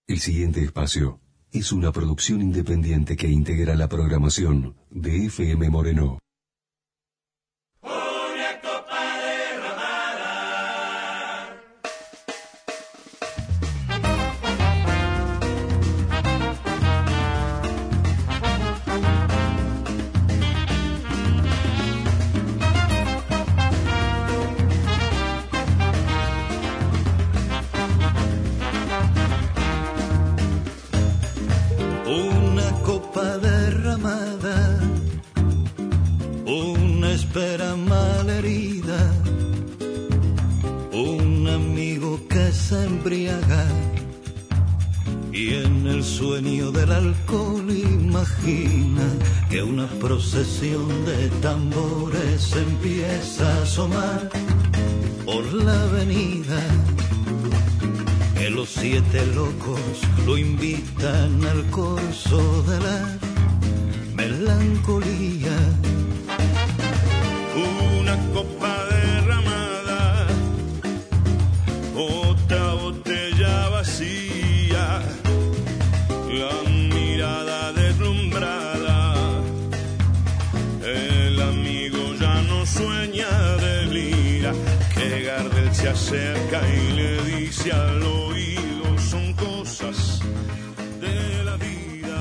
El siguiente espacio es una producción independiente que integra la programación de FM Moreno. Espera malherida, un amigo que se embriaga y en el sueño del alcohol imagina que una procesión de tambores empieza a asomar por la avenida, que los 7 locos lo invitan al corso de la melancolía. Una copa derramada, otra botella vacía, la mirada deslumbrada, el amigo ya no sueña, delira, que Gardel se acerca y le dice al oído, son cosas de la vida.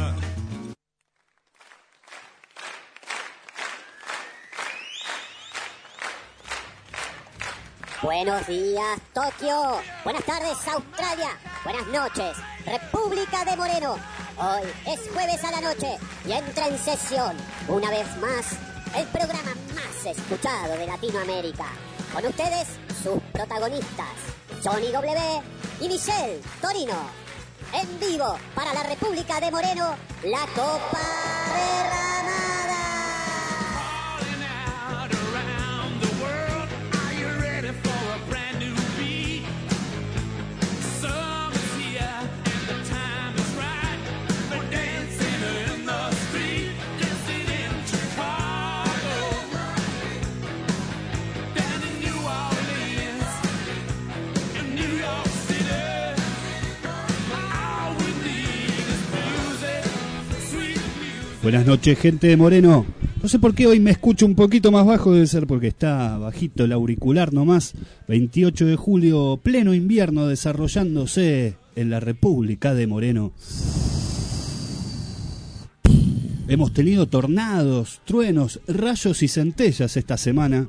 Buenos días, Tokio. Buenas tardes, Australia. Buenas noches, República de Moreno. Hoy es jueves a la noche y entra en sesión, una vez más, el programa más escuchado de Latinoamérica. Con ustedes, sus protagonistas, Johnny W. y Michelle Torino. En vivo, para la República de Moreno, la Copa Derramada. Buenas noches, gente de Moreno. No sé por qué hoy me escucho un poquito más bajo, debe ser porque está bajito el auricular nomás. 28 de julio, pleno invierno desarrollándose en la República de Moreno. Hemos tenido tornados, truenos, rayos y centellas esta semana.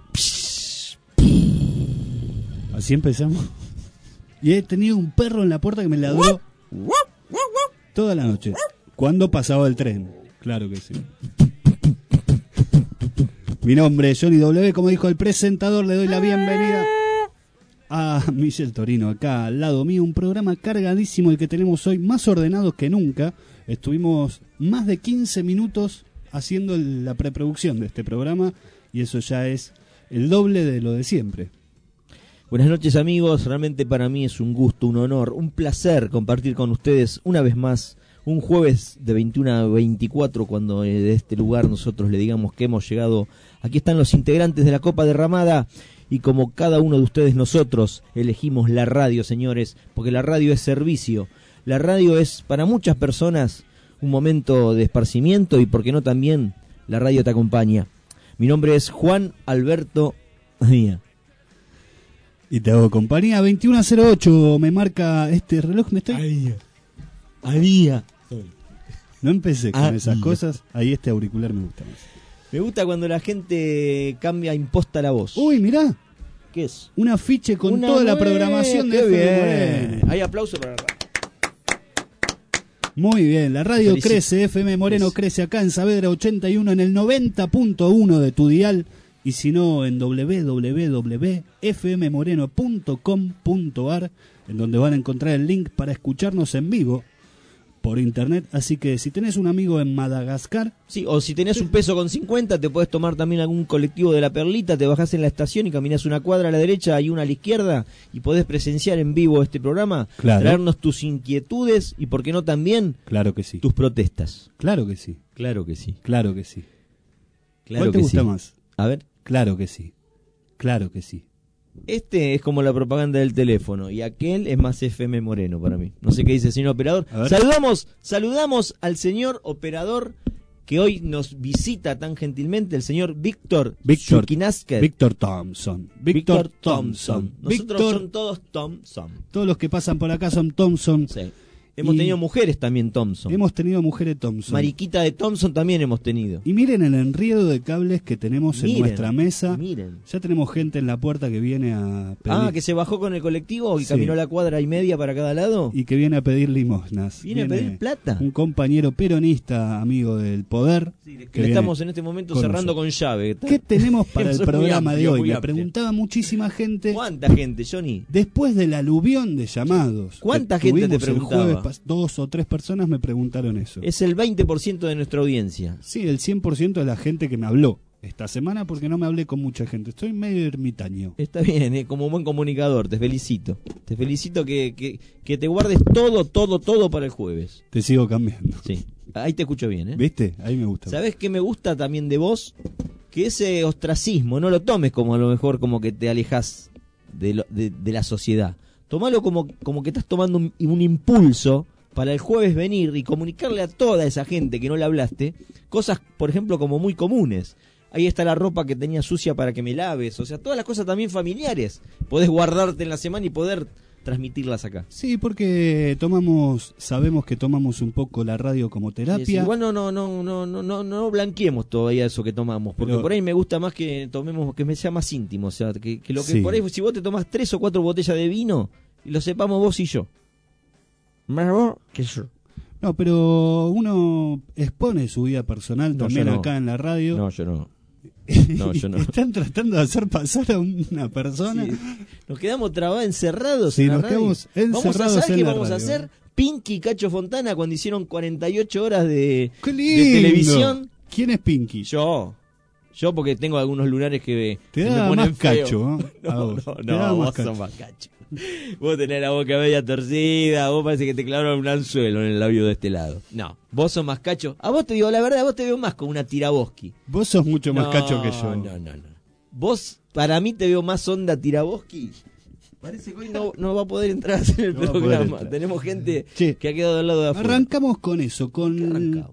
Así empezamos. Y he tenido un perro en la puerta que me ladró toda la noche. ¿Cuándo pasaba el tren? Claro que sí. Mi nombre es Johnny W, como dijo el presentador, le doy la bienvenida a Michelle Torino, acá al lado mío, un programa cargadísimo el que tenemos hoy, más ordenado que nunca. Estuvimos más de 15 minutos haciendo la preproducción de este programa y eso ya es el doble de lo de siempre. Buenas noches, amigos, realmente para mí es un gusto, un honor, un placer compartir con ustedes una vez más un jueves de 21 a 24, cuando de este lugar nosotros le digamos que hemos llegado. Aquí están los integrantes de la Copa Derramada y como cada uno de ustedes nosotros elegimos la radio, señores, porque la radio es servicio. La radio es para muchas personas un momento de esparcimiento y por qué no también la radio te acompaña. Mi nombre es Juan Alberto Mía. Y te hago compañía, 21:08 me marca este reloj, me estoy... Ahí. No empecé con esas cosas, ahí este auricular me gusta más. Me gusta cuando la gente cambia, imposta la voz. Uy, mirá. ¿Qué es? Un afiche con toda la programación de FM Moreno. Hay aplauso para la radio. Muy bien, la radio crece, FM Moreno crece acá en Saavedra 81 en el 90.1 de tu dial y si no en www.fmmoreno.com.ar, en donde van a encontrar el link para escucharnos en vivo por internet, así que si tenés un amigo en Madagascar... Sí, o si tenés un peso con 50, te podés tomar también algún colectivo de La Perlita, te bajás en la estación y caminás una cuadra a la derecha y una a la izquierda y podés presenciar en vivo este programa, claro, traernos tus inquietudes y, por qué no también, claro que sí, tus protestas. Claro que sí. Claro que sí. Claro que sí. Claro ¿Cuál te que gusta sí. más? A ver. Claro que sí. Claro que sí. Este es como la propaganda del teléfono y aquel es más FM Moreno para mí. No sé qué dice el señor operador. Saludamos al señor operador que hoy nos visita tan gentilmente, el señor Víctor Shukinasker. Víctor Thompson. Nosotros son todos Thompson. Todos los que pasan por acá son Thompson. Sí. Hemos tenido mujeres también Thompson. Hemos tenido mujeres Thompson. Mariquita de Thompson también hemos tenido. Y miren el enredo de cables que tenemos en nuestra mesa. Miren. Ya tenemos gente en la puerta que viene a pedir. Que se bajó con el colectivo y Sí. caminó la cuadra y media para cada lado. Y que viene a pedir limosnas. Viene a pedir plata. Un compañero peronista, amigo del poder. Sí, que que le viene estamos en este momento con cerrando nosotros. con llave. ¿Qué tenemos para el Eso es muy programa amplio, de hoy? muy Me amplio. preguntaba muchísima gente. ¿Cuánta gente, Johnny? Después del aluvión de llamados. ¿Cuánta que gente te tuvimos el preguntaba? jueves, 2 o 3 personas me preguntaron eso. Es el 20% de nuestra audiencia. Sí, el 100% de la gente que me habló esta semana, porque no me hablé con mucha gente. Estoy medio ermitaño. Está bien, como buen comunicador, te felicito. Te felicito que te guardes todo para el jueves. Te sigo cambiando. Sí, ahí te escucho bien, ¿eh? ¿Viste? Ahí me gusta. ¿Sabés qué me gusta también de vos? Que ese ostracismo no lo tomes como a lo mejor como que te alejas de la sociedad. Tomalo como que estás tomando un impulso para el jueves venir y comunicarle a toda esa gente que no le hablaste cosas, por ejemplo, como muy comunes. Ahí está la ropa que tenía sucia para que me laves. O sea, todas las cosas también familiares. Podés guardarte en la semana y poder transmitirlas acá. Sí, porque sabemos que tomamos un poco la radio como terapia. Sí, igual no blanqueemos todavía eso que tomamos, porque Pero, por ahí me gusta más que tomemos, que me sea más íntimo, o sea, que lo que sí. por ahí, si vos te tomás 3 o 4 botellas de vino, y lo sepamos vos y yo. Más vos que yo. No, pero uno expone su vida personal No, también yo no. acá en la radio. No, yo no. No, yo no. Están tratando de hacer pasar a una persona. Sí. Nos quedamos trabados, encerrados Sí, en la nos radio. quedamos encerrados ¿Sabés en qué la vamos a radio? hacer? Pinky y Cacho Fontana cuando hicieron 48 horas de ¡Qué lindo! televisión. ¿Quién es Pinky? Yo porque tengo algunos lunares que Te se me da ponen más feo. cacho, ¿eh? A vos. Te da más vos cacho. sos más cacho. Vos tenés la boca media torcida, vos parece que te clavaron un anzuelo en el labio de este lado. No, vos sos más cacho. A vos te digo la verdad, vos te veo más como una tiraboski. Vos sos mucho más cacho que yo. No. Vos, para mí te veo más onda tiraboski. Parece que hoy no va a poder entrar a hacer el No va a poder programa. entrar. Tenemos gente Che, que ha quedado al lado de afuera. Arrancamos con eso, con Arrancamos.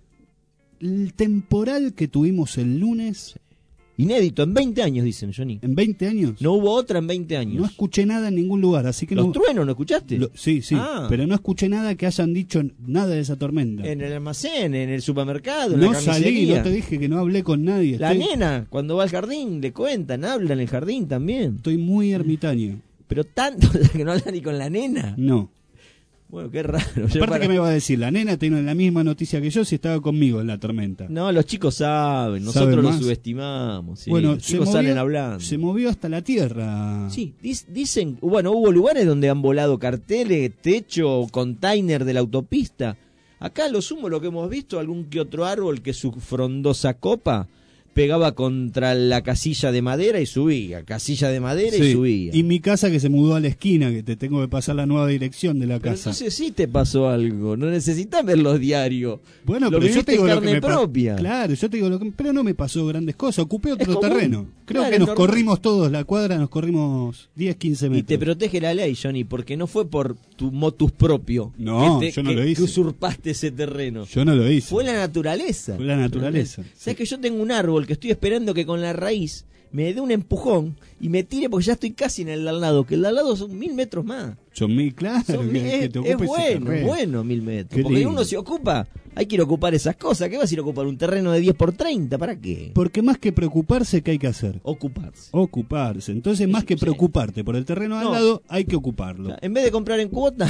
el temporal que tuvimos el lunes. Inédito, en 20 años, dicen, Johnny. En 20 años. No hubo otra en 20 años. No escuché nada en ningún lugar, así que ¿Los no. truenos no escuchaste? Sí, Ah. pero no escuché nada que hayan dicho nada de esa tormenta. En el almacén, en el supermercado, en No la salí, carnicería. no te dije que no hablé con nadie. La nena, cuando va al jardín, le cuentan, habla en el jardín también. Estoy muy ermitaño. Pero tanto que no habla ni con la nena. No. Bueno, qué raro. Yo Aparte, para- que me va a decir? La nena tiene la misma noticia que yo si estaba conmigo en la tormenta. No, los chicos saben, nosotros ¿Saben los más? subestimamos. Sí. Bueno, Los chicos salen hablando. se movió hasta la tierra. Sí, dicen, bueno, hubo lugares donde han volado carteles, techo, container de la autopista. Acá lo sumo lo que hemos visto, algún que otro árbol que su frondosa copa pegaba contra la casilla de madera y subía, casilla de madera y Sí. subía. Y mi casa que se mudó a la esquina, que te tengo que pasar la nueva dirección de la Pero casa. entonces sí te pasó algo, no necesitas ver los diarios. Bueno, lo pero yo viviste te digo en lo que carne me pasó. propia. Claro, yo te digo lo que, pero no me pasó grandes cosas. Ocupé otro común. terreno. Creo Claro, que es nos normal. corrimos todos, la cuadra nos corrimos 10, 15 metros. Y te protege la ley, Johnny, porque no fue por tu motus propio. No, que yo no lo hice. Que usurpaste ese terreno. Yo no lo hice. Fue la naturaleza. Fue la naturaleza, ¿Sabes sí. que yo tengo un árbol que estoy esperando que con la raíz me dé un empujón y me tire porque ya estoy casi en el de al lado, que el de al lado son 1000 metros más. Son mil, claro. Son que- mil- que es, te es ocupes ese bueno, terreno. bueno 1000 metros. Qué Porque lindo. uno se ocupa, hay que ir a ocupar esas cosas. ¿Qué vas a ir a ocupar? ¿Un terreno de 10 por 30? ¿Para qué? Porque más que preocuparse, ¿qué hay que hacer? Ocuparse. Ocuparse. Entonces, más que Sí. preocuparte por el terreno al No. lado, hay que ocuparlo. En vez de comprar en cuota,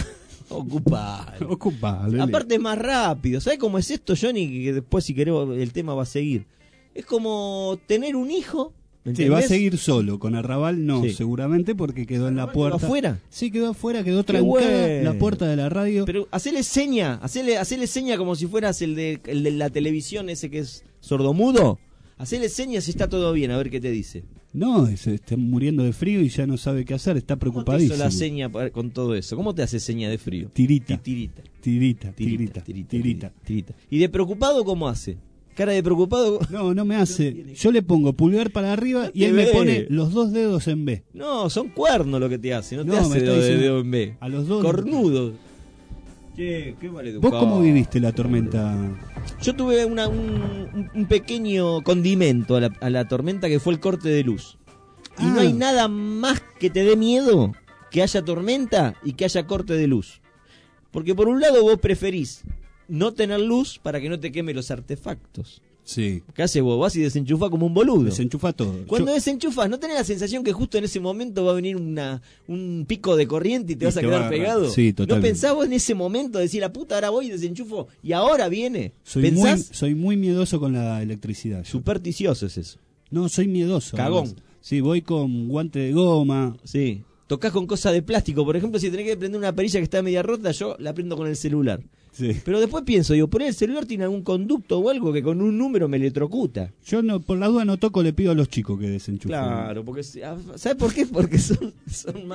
ocupar. Ocuparlo. Aparte es más rápido. ¿Sabes cómo es esto, Johnny? Que después, si querés, el tema va a seguir. Es como tener un hijo. ¿me Sí, va a entendés? seguir solo. Con Arrabal no, Sí. seguramente, porque quedó en la ¿Arrabal quedó puerta. afuera? Sí, quedó afuera, quedó Qué trancada bueno. la puerta de la radio. Pero hacele seña, hacele seña como si fueras el de la televisión ese que es sordomudo. Hacele seña si está todo bien, a ver qué te dice. No, se está muriendo de frío y ya no sabe qué hacer, está ¿Cómo te hizo preocupadísimo. la seña con todo eso? ¿Cómo te hace seña de frío? Tirita, Tirita. tirita, tirita, tirita. Tirita. ¿Y de preocupado cómo hace? Cara de preocupado. No me hace. Yo le pongo pulgar para arriba y él me pone los 2 dedos en B. No, son cuernos lo que te hace. No te No, hace me está dedo en B. A los 2. Cornudo. Che, qué maleducado. ¿Vos cómo viviste la tormenta? Yo tuve un pequeño condimento a la tormenta, que fue el corte de luz. Y no hay nada más que te dé miedo que haya tormenta y que haya corte de luz. Porque por un lado vos preferís no tener luz para que no te queme los artefactos. Sí. ¿Qué haces vos? Vas y desenchufás como un boludo. Desenchufa todo. Cuando desenchufás, ¿no tenés la sensación que justo en ese momento va a venir un pico de corriente y te vas a quedar pegado? Sí, totalmente. ¿No pensabas en ese momento decir, la puta, ahora voy y desenchufo y ahora viene? Soy muy miedoso con la electricidad. Supersticioso es eso. No, soy miedoso. Cagón. Además. Sí, voy con guante de goma. Sí. Tocás con cosas de plástico. Por ejemplo, si tenés que prender una perilla que está media rota, yo la prendo con el celular. Sí. Pero después pienso, por ahí el celular tiene algún conducto o algo que con un número me electrocuta. Yo no, por la duda no toco, le pido a los chicos que desenchufen. Claro, porque ¿sabes por qué? Porque son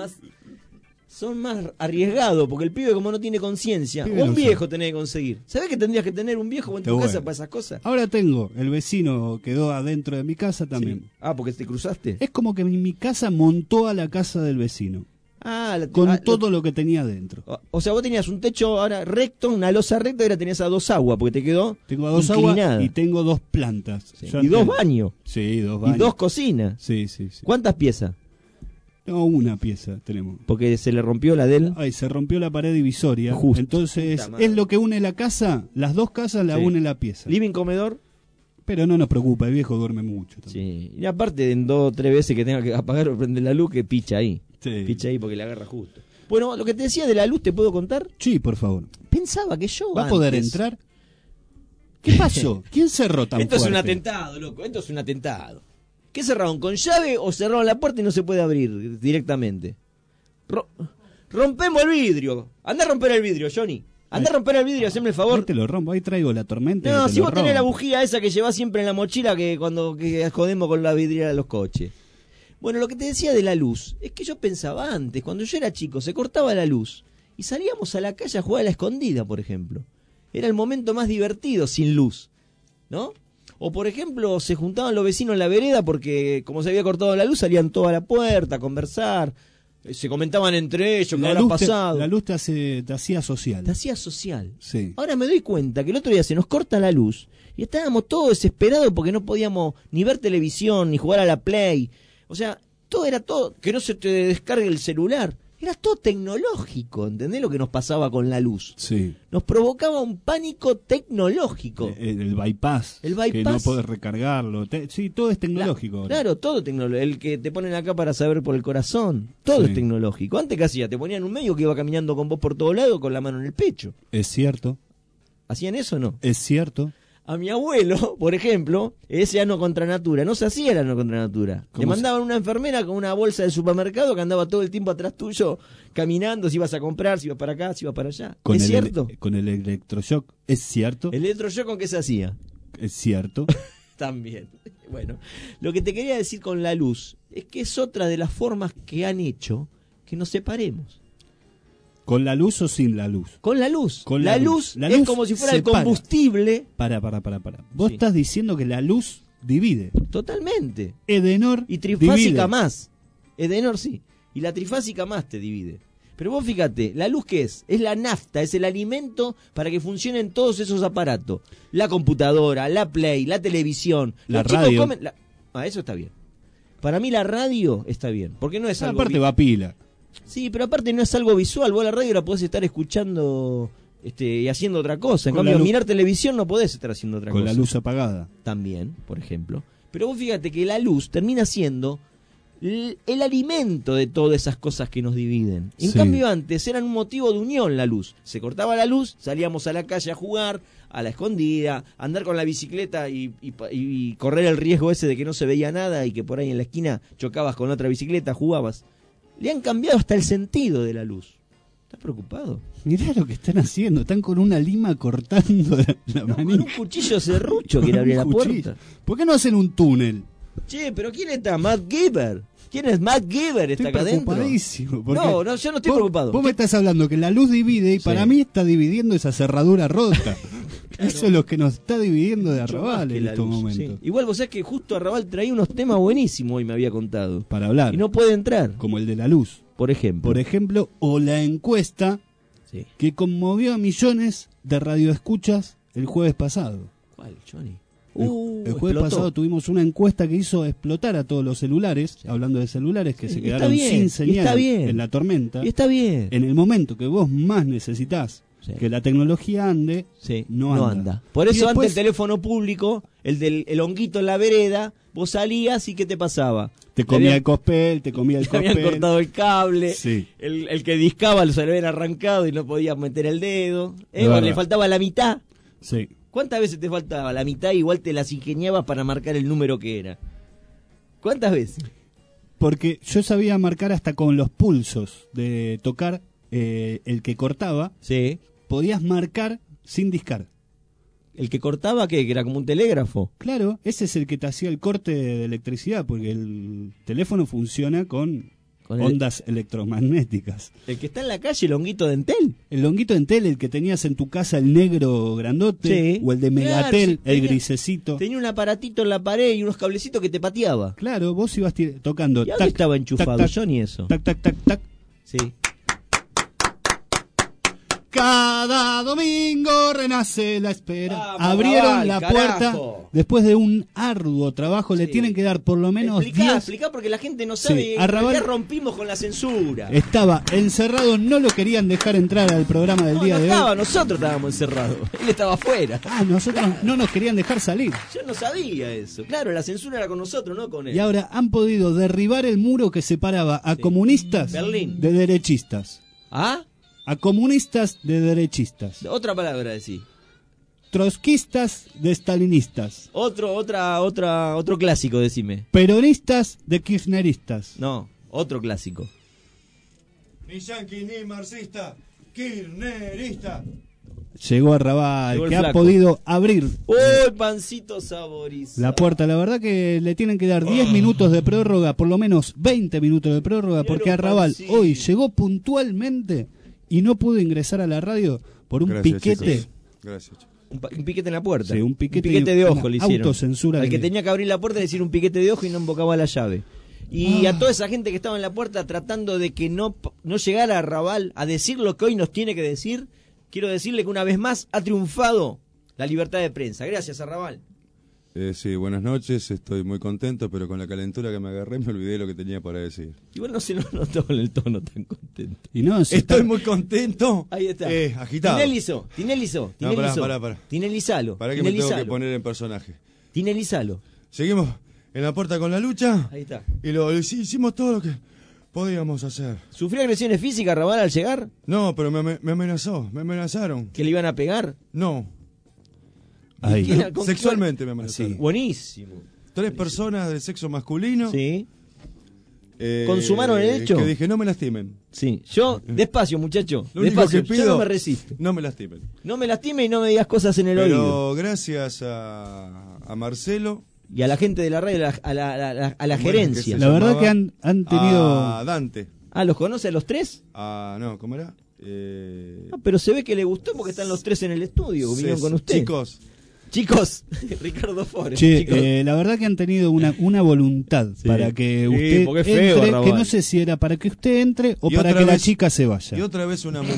más arriesgados, porque el pibe como no tiene conciencia, o un viejo tenés que conseguir. ¿Sabés que tendrías que tener un viejo en tu casa para esas cosas? Ahora tengo, el vecino quedó adentro de mi casa también. Sí. Ah, porque te cruzaste. Es como que mi casa montó a la casa del vecino. Con todo lo que tenía adentro. O sea, vos tenías un techo ahora recto, una losa recta, y ahora tenías a 2 aguas, porque te quedó tengo a 2 aguas y tengo 2 plantas. Sí. Y 2 baños. Sí, 2 baños. Y 2 cocinas. Sí. ¿Cuántas piezas? No, una pieza tenemos. Porque se le rompió la del... Se rompió la pared divisoria. Justo. Entonces, es lo que une la casa, las 2 casas la une la pieza. Living, comedor. Pero no nos preocupa, el viejo duerme mucho también. Sí. Y aparte, en 2 o 3 veces que tenga que apagar o prender la luz, que picha ahí. Sí. Picha ahí porque le agarra justo. Bueno, lo que te decía de la luz, ¿te puedo contar? Sí, por favor. Pensaba que yo ¿Va a poder entrar? ¿Qué pasó? ¿Quién cerró tan fuerte? Esto es un atentado, loco. Esto es un atentado. ¿Qué cerraron? ¿Con llave o cerraron la puerta y no se puede abrir directamente? Rompemos el vidrio. Anda a romper el vidrio, Johnny. Anda a romper el vidrio, haceme el favor. Ahí te lo rompo, ahí traigo la tormenta. No, si vos tenés la bujía esa que llevás siempre en la mochila que cuando jodemos con la vidriera de los coches. Bueno, lo que te decía de la luz, es que yo pensaba antes, cuando yo era chico, se cortaba la luz y salíamos a la calle a jugar a la escondida, por ejemplo. Era el momento más divertido sin luz, ¿no? O, por ejemplo, se juntaban los vecinos en la vereda porque, como se había cortado la luz, salían todos a la puerta a conversar, se comentaban entre ellos qué habrá pasado. La luz te hacía social. Te hacía social. Sí. Ahora me doy cuenta que el otro día se nos corta la luz y estábamos todos desesperados porque no podíamos ni ver televisión, ni jugar a la Play. O sea, todo era todo, que no se te descargue el celular. Era todo tecnológico, ¿entendés lo que nos pasaba con la luz? Sí. Nos provocaba un pánico tecnológico. El bypass. El bypass. Que no podés recargarlo. Sí, todo es tecnológico ahora. Claro, todo tecnológico. El que te ponen acá para saber por el corazón. Todo es tecnológico. Antes, ¿qué hacía? Te ponían un medio que iba caminando con vos por todos lados con la mano en el pecho. Es cierto. ¿Hacían eso o no? Es cierto. A mi abuelo, por ejemplo, ese ano contra natura, no se hacía el ano contra natura. Le mandaban una enfermera con una bolsa de supermercado que andaba todo el tiempo atrás tuyo, caminando, si ibas a comprar, si ibas para acá, si ibas para allá. ¿Es cierto? Con el electroshock, ¿es cierto? ¿El electroshock con qué se hacía? Es cierto. También. Bueno, lo que te quería decir con la luz es que es otra de las formas que han hecho que nos separemos. ¿Con la luz o sin la luz? Con la luz. Con la luz es como si fuera el combustible. Para. Vos estás diciendo que la luz divide. Totalmente. Edenor y trifásica divide. Más. Edenor sí. Y la trifásica más te divide. Pero vos fíjate, ¿la luz qué es? Es la nafta, es el alimento para que funcionen todos esos aparatos. La computadora, la Play, la televisión. La Los radio. Comen eso está bien. Para mí la radio está bien. Porque no es algo... Aparte va a pila. Sí, pero aparte no es algo visual. Vos la radio la podés estar escuchando y haciendo otra cosa. En cambio, mirar televisión no podés estar haciendo otra cosa. Con la luz apagada. También, por ejemplo. Pero vos fíjate que la luz termina siendo el alimento de todas esas cosas que nos dividen. En cambio, antes era un motivo de unión la luz. Se cortaba la luz, salíamos a la calle a jugar, a la escondida, a andar con la bicicleta y correr el riesgo ese de que no se veía nada y que por ahí en la esquina chocabas con otra bicicleta, jugabas. Le han cambiado hasta el sentido de la luz. ¿Estás preocupado? Mirá lo que están haciendo. Están con una lima cortando la manija. Con un cuchillo serrucho quiere abrir la puerta. ¿Por qué no hacen un túnel? Che, pero ¿quién está? Matt Giver. ¿Quién es Matt Giver? ¿Está acá adentro? Preocupadísimo. No, yo no estoy preocupado. Vos me estás hablando que la luz divide y para mí está dividiendo esa cerradura rota. Eso es lo que nos está dividiendo de Mucho más Arrabal que en la estos luz, momentos. sí. Igual vos sabés que justo Arrabal traía unos temas buenísimos hoy, me había contado. Para hablar, Y no puede entrar, como el de la luz, por ejemplo. por ejemplo, o la encuesta Sí. que conmovió a millones de radioescuchas el jueves pasado. ¿Cuál, Johnny? El jueves explotó. pasado tuvimos una encuesta que hizo explotar a todos los celulares, hablando de celulares que Sí, se y quedaron está bien, sin y señal está bien. en la tormenta. Y está bien. En el momento que vos más necesitas Sí. que la tecnología ande, Sí, no anda. Por Y eso después- antes el teléfono público, el honguito en la vereda, vos salías y ¿qué te pasaba? te comía habían- el cospel, te comía el Te habían cospel. cortado el cable, Sí. el que discaba se lo habían arrancado y no podías meter el dedo. Es Bueno, verdad. le faltaba la mitad. Sí. ¿Cuántas veces te faltaba la mitad? Igual te las ingeniabas para marcar el número que era. ¿Cuántas veces? Porque yo sabía marcar hasta con los pulsos de tocar el que cortaba, Sí. podías marcar sin discar. ¿El que cortaba qué? Que era como un telégrafo. Claro, ese es el que te hacía el corte de electricidad, porque el teléfono funciona con Con el- ondas electromagnéticas. El que está en la calle, el honguito de Entel. El longuito de Entel, el que tenías en tu casa, el negro grandote, Sí. o el de Claro, Megatel, sí, el tenía- grisecito. Tenía un aparatito en la pared y unos cablecitos que te pateaba. Claro, vos ibas tocando. ¿Y a dónde estaba enchufado, tac, tac, Johnny, eso? tac, tac, tac, tac. Sí. Cada domingo renace la espera. Vamos, Abrieron Raval, la carajo. puerta después de un arduo trabajo. Le Sí. tienen que dar por lo menos Explicá, 10. explicá porque la gente no Sí, sabe. Arrabal- Ya rompimos con la censura. Estaba encerrado, no lo querían dejar entrar al programa del No, día no de estaba, hoy. nosotros estábamos encerrados. Él estaba afuera. Ah, nosotros no nos querían dejar salir. Yo no sabía eso. Claro, la censura era con nosotros, no con él. Y ahora han podido derribar el muro que separaba a Sí. comunistas Berlín. de derechistas. ¿Ah? A comunistas de derechistas. Otra palabra decí. Trotskistas de stalinistas. Otro clásico, decime. Peronistas de kirchneristas. No, otro clásico. Ni yanqui, ni marxista, kirchnerista. Llegó Arrabal, Llegó el que ha flaco. podido abrir ¡Uy, pancito saborizado! la puerta. La verdad que le tienen que dar 10 minutos de prórroga, por lo menos 20 minutos de prórroga, Quiero porque un Arrabal pancito. hoy llegó puntualmente y no pudo ingresar a la radio por un Gracias, piquete. chicos. Gracias, chicos. Un piquete en la puerta. Sí, un piquete de ojo una le hicieron. autocensura Al que que- tenía que abrir la puerta le hicieron un piquete de ojo y no embocaba la llave. Y a toda esa gente que estaba en la puerta tratando de que no llegara a Raval a decir lo que hoy nos tiene que decir, quiero decirle que una vez más ha triunfado la libertad de prensa. Gracias, Arrabal. Sí, buenas noches, estoy muy contento, pero con la calentura que me agarré me olvidé lo que tenía para decir. Igual no se lo notó en el tono tan contento. Y no, se Estoy está- muy contento. Ahí está. Agitado. Tinelizó. No, pará. Tinelizalo. Para que me tengo que poner en personaje. Tinelizalo. Seguimos en la puerta con la lucha Ahí está. y hicimos todo lo que podíamos hacer. ¿Sufrió agresiones físicas, Arrabal, al llegar? No, pero me amenazaron. ¿Que le iban a pegar? No, Ahí. ¿Quién- con- sexualmente me amenazaron. Sí. Buenísimo. 3 personas del sexo masculino. Sí. ¿Consumaron el hecho? Que dije, no me lastimen. Sí, yo, despacio, muchacho. Lo único Despacio, que yo pido, no me resisto. no me lastimen. No me lastime y no me digas cosas en el oído. Pero gracias a Marcelo, Y a la gente de la radio, a la ¿Cómo es gerencia. que La verdad que han tenido... a Dante, Ah, ¿los conoce a los tres? no, ¿cómo era? Ah, pero se ve que le gustó porque están los tres en el estudio, vinieron con usted. Chicos, Ricardo Forest. Che, chicos. la verdad que han tenido una voluntad Sí. para que Sí, usted porque es feo, entre, Arrabal. que no sé si era para que usted entre o Y para otra que la vez- chica se vaya. y otra vez una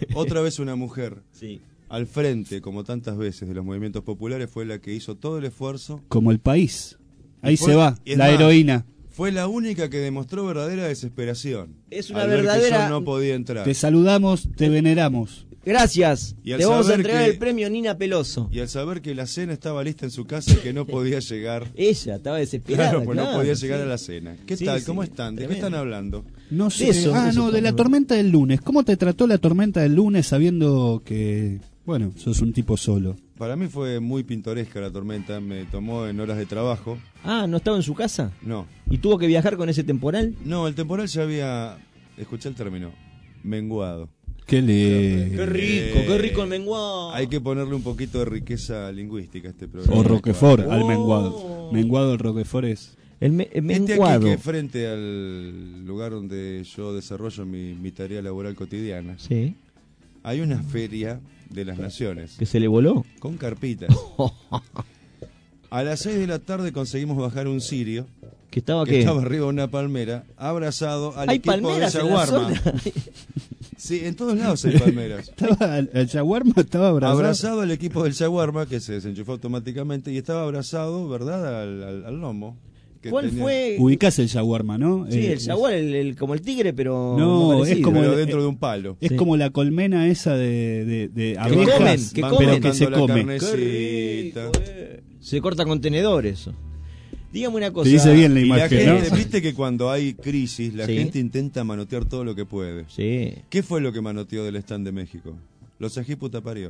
mujer Sí. al frente, como tantas veces, de los movimientos populares, fue la que hizo todo el esfuerzo. Como el país. Ahí Fue- se va, y es la más, heroína. Fue la única que demostró verdadera desesperación. Es una al ver que verdadera- yo no podía entrar. Te saludamos, te veneramos. Gracias. Y al Le vamos a saber entregar que- el premio Nina Peloso. Y al saber que la cena estaba lista en su casa y que no podía llegar. Ella estaba desesperada. Claro, pues no claro, podía llegar sí. a la cena. ¿Qué Sí, tal? sí, ¿Cómo están? ¿De qué tremendo. están hablando? No sé. Eso, no, de la tormenta del lunes. ¿Cómo te trató la tormenta del lunes sabiendo que, bueno, sos un tipo solo? Para mí fue muy pintoresca la tormenta. Me tomó en horas de trabajo. Ah, ¿no estaba en su casa? No. ¿Y tuvo que viajar con ese temporal? No, el temporal ya había, escuché el término, menguado. Qué Qué rico el menguado. Hay que ponerle un poquito de riqueza lingüística a este programa. O Roquefort, al Oh. menguado. Menguado el Roquefort es... El Este menguado. aquí que frente al lugar donde yo desarrollo mi tarea laboral cotidiana, Sí. hay una feria de las naciones ¿Que se le voló? con carpitas. A las 6 de la tarde conseguimos bajar un sirio ¿Que estaba que qué? estaba arriba de una palmera, abrazado al ¿Hay equipo de palmeras en la shawarma. zona? Sí, en todos lados hay palmeras. Estaba, el shawarma estaba abrazado. Abrazado al equipo del shawarma, que se desenchufó automáticamente, y estaba abrazado, ¿verdad?, al lomo. Que ¿Cuál tenía- fue? Ubicás el shawarma, ¿no? Sí, el jaguar, como el tigre, pero No, parecido. es como Pero el- dentro de un palo. Es Sí. como la colmena esa de Que abejas, comen, que van comen. pero que se cortando la come. carnecita. Se corta con tenedor eso. Dígame una cosa. Te dice bien la Y la imagen, ¿no? gente, viste que cuando hay crisis, la Sí. gente intenta manotear todo lo que puede. Sí. ¿Qué fue lo que manoteó del stand de México? Los ají puta parió.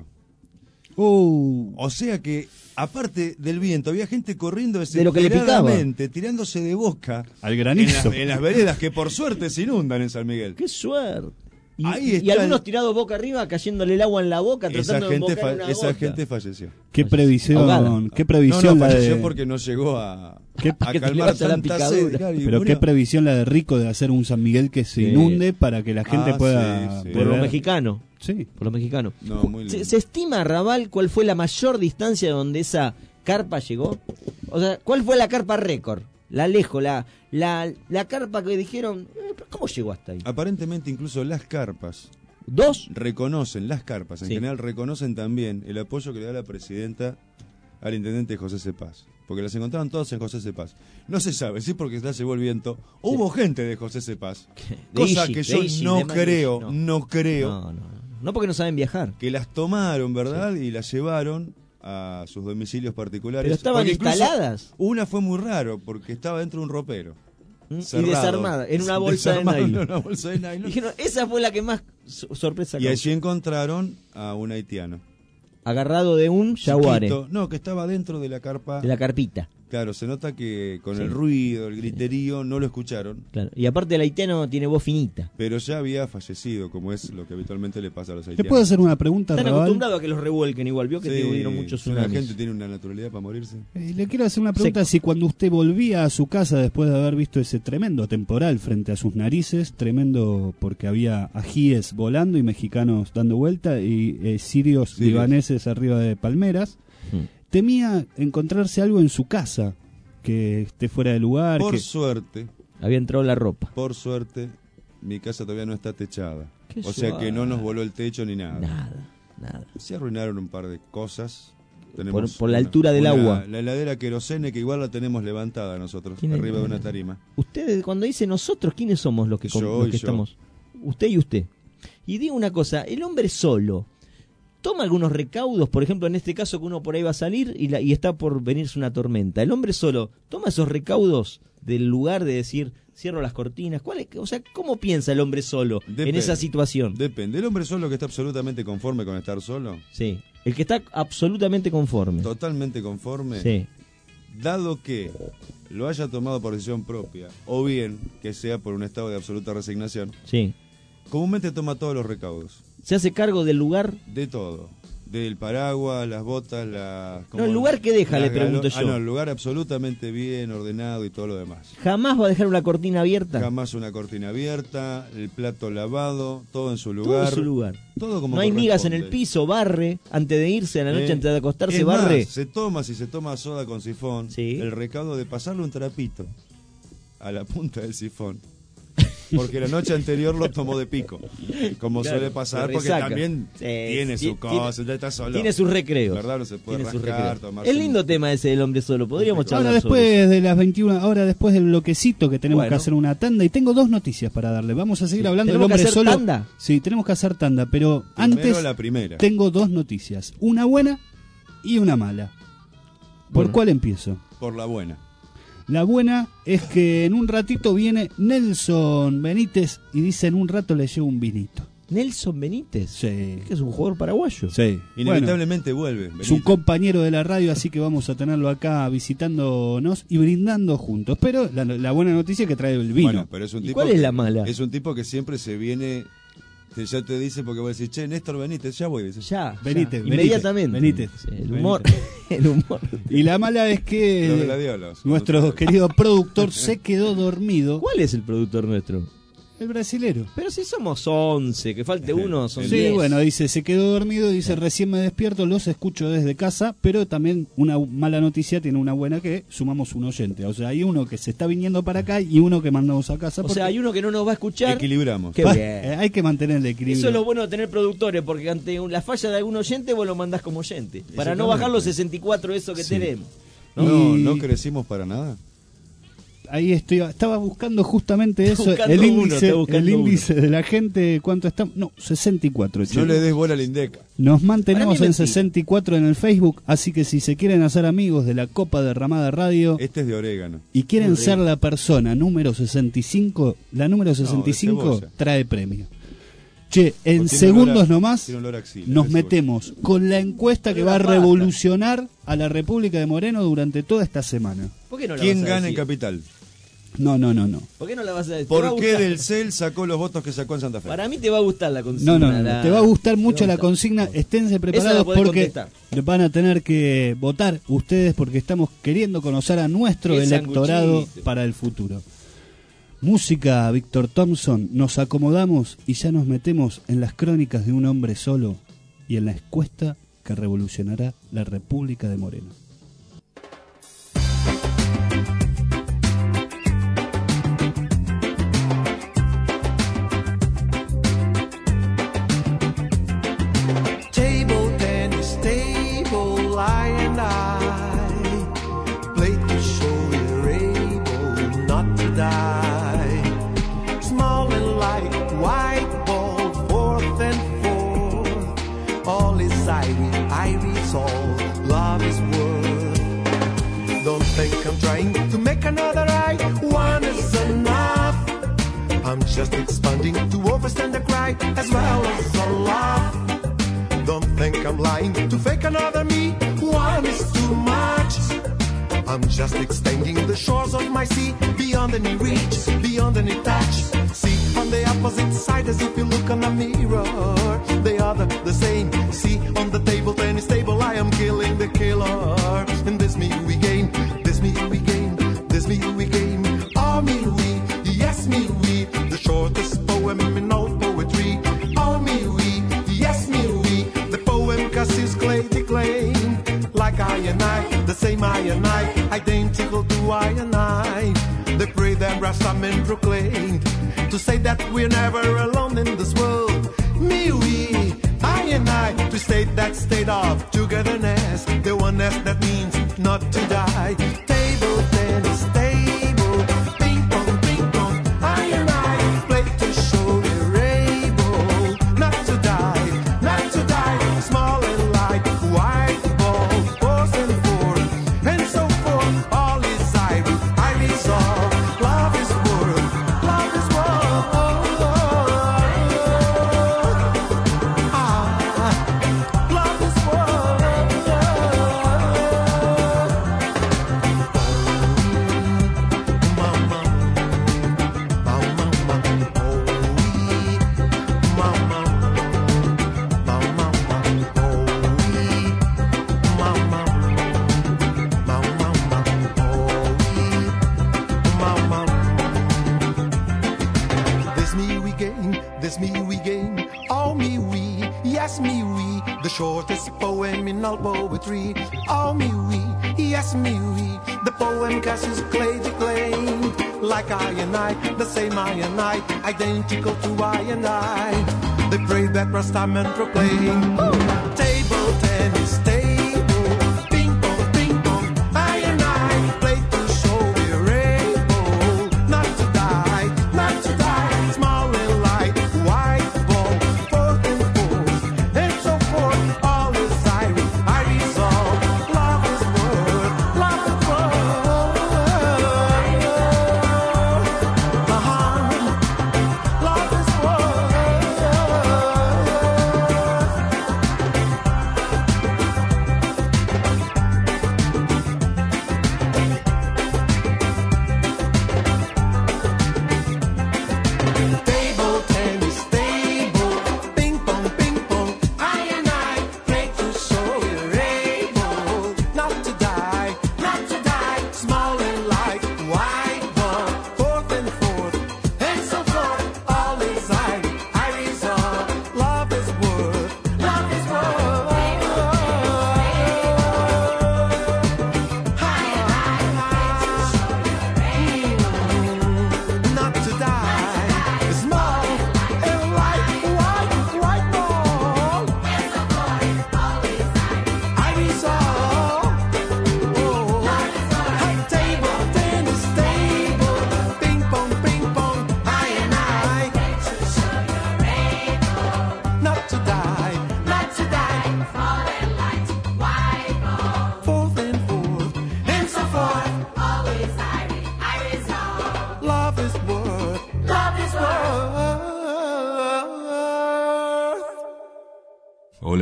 O sea que, aparte del viento, había gente corriendo De lo que le picaba. desesperadamente, tirándose de boca Al granizo. en las veredas que por suerte se inundan en San Miguel. ¡Qué suerte! Y, Ahí y está algunos el- tirados boca arriba, cayéndole el agua en la boca, Esa tratando de gente, embocar una esa gota. gente falleció. Qué previsión, Ahogada. qué No, previsión la falleció de... porque no llegó a Que te calmar levanta la tanta picadura. sed. Claro, y Pero murió. qué previsión la de Rico de hacer un San Miguel que se Sí. inunde para que la gente Ah, pueda sí, sí. Por los beber. mexicanos. Sí. Por los mexicanos. No, muy lindo. ¿Se estima, Raval, cuál fue la mayor distancia donde esa carpa llegó? O sea, ¿cuál fue la carpa récord? La lejos, la carpa que dijeron, ¿cómo llegó hasta ahí? Aparentemente incluso las carpas ¿2? reconocen, las carpas en Sí. general reconocen también el apoyo que le da la presidenta al intendente José Cepaz. Porque las encontraron todas en José Cepaz. No se sabe, sí, porque ya se llevó el viento. Hubo gente de José Cepaz. De Cosa Igi, que de yo Igi, no de Manuel, creo, no. no creo, No porque no saben viajar. que las tomaron, ¿verdad? Y las llevaron a sus domicilios particulares. Pero estaban Porque incluso instaladas. Una fue muy raro, porque estaba dentro de un ropero. Y cerrado. desarmada, en una bolsa de Desarmado en nylon. una bolsa de nylon. Dijeron, esa fue la que más sorpresa Y causó. allí encontraron a un haitiano. Agarrado de un jaguare, Chiquito. No, que estaba dentro de la carpa. de la carpita. Claro, se nota que con Sí. el ruido, el griterío, no lo escucharon. Claro. Y aparte el haitiano tiene voz finita. Pero ya había fallecido, como es lo que habitualmente le pasa a los ¿Te haitianos. puedo hacer una pregunta, Están Raval? acostumbrados a que los revuelquen igual. Vio que Sí, tuvieron muchos la tsunamis. gente tiene una naturalidad para morirse. Le quiero hacer una pregunta, si cuando usted volvía a su casa después de haber visto ese tremendo temporal frente a sus narices, tremendo porque había ajíes volando y mexicanos dando vuelta y sirios Sí. libaneses arriba de palmeras, temía encontrarse algo en su casa que esté fuera de lugar. Por que... suerte, Había entrado la ropa. mi casa todavía no está techada. Qué O sea que no suave. nos voló el techo ni nada. Nada. Se arruinaron un par de cosas. Por la altura del agua. La heladera querosene, que igual la tenemos levantada nosotros, ¿Quién es? arriba de una tarima. Ustedes, cuando dice nosotros, ¿quiénes somos los que, Yo los y que yo. estamos? Usted y usted. Y digo una cosa, el hombre solo toma algunos recaudos, por ejemplo, en este caso que uno por ahí va a salir y está por venirse una tormenta. El hombre solo toma esos recaudos del lugar de decir, cierro las cortinas. O sea, ¿cómo piensa el hombre solo en Depende. esa situación? Depende. El hombre solo que está absolutamente conforme con estar solo, Sí, el que está absolutamente conforme. totalmente conforme, Sí, dado que lo haya tomado por decisión propia, o bien que sea por un estado de absoluta resignación, sí. comúnmente toma todos los recaudos. Se hace cargo del lugar. De todo. Del paraguas, las botas, las... No, el lugar que deja, las le pregunto yo. no, el lugar absolutamente bien ordenado y todo lo demás. Jamás va a dejar una cortina abierta. Jamás una cortina abierta, el plato lavado, todo en su Todo lugar. en su lugar. Todo como No hay migas en el corresponde. piso, barre, antes de irse a la noche, antes de acostarse, Es más, barre. si se toma soda con sifón, Sí. el recaudo de pasarle un trapito a la punta del sifón. Porque la noche anterior lo tomó de pico. Como Claro, suele pasar, de porque resaca. también Sí, tiene su cosa, ya está solo. Tiene sus recreos. ¿Verdad? No se puede Tiene sus rascar, recreos. tomarse Es un- lindo tema ese del hombre solo. Podríamos charlar Ahora sobre eso. después de las 21, ahora después del bloquecito que tenemos Bueno. que hacer una tanda y tengo dos noticias para darle. Vamos a seguir hablando del ¿Tenemos que hombre hacer solo. tanda? Sí, tenemos que hacer tanda, pero Primero antes la primera. tengo dos noticias, una buena y una mala. ¿Por Bueno. cuál empiezo? Por la buena. La buena es que en un ratito viene Nelson Benítez y dice en un rato le llevo un vinito. Nelson Benítez. Sí. Que es un jugador paraguayo. Sí. Inevitablemente vuelve. Bueno, es un compañero de la radio, así que vamos a tenerlo acá visitándonos y brindando juntos. Pero la buena noticia es que trae el vino. Bueno, pero es un ¿Y tipo cuál es que- la mala? Es un tipo que siempre se viene, ya te dice, porque vos decís, che, Néstor Benítez, ya voy. Dice. Ya. Venite, ya. venite, Inmediatamente. venite. Sí, el humor. El humor. Y la mala es Los que gladiolos. nuestro querido productor se quedó dormido. ¿Cuál es el productor nuestro? El brasilero. Pero si somos 11, que falte uno, son Sí, 10. bueno, dice, se quedó dormido, dice, recién me despierto, los escucho desde casa, pero también una mala noticia tiene una buena que sumamos un oyente. O sea, hay uno que se está viniendo para acá y uno que mandamos a casa. O sea, hay uno que no nos va a escuchar. Equilibramos. Qué bien. Hay que mantener el equilibrio. Eso es lo bueno de tener productores, porque ante la falla de algún oyente vos lo mandás como oyente. Para no bajar los 64 eso que tenemos. No, Y- no crecimos para nada. Ahí estaba buscando justamente eso, buscando el uno, índice, está buscando el índice de la gente, ¿cuánto está? No, 64. che. No le des bola al Indeca. Nos Para mantenemos mí en mentira. 64 en el Facebook, así que si se quieren hacer amigos de la Copa Derramada Radio Este es de orégano. y quieren Muy ser rico. la persona número 65, la número 65 cebolla. trae premio. Che, en Tiene segundos olor a- nomás tiene olor a axila, nos de metemos con la encuesta que Olor va a a pasta. revolucionar a la República de Moreno durante toda esta semana. ¿Por qué no la ¿Quién vas a gana en decir? Capital? No. ¿Por qué no la vas a decir? ¿Te va a ¿Por qué gustar? Del CEL sacó los votos que sacó en Santa Fe? Para mí te va a gustar la consigna. No. Te va a gustar mucho te va la a gustar. consigna. Esténse Esa preparados la podés porque contestar. van a tener que votar ustedes porque estamos queriendo conocer a nuestro Qué electorado sanguchito. para el futuro. Música, Víctor Thompson. Nos acomodamos y ya nos metemos en las crónicas de un hombre solo y en la encuesta que revolucionará la República de Moreno. Table tennis, table, I and I played to show we're able not to die. Small and light, white ball, fourth and fourth. All is I resolve, love is worth. Don't think I'm trying to make another eye. One is enough. I'm just expanding to overstand the cry as well as the laugh. Don't think I'm lying to fake another me. One is too much. I'm just extending the shores of my sea beyond any reach, beyond any touch. See on the opposite side as if you look on a mirror. They are the same. See on the table tennis table I am killing the killer. And this me we gain, this me we gain, this me we gain. Oh me we, yes me we, the shortest poem in all poetry. Oh me we, yes me we, the poem Cassius Clay declaimed. Like I and I, the same I and I, identical to I and I. They pray that Rastaman proclaimed to say that we're never alone in this world. Me, we, I and I, to state that state of togetherness, the oneness that means not to die. Table tennis, table, ping pong, I and I play to show we're able not to die, not to die. Small and light, white ball, force and forth, and so forth. All is I resolve. Love is worth, love is worth. Love is This me we gain, all me we, yes me we, the shortest poem in all poetry. All me we, yes me we, the poem Cassius Clay declaimed. Like I and I, the same I and I, identical to I and I. They pray that Rastaman proclaimed. Table tennis, table, ping pong, I and I play to show we're able not to die, not to die. Small and light, white ball, forth and forth, and so forth. All is I resolve. Love is worth, love is worth. Love is worth.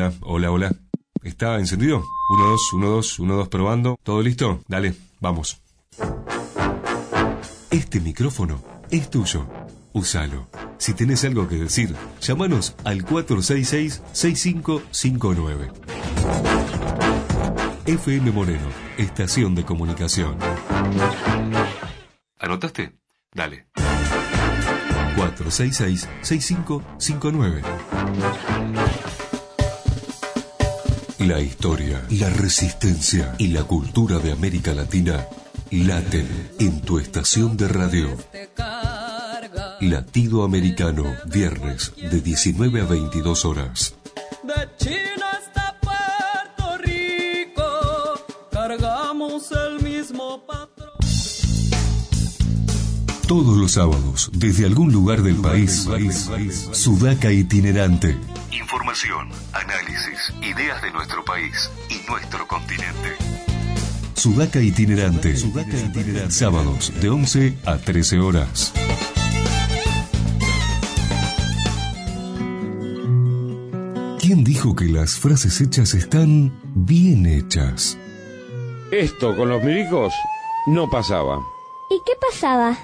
Hola, hola, hola. ¿Está encendido? 1, 2, 1, 2, 1, 2, probando. ¿Todo listo? Dale, vamos. Este micrófono es tuyo. Úsalo. Si tenés algo que decir, llámanos al 466-6559. FM Moreno, estación de comunicación. ¿Anotaste? Dale. 466-6559. La historia, la resistencia y la cultura de América Latina laten en tu estación de radio. Latido Americano, viernes de 19 a 22 horas. De China hasta Puerto Rico, cargamos el mismo patrón. Todos los sábados, desde algún lugar del país, Sudaca Itinerante. Información, análisis, ideas de nuestro país y nuestro continente. Sudaca Itinerante. Sábados de 11 a 13 horas. ¿Quién dijo que las frases hechas están bien hechas? Esto con los milicos no pasaba. ¿Y qué pasaba?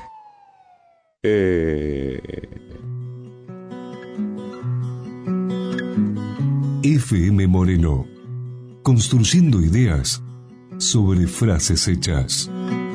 FM Moreno. Construyendo ideas sobre frases hechas.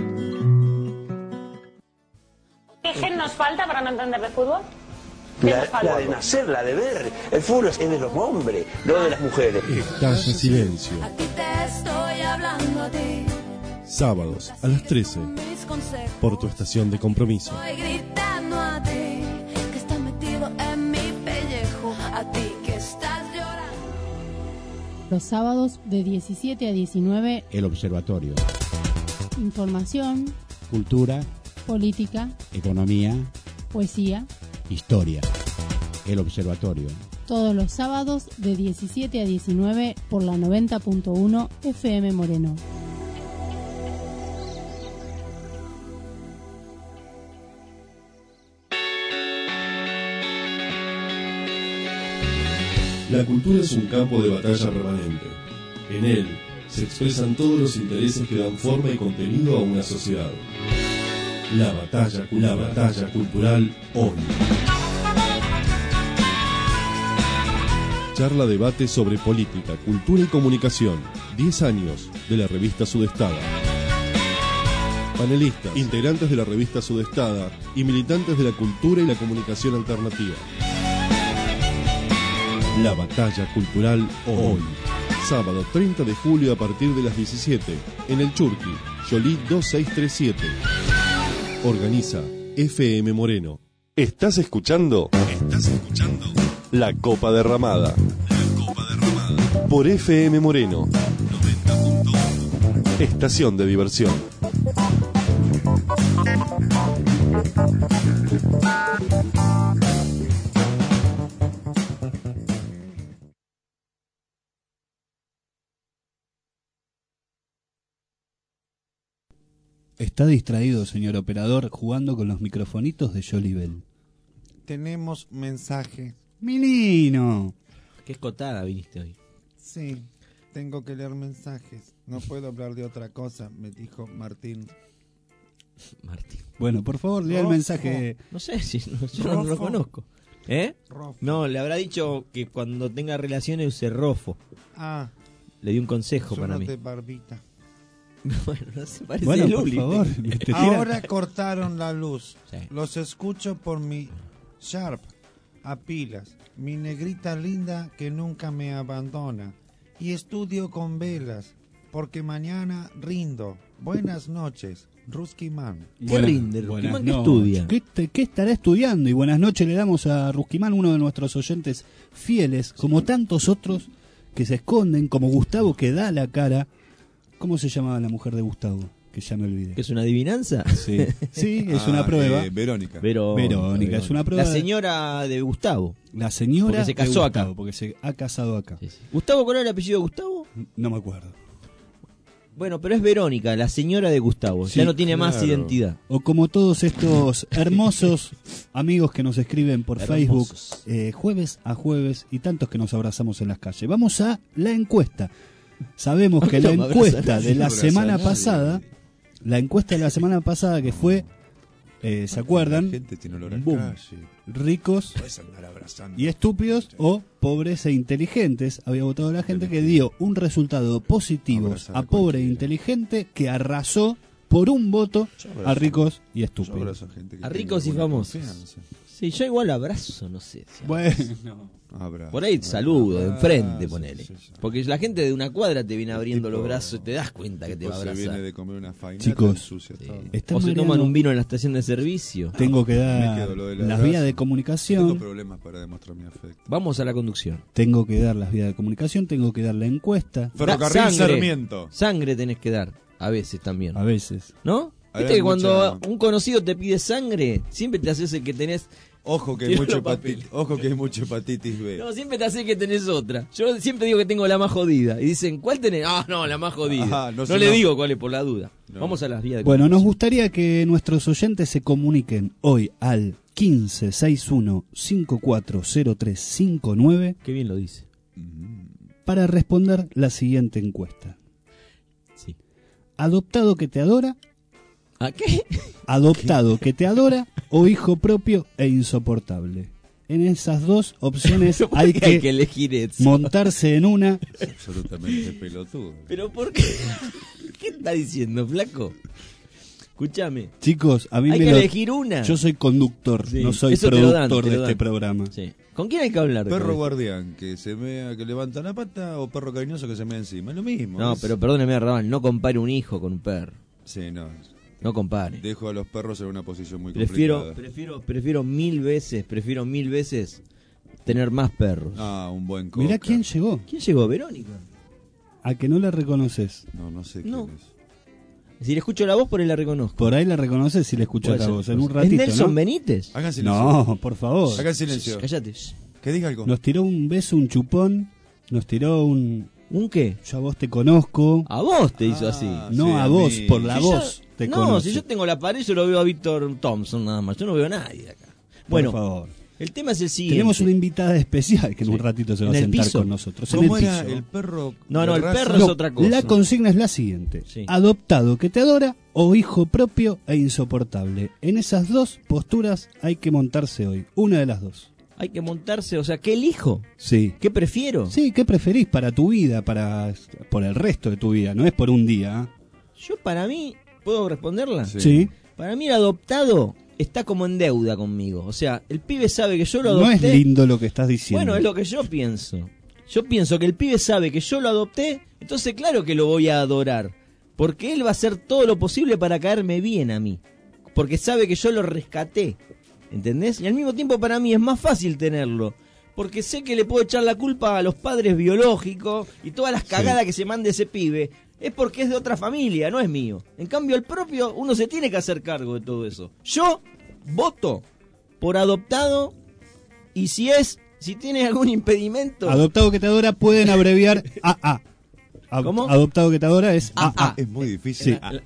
¿Qué gen nos falta para no entender de fútbol? La de nacer, la de ver. El fútbol es de los hombres, no de las mujeres. Estás en silencio. Aquí te estoy hablando a ti. Sábados a las 13. Por tu estación de compromiso. Estoy gritando a ti, que estás metido en mi pellejo. A ti que estás llorando. Los sábados de 17 a 19. El Observatorio. Información. Cultura. Política. Economía. Poesía. Historia. El Observatorio. Todos los sábados de 17 a 19 por la 90.1 FM Moreno. La cultura es un campo de batalla permanente. En él se expresan todos los intereses que dan forma y contenido a una sociedad. La batalla cultural hoy. Charla debate sobre política, cultura y comunicación. 10 años de la revista Sudestada. Panelistas, integrantes de la revista Sudestada y militantes de la cultura y la comunicación alternativa. La batalla cultural hoy. Sábado 30 de julio a partir de las 17 en el Churqui, Yolí 2637. Organiza FM Moreno. ¿Estás escuchando? La Copa Derramada. Por FM Moreno. 90.1. Estación de diversión. Está distraído, señor operador, jugando con los microfonitos de Jolly Bell. Tenemos mensaje. ¡Menino! Qué escotada viniste hoy. Sí, tengo que leer mensajes. No puedo hablar de otra cosa, me dijo Martín. Bueno, por favor, lea el mensaje. No sé, si yo no lo conozco. Rofo. No, le habrá dicho que cuando tenga relaciones use Rofo. Ah. Le di un consejo para mí. De barbita. Bueno, no se parece bueno, Luli. por favor. Ahora cortaron la luz. Sí. Los escucho por mi Sharp a pilas. Mi negrita linda que nunca me abandona. Y estudio con velas, porque mañana rindo. Buenas noches, Ruskiman. ¿Qué rinde, Ruskiman? ¿Qué estudia? ¿Qué estará estudiando? Y buenas noches le damos a Ruskiman, uno de nuestros oyentes fieles, como tantos otros que se esconden, como Gustavo que da la cara. ¿Cómo se llamaba la mujer de Gustavo? Que ya me olvidé. ¿Que es una adivinanza? Sí, sí, es una prueba. Verónica. Verónica, es una prueba. La señora de Gustavo. La señora porque se casó de Gustavo, acá. porque se ha casado acá. Sí, sí. ¿Gustavo, cuál era el apellido de Gustavo? No me acuerdo. Bueno, pero es Verónica, la señora de Gustavo. Sí, ya no tiene más claro. identidad. O como todos estos hermosos amigos que nos escriben por Facebook, jueves a jueves, y tantos que nos abrazamos en las calles. Vamos a la encuesta. Sabemos que la encuesta de la semana pasada, que fue, ¿se acuerdan? La gente tiene olor a Boom. calle. Ricos Puedes andar abrazando. y estúpidos o pobres e inteligentes. Había votado la gente que dio un resultado positivo Abrazar a a pobre e cualquiera. inteligente, que arrasó por un voto Yo abrazo. a ricos y Yo estúpidos. abrazo gente que A tiene ricos y buena famosos. confianza. Sí, yo igual abrazo, no sé. Bueno, Abrazo. Por ahí saludo, de Abrazo, enfrente, ponele. sí, sí. Porque la gente de una cuadra te viene abriendo tipo- los brazos y te das cuenta que te va a Se viene abrazar. de comer una fainata, Chicos, ensucia todo. están O se toman mareando. un vino en la estación de servicio. Tengo que Me dar quedo lo de la las abrazo. vías de Tengo comunicación. problemas para demostrar mi afecto. Vamos a la conducción. Tengo que dar las vías de comunicación. Tengo que dar la encuesta. Ferrocarril sangre. Sarmiento. Sangre tenés que dar, a veces también. A veces. ¿No? Hay Viste que cuando mucha- un conocido te pide sangre, siempre te haces el que tenés. Ojo que hay Tiro mucha los papeles. hepatitis. Ojo que hay mucha hepatitis B. No, siempre te haces que tenés otra. Yo siempre digo que tengo la más jodida. Y dicen, ¿cuál tenés? Ah, no, la más jodida. Ajá, no no le sé, no. digo cuál es por la duda. No. Vamos a las vías de Bueno, nos comunicación. gustaría que nuestros oyentes se comuniquen hoy al 1561-540359 Qué bien lo dice. para responder la siguiente encuesta. Sí. ¿Adoptado que te adora? ¿A qué? ¿Adoptado que te adora o hijo propio e insoportable? En esas dos opciones ¿Por hay qué que elegir eso? montarse en una. Es absolutamente pelotudo. ¿Pero por qué? ¿Qué está diciendo, flaco? Escúchame. Chicos, a mí Hay me que lo... elegir una. Yo soy conductor, Sí, no soy eso te lo dan, productor te de lo este dan. programa. Sí. ¿Con quién hay que hablar? Perro Con- guardián que se mea, que levanta la pata, o perro cariñoso que se mea encima. Es lo mismo. No, es- pero perdóneme, Raban, no compare un hijo con un perro. Sí, no. No compare. Dejo a los perros en una posición muy Prefiero complicada. mil veces tener más perros. Ah, un buen coca. Mirá quién llegó. ¿Quién llegó? ¿Verónica? A que no la reconoces. No sé No. quién es. Si le escucho la voz, por ahí la reconozco. Por ahí la reconoces si le escuchas Puede la ser, voz. puede En un ser. ratito, ¿Es Nelson ¿no? Benítez? Hagan silencio. No, por favor. Hagan silencio. Cállate. Que diga algo. Nos tiró un beso, un chupón. Nos tiró un... ¿Un qué? Yo a vos te conozco. A vos te hizo así. No, sí, a a vos, mí. por la Si voz yo- te no, conoce. si yo tengo la pared, yo lo veo a Víctor Thompson nada más. Yo no veo a nadie acá. Por Bueno, favor. el tema es el siguiente. Tenemos una invitada especial que en un ratito se va ¿En a el sentar piso? con nosotros. En ¿Cómo el era piso. el perro? No, de no, el raza? perro es otra cosa. La consigna es la siguiente. Sí. Adoptado que te adora o hijo propio e insoportable. En esas dos posturas hay que montarse hoy. Una de las dos. Hay que montarse, o sea, ¿qué elijo? Sí. ¿Qué prefiero? Sí, ¿qué preferís para tu vida, por el resto de tu vida? No es por un día. Yo para mí, ¿puedo responderla? Sí. Para mí el adoptado está como en deuda conmigo. O sea, el pibe sabe que yo lo No adopté. es lindo lo que estás diciendo. Bueno, es lo que yo pienso. Yo pienso que el pibe sabe que yo lo adopté, entonces claro que lo voy a adorar. Porque él va a hacer todo lo posible para caerme bien a mí. Porque sabe que yo lo rescaté. ¿Entendés? Y al mismo tiempo para mí es más fácil tenerlo. Porque sé que le puedo echar la culpa a los padres biológicos y todas las cagadas que se mande ese pibe. Es porque es de otra familia, no es mío. En cambio, el propio, uno se tiene que hacer cargo de todo eso. Yo voto por adoptado y si tiene algún impedimento... Adoptado que te adora pueden abreviar AA. ¿Cómo? Adoptado que te adora es AA. Es muy difícil. Sí.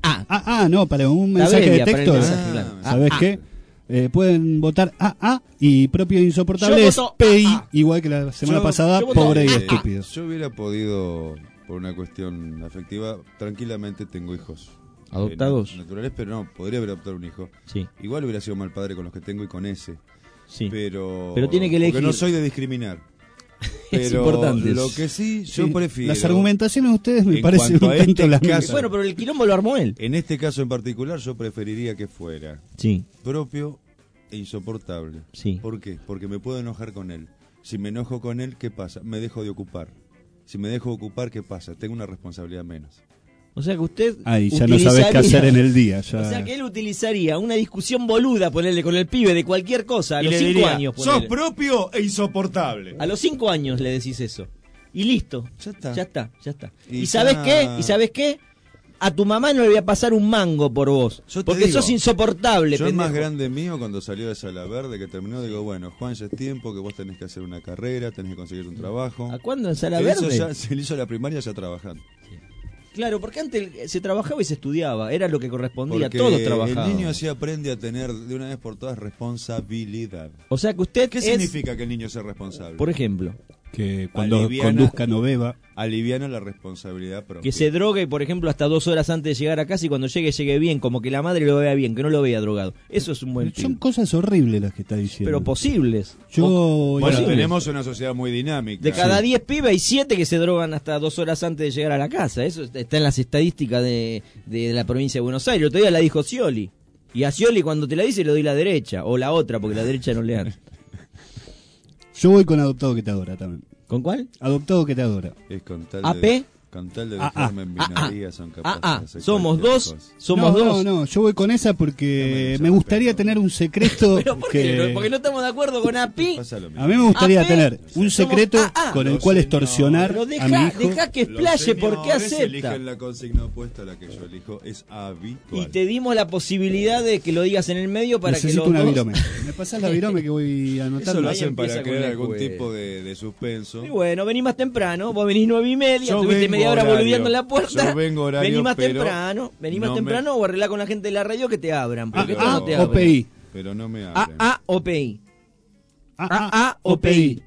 No, para un La mensaje abrelia de para el texto. mensaje, claro. ¿Sabes qué? Pueden votar AA y propio e insoportable Yo es voto PI, AA. igual que la semana Yo- pasada, yo voto pobre y AA. estúpido. Yo hubiera podido, por una cuestión afectiva, tranquilamente tengo hijos. ¿Adoptados? Naturales, pero no, podría haber adoptado un hijo. Sí. Igual hubiera sido mal padre con los que tengo y con ese. Sí. Pero tiene que elegir. Porque no soy de discriminar. Es Pero importante lo eso. que sí, yo Sí, prefiero... Las argumentaciones de ustedes me En parecen cuanto un a tanto este las caso- mismas. Bueno, pero el quilombo lo armó él. En este caso en particular, yo preferiría que fuera Sí. propio e insoportable. Sí. ¿Por qué? Porque me puedo enojar con él. Si me enojo con él, ¿qué pasa? Me dejo de ocupar. Si me dejo de ocupar, ¿qué pasa? Tengo una responsabilidad menos. O sea que usted Ay, ya no sabes qué hacer en el día. Ya. O sea que él utilizaría una discusión boluda, ponerle con el pibe de cualquier cosa, a Y los le 5 diría, años. sos ponele. propio e insoportable. A los 5 años le decís eso. Y listo. Ya está. Ya está. Y ¿Y sabes ya- qué? ¿Y sabes qué? A tu mamá no le voy a pasar un mango por vos. Yo te Porque digo, sos insoportable, Yo el más pendejo. grande mío, cuando salió de Sala Verde, que terminó, digo, bueno, Juan, ya es tiempo que vos tenés que hacer una carrera, tenés que conseguir un trabajo. ¿A cuándo en Sala Él hizo Verde? ya- se le hizo la primaria ya trabajando. Claro, porque antes se trabajaba y se estudiaba, era lo que correspondía, Porque todos trabajaban. el niño así aprende a tener de una vez por todas responsabilidad. O sea que usted ¿Qué significa que el niño sea responsable? Por ejemplo, que cuando conduzca no beba. Aliviana la responsabilidad propia. que se drogue, por ejemplo, hasta 2 horas antes de llegar a casa y cuando llegue bien, como que la madre lo vea bien, que no lo vea drogado. Eso es un buen Son tip. cosas horribles las que está diciendo. Pero posibles. Yo Bueno, tenemos una sociedad muy dinámica. De cada 10 pibes hay 7 que se drogan hasta 2 horas antes de llegar a la casa. Eso está en las estadísticas de la provincia de Buenos Aires. El otro día la dijo Scioli. Y a Scioli cuando te la dice le doy la derecha. O la otra, porque la derecha no le dan. Yo voy con Adoptado que te adora también. ¿Con cuál? Adoptado que te adora. Es con tal AP. Con tal de dejarme en binaria son capaces de hacer Somos cualquier dos. cosa. Somos dos. No, yo voy con esa porque me gustaría tener un secreto. ¿Pero por qué? Porque no estamos de acuerdo con API. A mí me gustaría AP, tener un secreto con el cual extorsionar Pero a mi hijo. deja que explaye por qué acepta. Eligen la consigna opuesta a la que yo elijo, es habitual. Y te dimos la posibilidad de que lo digas en el medio para Necesito que los una dos... virome. ¿Me pasás la virome que voy anotando? Eso lo Ahí hacen empieza para con crear la algún juez. tipo de suspenso. Y bueno, vení más temprano, vos venís 9:30, Yo tuviste vengo media hora horario. boludeando en la puerta. Yo vengo horario, vení más pero temprano o arreglá con la gente de la radio que te abran. Porque Pero- esto no te o abren. PI. Pero no me abren. AA o PI. AA o PI.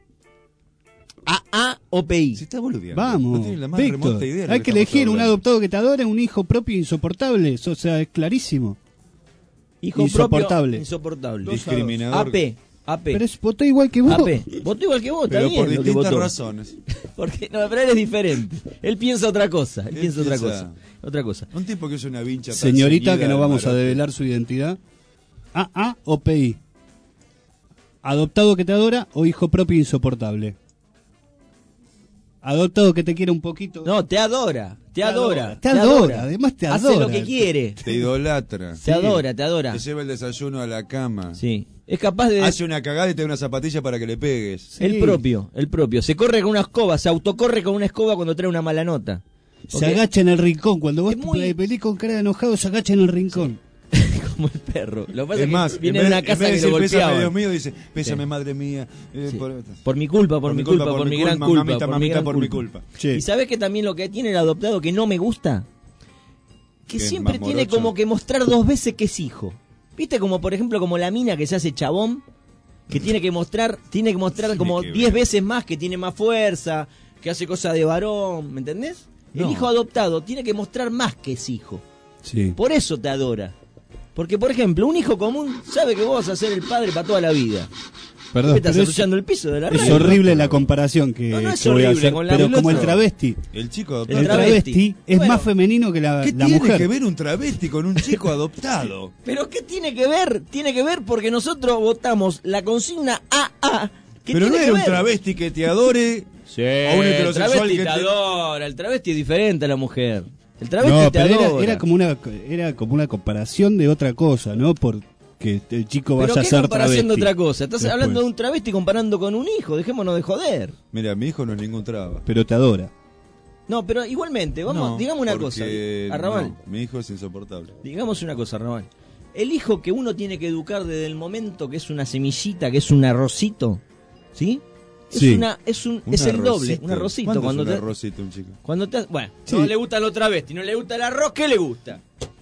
AA o PI. Si está boludeando. Vamos, No tiene la más Víctor, remota idea de lo hay que estamos elegir un hablando. adoptado que te adore, un hijo propio insoportable. O sea, es clarísimo. Hijo Insoportable. propio, insoportable. Discriminador. AP. Pero votó igual que vos. AP. Votó igual que vos, está Pero bien por lo que distintas votó. razones. Porque, no, pero él es diferente. Él piensa otra cosa. Él Él piensa otra piensa- cosa. Otra cosa. Un tipo que es una vincha tan Señorita, seguida que no del vamos a marote. develar su identidad. AA o PI. Adoptado que te adora o hijo propio insoportable. Adoptado que te quiere un poquito. No, te adora. Te adora. Te adora, además te Hace adora. lo que quiere. Te idolatra. Te adora, te adora. Te lleva el desayuno a la cama. Sí. Es capaz de... Hace una cagada y te da una zapatilla para que le pegues. El propio. Se corre con una escoba, se autocorre con una escoba cuando trae una mala nota. Se agacha en el rincón. Cuando vos Es muy- te pelís con cara de enojado, se agacha en el rincón. Como el perro. Lo que pasa Es es más, que viene de una casa que lo Pésame, golpeaba. Dios mío, dice, pésame, Sí. madre mía. Sí. Por Por mi culpa, por mi culpa, por mi gran culpa. Mamita, mamita, por mi culpa. Y sabes que también lo que tiene el adoptado que no me gusta, que Que es siempre más tiene morocho. como que mostrar 2 veces que es hijo. ¿Viste? Como por ejemplo como la mina que se hace chabón, que tiene que mostrar como que 10 ver. veces más, que tiene más fuerza, que hace cosas de varón, ¿me entendés? El No. hijo adoptado tiene que mostrar más que es hijo. Sí. Por eso te adora. Porque, por ejemplo, un hijo común sabe que vos vas a ser el padre para toda la vida. Perdón, ¿Me estás pero es- ensuciando el piso de la Es radio? horrible la comparación que, No, no es que voy a horrible, hacer. con la Pero del como el otro. travesti. El chico adoptado. El travesti es Bueno. más femenino que la ¿Qué la tiene mujer. que ver un travesti con un chico adoptado? ¿Pero qué tiene que ver? Tiene que ver porque nosotros votamos la consigna AA. ¿Qué Pero no tiene que era un ver? travesti que te adore. Sí, o un el heterosexual travesti que te te... adora. El travesti es diferente a la mujer. El travesti No, te pero adora. era como una comparación de otra cosa, ¿no? Porque el chico ¿Pero vaya a qué ser comparación travesti. de otra cosa? Estás Después. hablando de un travesti comparando con un hijo. Dejémonos de joder. Mira, mi hijo no es ningún traba. Pero te adora. No, pero igualmente, vamos, No, digamos una porque cosa. Arrabal, no, mi hijo es insoportable. digamos una cosa, Arrabal. El hijo que uno tiene que educar desde el momento que es una semillita, que es un arrocito, ¿sí? Es Sí. es el doble, un arrocito. ¿Cuánto Cuando es un te, arrocito un chico? cuando te, bueno, Sí. no le gusta lo travesti, no le gusta el arroz, ¿qué le gusta?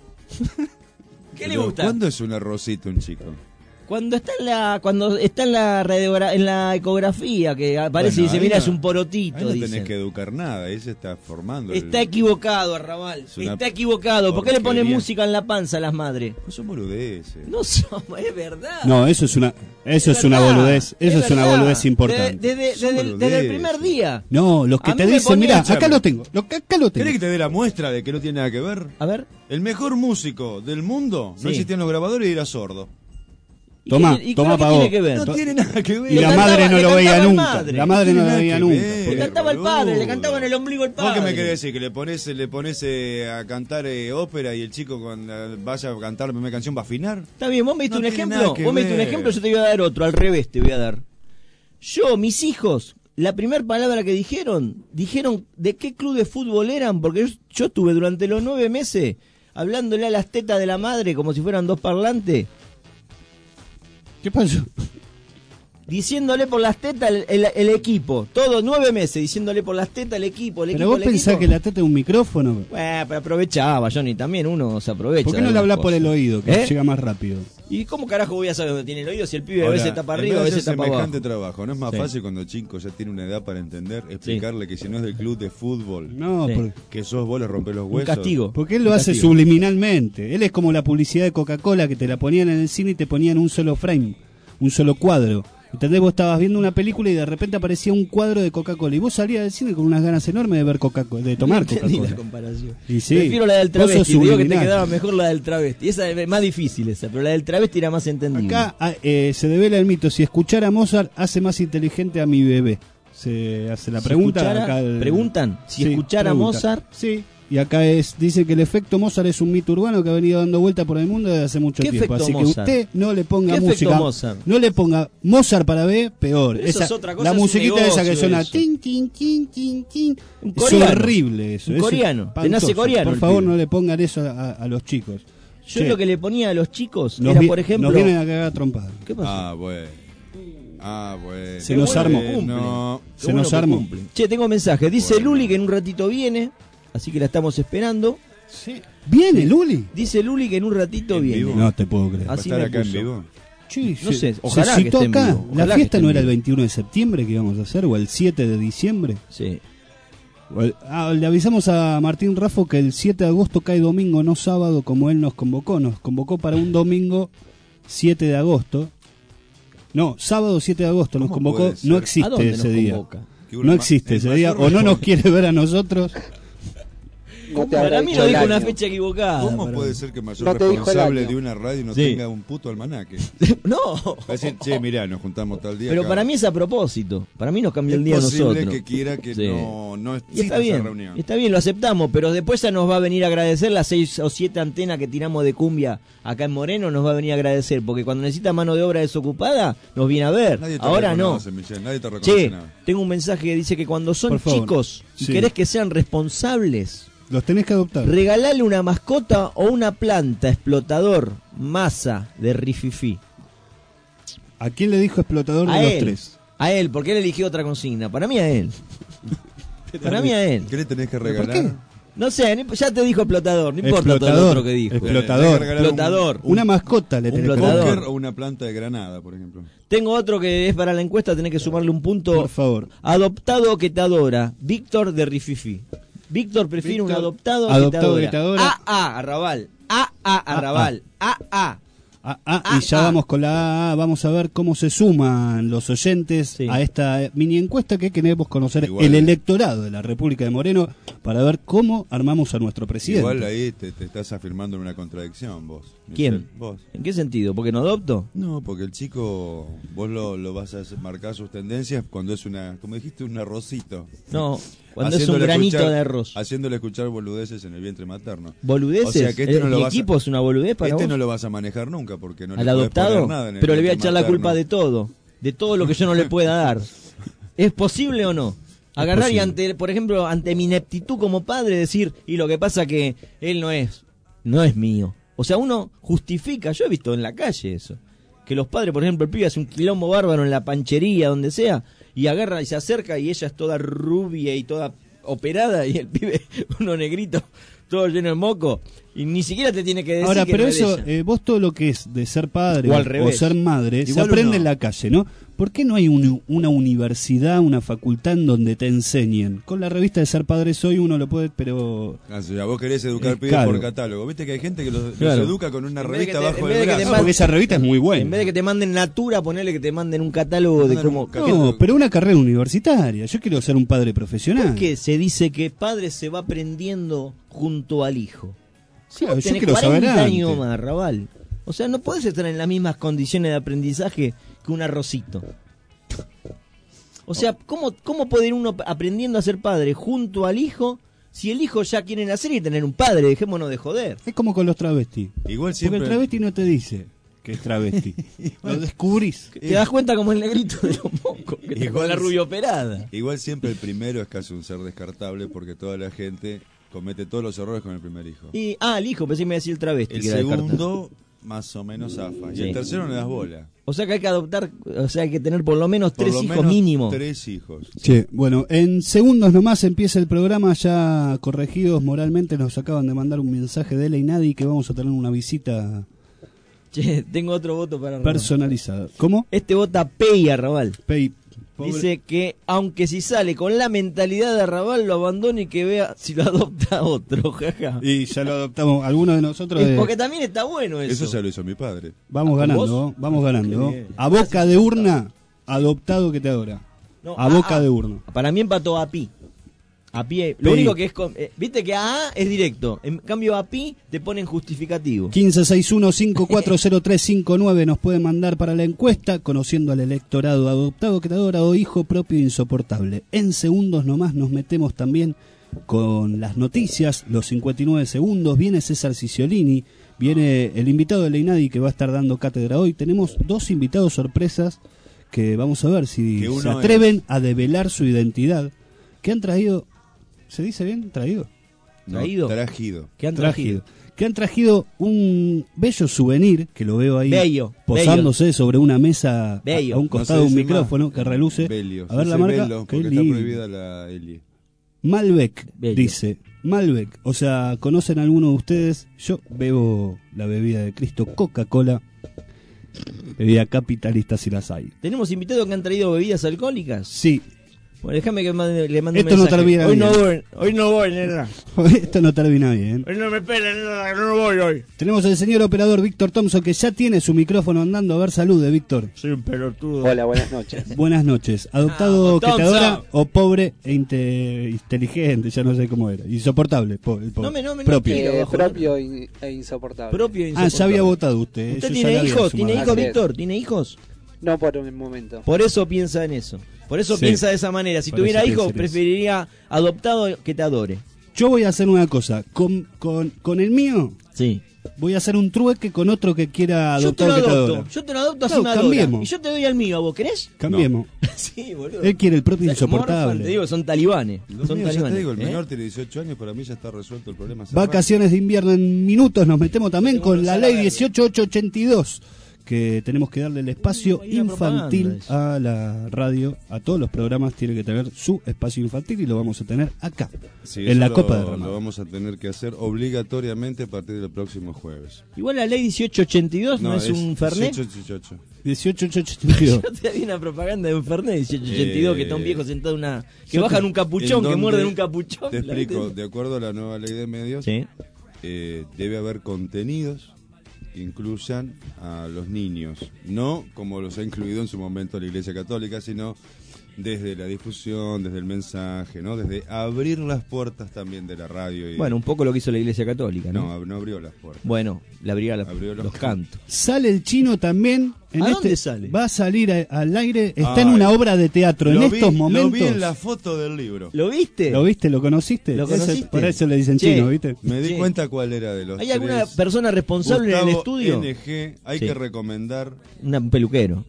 ¿Qué le Pero, gusta? ¿Cuándo es un arrocito un chico? Cuando está en la ecografía que aparece y Bueno, dice, ahí mira, no- es un porotito, Ahí no dice. tenés que educar nada, ahí se está formando. Está equivocado, Arrabal. una Está equivocado. ¿Por qué le ponen porquería. música en la panza a las madres? No son boludeces. No somos, es verdad. No, eso es una verdad, boludez. Eso es una verdad. boludez importante. Desde el primer día. No, los que A te mí me dicen, ponían- mira, acá Escúchame. lo tengo. Acá lo tengo. ¿Querés que te dé la muestra de que no tiene nada que ver? A ver. El mejor músico del mundo Sí. no existían los grabadores y era sordo. Tomá, ¿Y tomá qué pa' tiene vos. que ver? No tiene nada que ver. Y la cantaba- madre no le lo veía cantaba el nunca. madre. La madre no lo Tiene veía nada que nunca. ver. Le cantaba el padre, le boludo. cantaba en el ombligo el ¿Vos padre. qué me querés decir? ¿Que le pones a cantar ópera y el chico cuando vaya a cantar la primera canción va a afinar? Está bien, vos me diste No un tiene ejemplo. nada que Vos me diste un ver. ejemplo, yo te voy a dar otro. Al revés te voy a dar. Yo, mis hijos, la primera palabra que dijeron de qué club de fútbol eran, porque yo estuve durante los 9 meses hablándole a las tetas de la madre como si fueran dos parlantes. ¿Qué pasó? diciéndole por las tetas el equipo. Todo 9 meses diciéndole por las tetas el equipo. Pero vos pensás que la teta es un micrófono. Bueno, pero aprovechaba, Johnny, también uno se aprovecha. ¿Por qué no le hablas por el oído, que llega más rápido? ¿Y cómo carajo voy a saber dónde tiene el oído si el pibe a veces está para arriba, a veces está para abajo? Semejante trabajo, ¿no es más fácil cuando el chico ya tiene una edad para entender, explicarle que si no es del club de fútbol, que sos vos le rompés los huesos? Un castigo. Porque él lo hace subliminalmente. Él es como la publicidad de Coca-Cola que te la ponían en el cine y te ponían un solo frame, un solo cuadro. ¿Entendés? Vos estabas viendo una película y de repente aparecía un cuadro de Coca-Cola y vos salías del cine con unas ganas enormes de ver Coca-Cola, de tomar Coca-Cola. La comparación. Y sí, prefiero la del travesti, te digo que te quedaba mejor la del travesti. Esa es más difícil esa, pero la del travesti era más entendible. Acá se devela el mito, si escuchara a Mozart hace más inteligente a mi bebé. Se hace la pregunta. ¿Preguntan? Si escuchara a Mozart. Sí. Y acá dice que el efecto Mozart es un mito urbano que ha venido dando vuelta por el mundo desde hace mucho tiempo. Así Mozart? que usted no le ponga ¿Qué música. Mozart? No le ponga Mozart para B, peor. Eso es otra cosa, la es un musiquita negocio, esa que suena eso. tin, tin, tin, tin, tin. Un Es coreano. horrible eso. Un eso coreano. es Te nace espantoso. coreano Por el favor, pibe. no le pongan eso a los chicos. Yo lo que le ponía a los chicos Nos era, vi- por ejemplo. nos vienen a cagar a trompadas. ¿Qué pasó? Ah, bueno. Se nos armó. No. Se nos armó. Che, tengo mensajes. Dice Luli que en un ratito viene, así que la estamos esperando. Sí. ¿Viene Luli? Dice Luli que en un ratito viene. No te puedo creer. Así ¿Va a me estar acá puso. en vivo? Sí, No sé, se ojalá que citó esté en acá. vivo. La Ojalá fiesta que no esté era en el vivo. 21 de septiembre que íbamos a hacer o el 7 de diciembre. Sí. Le avisamos a Martín Raffo que el 7 de agosto cae domingo, no sábado, como él nos convocó. Nos convocó para un domingo 7 de agosto. No, sábado 7 de agosto nos ¿Cómo convocó. puede ser? No ¿A existe dónde ese nos día. convoca? No existe ese día. O no nos quiere ver a nosotros. Para mí lo dijo una fecha equivocada. ¿Cómo para puede mí. ser que el mayor No te dijo el responsable año. de una radio no Sí. tenga un puto almanaque? No. Va a decir, che, mirá, nos juntamos tal día. Pero acá. para mí es a propósito. Para mí nos cambió es el día a posible nosotros. que quiera que Sí. no Y exista está esa bien, reunión. está bien, lo aceptamos, pero después ya nos va a venir a agradecer las 6 o 7 antenas que tiramos de cumbia acá en Moreno, nos va a venir a agradecer, porque cuando necesita mano de obra desocupada, nos viene a ver. Nadie te Ahora no. reconoce, Michelle, nadie te reconoce Che, nada. tengo un mensaje que dice que cuando son Por favor. chicos y Sí. querés que sean responsables, Los tenés que adoptar. regalale una mascota o una planta explotador, masa de rififi. ¿A quién le dijo explotador A de los él. tres? A él, porque él eligió otra consigna. Para mí a él. Para mí a él. ¿Qué le tenés que ¿Pero por regalar? No sé, ya te dijo explotador, no importa todo lo otro que dijo. Explotador. Explotador. Una mascota le Un tenés que explotador. ¿Póker dar. o una planta de granada, por ejemplo? Tengo otro que es para la encuesta, tenés que sumarle un punto. Por favor. Adoptado que te adora, Víctor de Rififi. Víctor prefiere un Víctor, adoptado adoptado que que te te adora. adora. Arrabal. Arrabal. Y ya vamos con la A. Vamos a ver cómo se suman los oyentes Sí. a esta mini encuesta que queremos conocer Igual. el electorado de la República de Moreno para ver cómo armamos a nuestro presidente. Igual ahí te estás afirmando en una contradicción vos. ¿Quién? Michelle, vos. ¿En qué sentido? ¿Porque no adopto? No, porque el chico, vos lo vas a marcar sus tendencias cuando es una, como dijiste, un arrocito. No, cuando es un Haciéndole granito escuchar- de arroz. Haciéndole escuchar boludeces en el vientre materno. ¿Boludeces? O sea que este no lo ¿Mi vas a- equipo es una boludez para Este vos? no lo vas a manejar nunca porque no ¿Al le podés adoptado? poner nada en el Pero le voy a vientre echar la materno. culpa de todo lo que yo no le pueda dar. ¿Es posible o no? Agarrar y posible. por ejemplo, ante mi ineptitud como padre decir, y lo que pasa que él no es mío. O sea, uno justifica, yo he visto en la calle eso, que los padres, por ejemplo, el pibe hace un quilombo bárbaro en la panchería, donde sea, y agarra y se acerca y ella es toda rubia y toda operada y el pibe, uno negrito, todo lleno de moco, y ni siquiera te tiene que decir Ahora, que pero no es eso, ella. vos todo lo que es de ser padre O al o revés. ser madre, se Igual aprende uno- en la calle, ¿no? ¿Por qué no hay una universidad, una facultad en donde te enseñen? Con la revista de Ser Padres Hoy uno lo puede, pero... Ah, o sea, vos querés educar pibes claro. por catálogo. Viste que hay gente que los Claro. educa con una En vez de revista que te- bajo en vez el de que te brazo. manden- Porque esa revista es muy buena. En vez de que te manden Natura, ponele que te manden un catálogo de cómo... No, pero una carrera universitaria. Yo quiero ser un padre profesional. ¿Por qué se dice que padre se va aprendiendo junto al hijo? Si Claro, vos yo tenés quiero saber 40 años antes. más, Raval. O sea, no podés estar en las mismas condiciones de aprendizaje que un arrocito. O sea, ¿cómo puede ir uno aprendiendo a ser padre junto al hijo si el hijo ya quiere nacer y tener un padre? Dejémonos de joder. Es como con los travestis. Igual Porque siempre... el travesti no te dice que es travesti. Lo descubrís. Te das cuenta como el negrito de los mocos, que te con la rubia operada. Igual siempre el primero es casi un ser descartable porque toda la gente comete todos los errores con el primer hijo. Y, el hijo, pensé que me decía el travesti. El que era segundo descartado. más o menos zafa. Y Sí. el tercero no le das bola. O sea que hay que adoptar, o sea, hay que tener por lo menos Por 3 lo hijos menos mínimo. 3 hijos. Che, bueno, en segundos nomás empieza el programa, ya corregidos moralmente. Nos acaban de mandar un mensaje de Leinadi que vamos a tener una visita Che, tengo otro voto para Arrabal. personalizada. ¿Cómo? Este vota Pei Arrabal. Pei. Pobre- Dice que aunque si sale con la mentalidad de Arrabal lo abandone y que vea si lo adopta otro, jaja. Y ya lo adoptamos, algunos de nosotros. Porque también está bueno eso. Eso ya lo hizo mi padre. Vamos ganando, vamos ganando. Qué bien. A boca de urna, adoptado que te adora. No, A boca de urna. Para mí empató a Pi. A Pi, lo Pi. único que es viste que a es directo, en cambio a Pi te ponen justificativo. 1561-540359 nos pueden mandar para la encuesta, conociendo al electorado adoptado que te adora o hijo propio insoportable. En segundos nomás nos metemos también con las noticias, los 59 segundos. Viene César Ciciolini, viene el invitado de Leinadi que va a estar dando cátedra hoy. Tenemos 2 invitados sorpresas que vamos a ver si Que uno se atreven a develar su identidad. Que han traído, ¿se dice bien? ¿Traído? No, Traído. trajido. ¿Qué han traído? Que han traído un bello souvenir, que lo veo ahí Bello, posándose sobre una mesa Bello. a un costado de No un se dice micrófono más que reluce. Belio. A ver Se la dice marca. Belo, Qué porque está lindo. prohibida la Eli. Malbec, Bello. dice. Malbec. O sea, ¿conocen alguno de ustedes? Yo bebo la bebida de Cristo, Coca-Cola. Bebida capitalista si las hay. ¿Tenemos invitados que han traído bebidas alcohólicas? Sí. Bueno, déjame que le mande Esto un no mensaje. termina hoy bien. no voy, nena. Esto no termina bien. Hoy no me pelan, nena, no voy hoy. Tenemos al señor operador Víctor Thompson que ya tiene su micrófono andando. A ver, salude, Víctor. Soy un pelotudo. Hola, buenas noches. Buenas noches. ¿Adoptado que te Thompson. adora o pobre e inteligente? Ya no sé cómo era. Insoportable. El pobre. No me propio. quiero bajo, Propio e insoportable. Propio e Ah, insoportable. ya había votado usted. ¿Usted Yo tiene ya la había hijos? sumado. ¿Tiene hijos, Así es. Víctor? ¿Tiene hijos? No por el momento. Por eso piensa en eso. Por eso Sí. piensa de esa manera. Si Por tuviera eso hijos, piensa en eso. preferiría adoptado que te adore. Yo voy a hacer una cosa. Con el mío, Sí. voy a hacer un trueque con otro que quiera Yo te adoptar lo que te adopto. adora. Yo te lo adopto así Claro, me adora. cambiemos. Y yo te doy al mío. ¿Vos querés? Cambiemos. Sí, boludo. Él quiere el propio Morfan, te insoportable. digo, son talibanes. Los Son míos, ya te talibanes. digo, el ¿eh? menor tiene 18 años, para mí ya está resuelto el problema. Vacaciones de invierno en minutos. Nos metemos también Tengo con que la usar ley la 18882. Que tenemos que darle el espacio Hay una infantil propaganda, a la radio, a todos los programas tiene que tener su espacio infantil y lo vamos a tener acá, Sí, en eso la Copa de Lo Ramón. vamos a tener que hacer obligatoriamente a partir del próximo jueves. Igual la ley 1882 no, es un Fernet. 1888. 18882. Yo te había una propaganda de un Fernet 1882 que está un viejo sentado en una. Que Yo bajan te- un capuchón, ¿en que muerden dónde? un capuchón. Te ¿la explico, viste? de acuerdo a la nueva ley de medios, Sí. debe haber contenidos que incluyan a los niños, no como los ha incluido en su momento la Iglesia Católica, sino desde la difusión, desde el mensaje, ¿no? Desde abrir las puertas también de la radio. Y Bueno, un poco lo que hizo la Iglesia Católica, ¿no? no abrió las puertas. Bueno, le abrió Abrió los cantos. Sale el chino también. ¿A dónde sale? Va a salir al aire. Está en Ay, una obra de teatro en Lo estos vi- momentos. Lo vi en la foto del libro. ¿Lo viste? ¿Lo viste? ¿Lo conociste? ¿Lo Ese- conociste? por eso le dicen Che, chino, ¿viste? Me di Sí. cuenta cuál era de los ¿Hay alguna tres. persona responsable en el Gustavo estudio? NG, hay Sí. que recomendar, Un peluquero.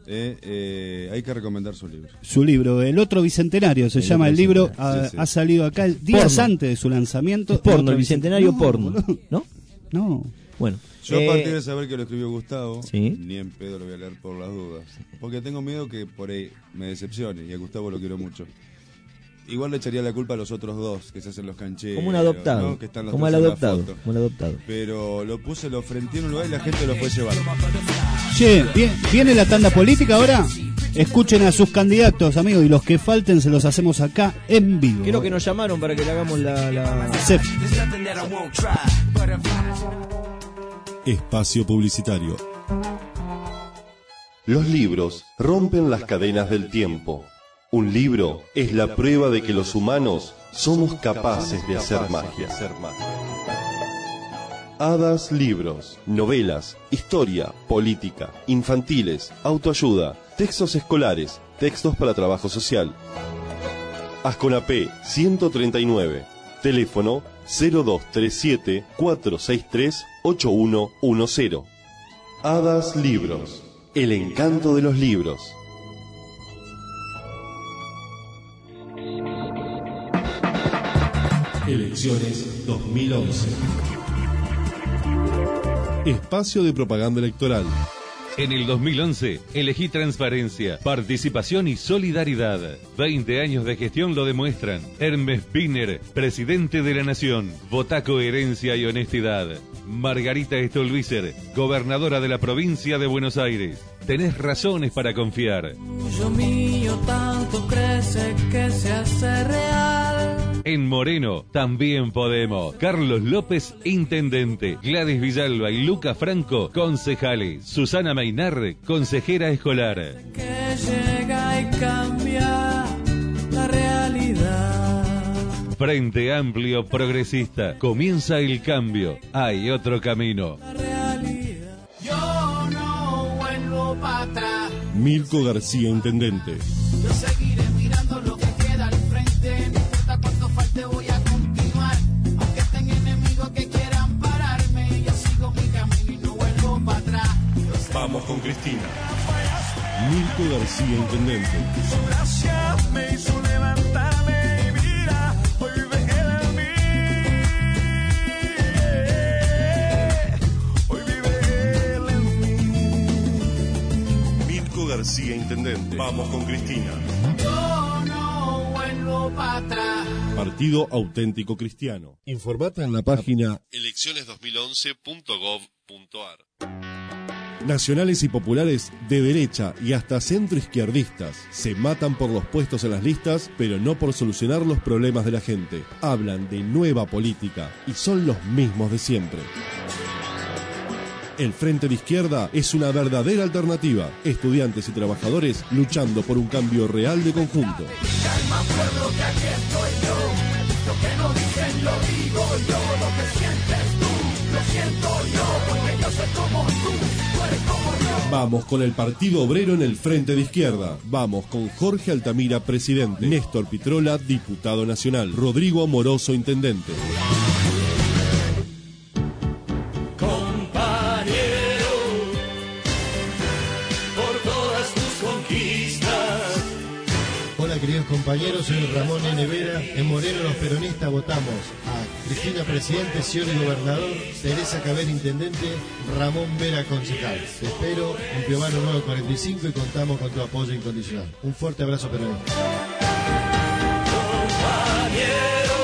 hay que recomendar su libro. Su libro, El Otro Bicentenario, se El llama Otro el libro. Bicentenario. Ha, Sí, sí. ha salido acá días Porno. antes de su lanzamiento. Es porno, Otro el Bicentenario No, porno. boludo. ¿No? No. Bueno. Yo a partir de saber que lo escribió Gustavo, Sí. ni en pedo lo voy a leer por las dudas. Porque tengo miedo que por ahí me decepcione, y a Gustavo lo quiero mucho. Igual le echaría la culpa a los otros dos, que se hacen los cancheros. Como un adoptado. ¿no? Que están los Como tres el en la adoptado. foto. Como el adoptado. Pero lo puse, lo frenté en un lugar y la gente lo fue llevar. Che, ¿viene la tanda política ahora? Escuchen a sus candidatos, amigos, y los que falten se los hacemos acá en vivo. Creo que nos llamaron para que le hagamos la... Se- Espacio publicitario. Los libros rompen las cadenas del tiempo. Un libro es la prueba de que los humanos somos capaces de hacer magia. Hadas Libros, novelas, historia, política, infantiles, autoayuda, textos escolares, textos para trabajo social. Asconapé 139, teléfono 0237-463-8110. Hadas Libros, el encanto de los libros. Elecciones 2011. Espacio de propaganda electoral. En el 2011, elegí transparencia, participación y solidaridad. 20 años de gestión lo demuestran. Hermes Wiener, presidente de la Nación. Votá coherencia y honestidad. Margarita Stolbizer, gobernadora de la provincia de Buenos Aires. Tenés razones para confiar. Tuyo mío tanto crece que se hace real. En Moreno también podemos. Carlos López, intendente. Gladys Villalba y Luca Franco, concejales. Susana Mainar, consejera escolar. Que llega y cambia la realidad. Frente Amplio Progresista. Comienza el cambio. Hay otro camino. La realidad. Yo no vuelvo para atrás. Mirko García, intendente. Yo seguiré mirando lo que queda al frente. No importa cuánto falte, voy a continuar. Aunque estén enemigos que quieran pararme, yo sigo mi camino y no vuelvo para atrás. Vamos con Cristina. Mirko García, intendente. Su gracia me hizo levantarme y mira, hoy vive él en mí. Hoy vive él en mí. Mirko García, intendente. Vamos con Cristina. Yo no vuelvo para atrás. Partido Auténtico Cristiano. Informate en la página elecciones2011.gov.ar. Nacionales y populares de derecha y hasta centroizquierdistas se matan por los puestos en las listas, pero no por solucionar los problemas de la gente. Hablan de nueva política y son los mismos de siempre. El Frente de Izquierda es una verdadera alternativa. Estudiantes y trabajadores luchando por un cambio real de conjunto. Calma pueblo que aquí estoy yo. Lo que no dicen lo digo yo. Lo que sientes tú, lo siento yo. Porque yo soy como tú eres como yo. Vamos con el Partido Obrero en el Frente de Izquierda. Vamos con Jorge Altamira, presidente. Néstor Pitrola, diputado nacional. Rodrigo Amoroso, intendente. Hola queridos compañeros, soy Ramón N. Vera. En Moreno los peronistas votamos a Cristina Presidente, Scioli Gobernador, Teresa Caber Intendente, Ramón Vera Concejal. Te espero en Piovano 945 y contamos con tu apoyo incondicional. Un fuerte abrazo peronista. Compañero,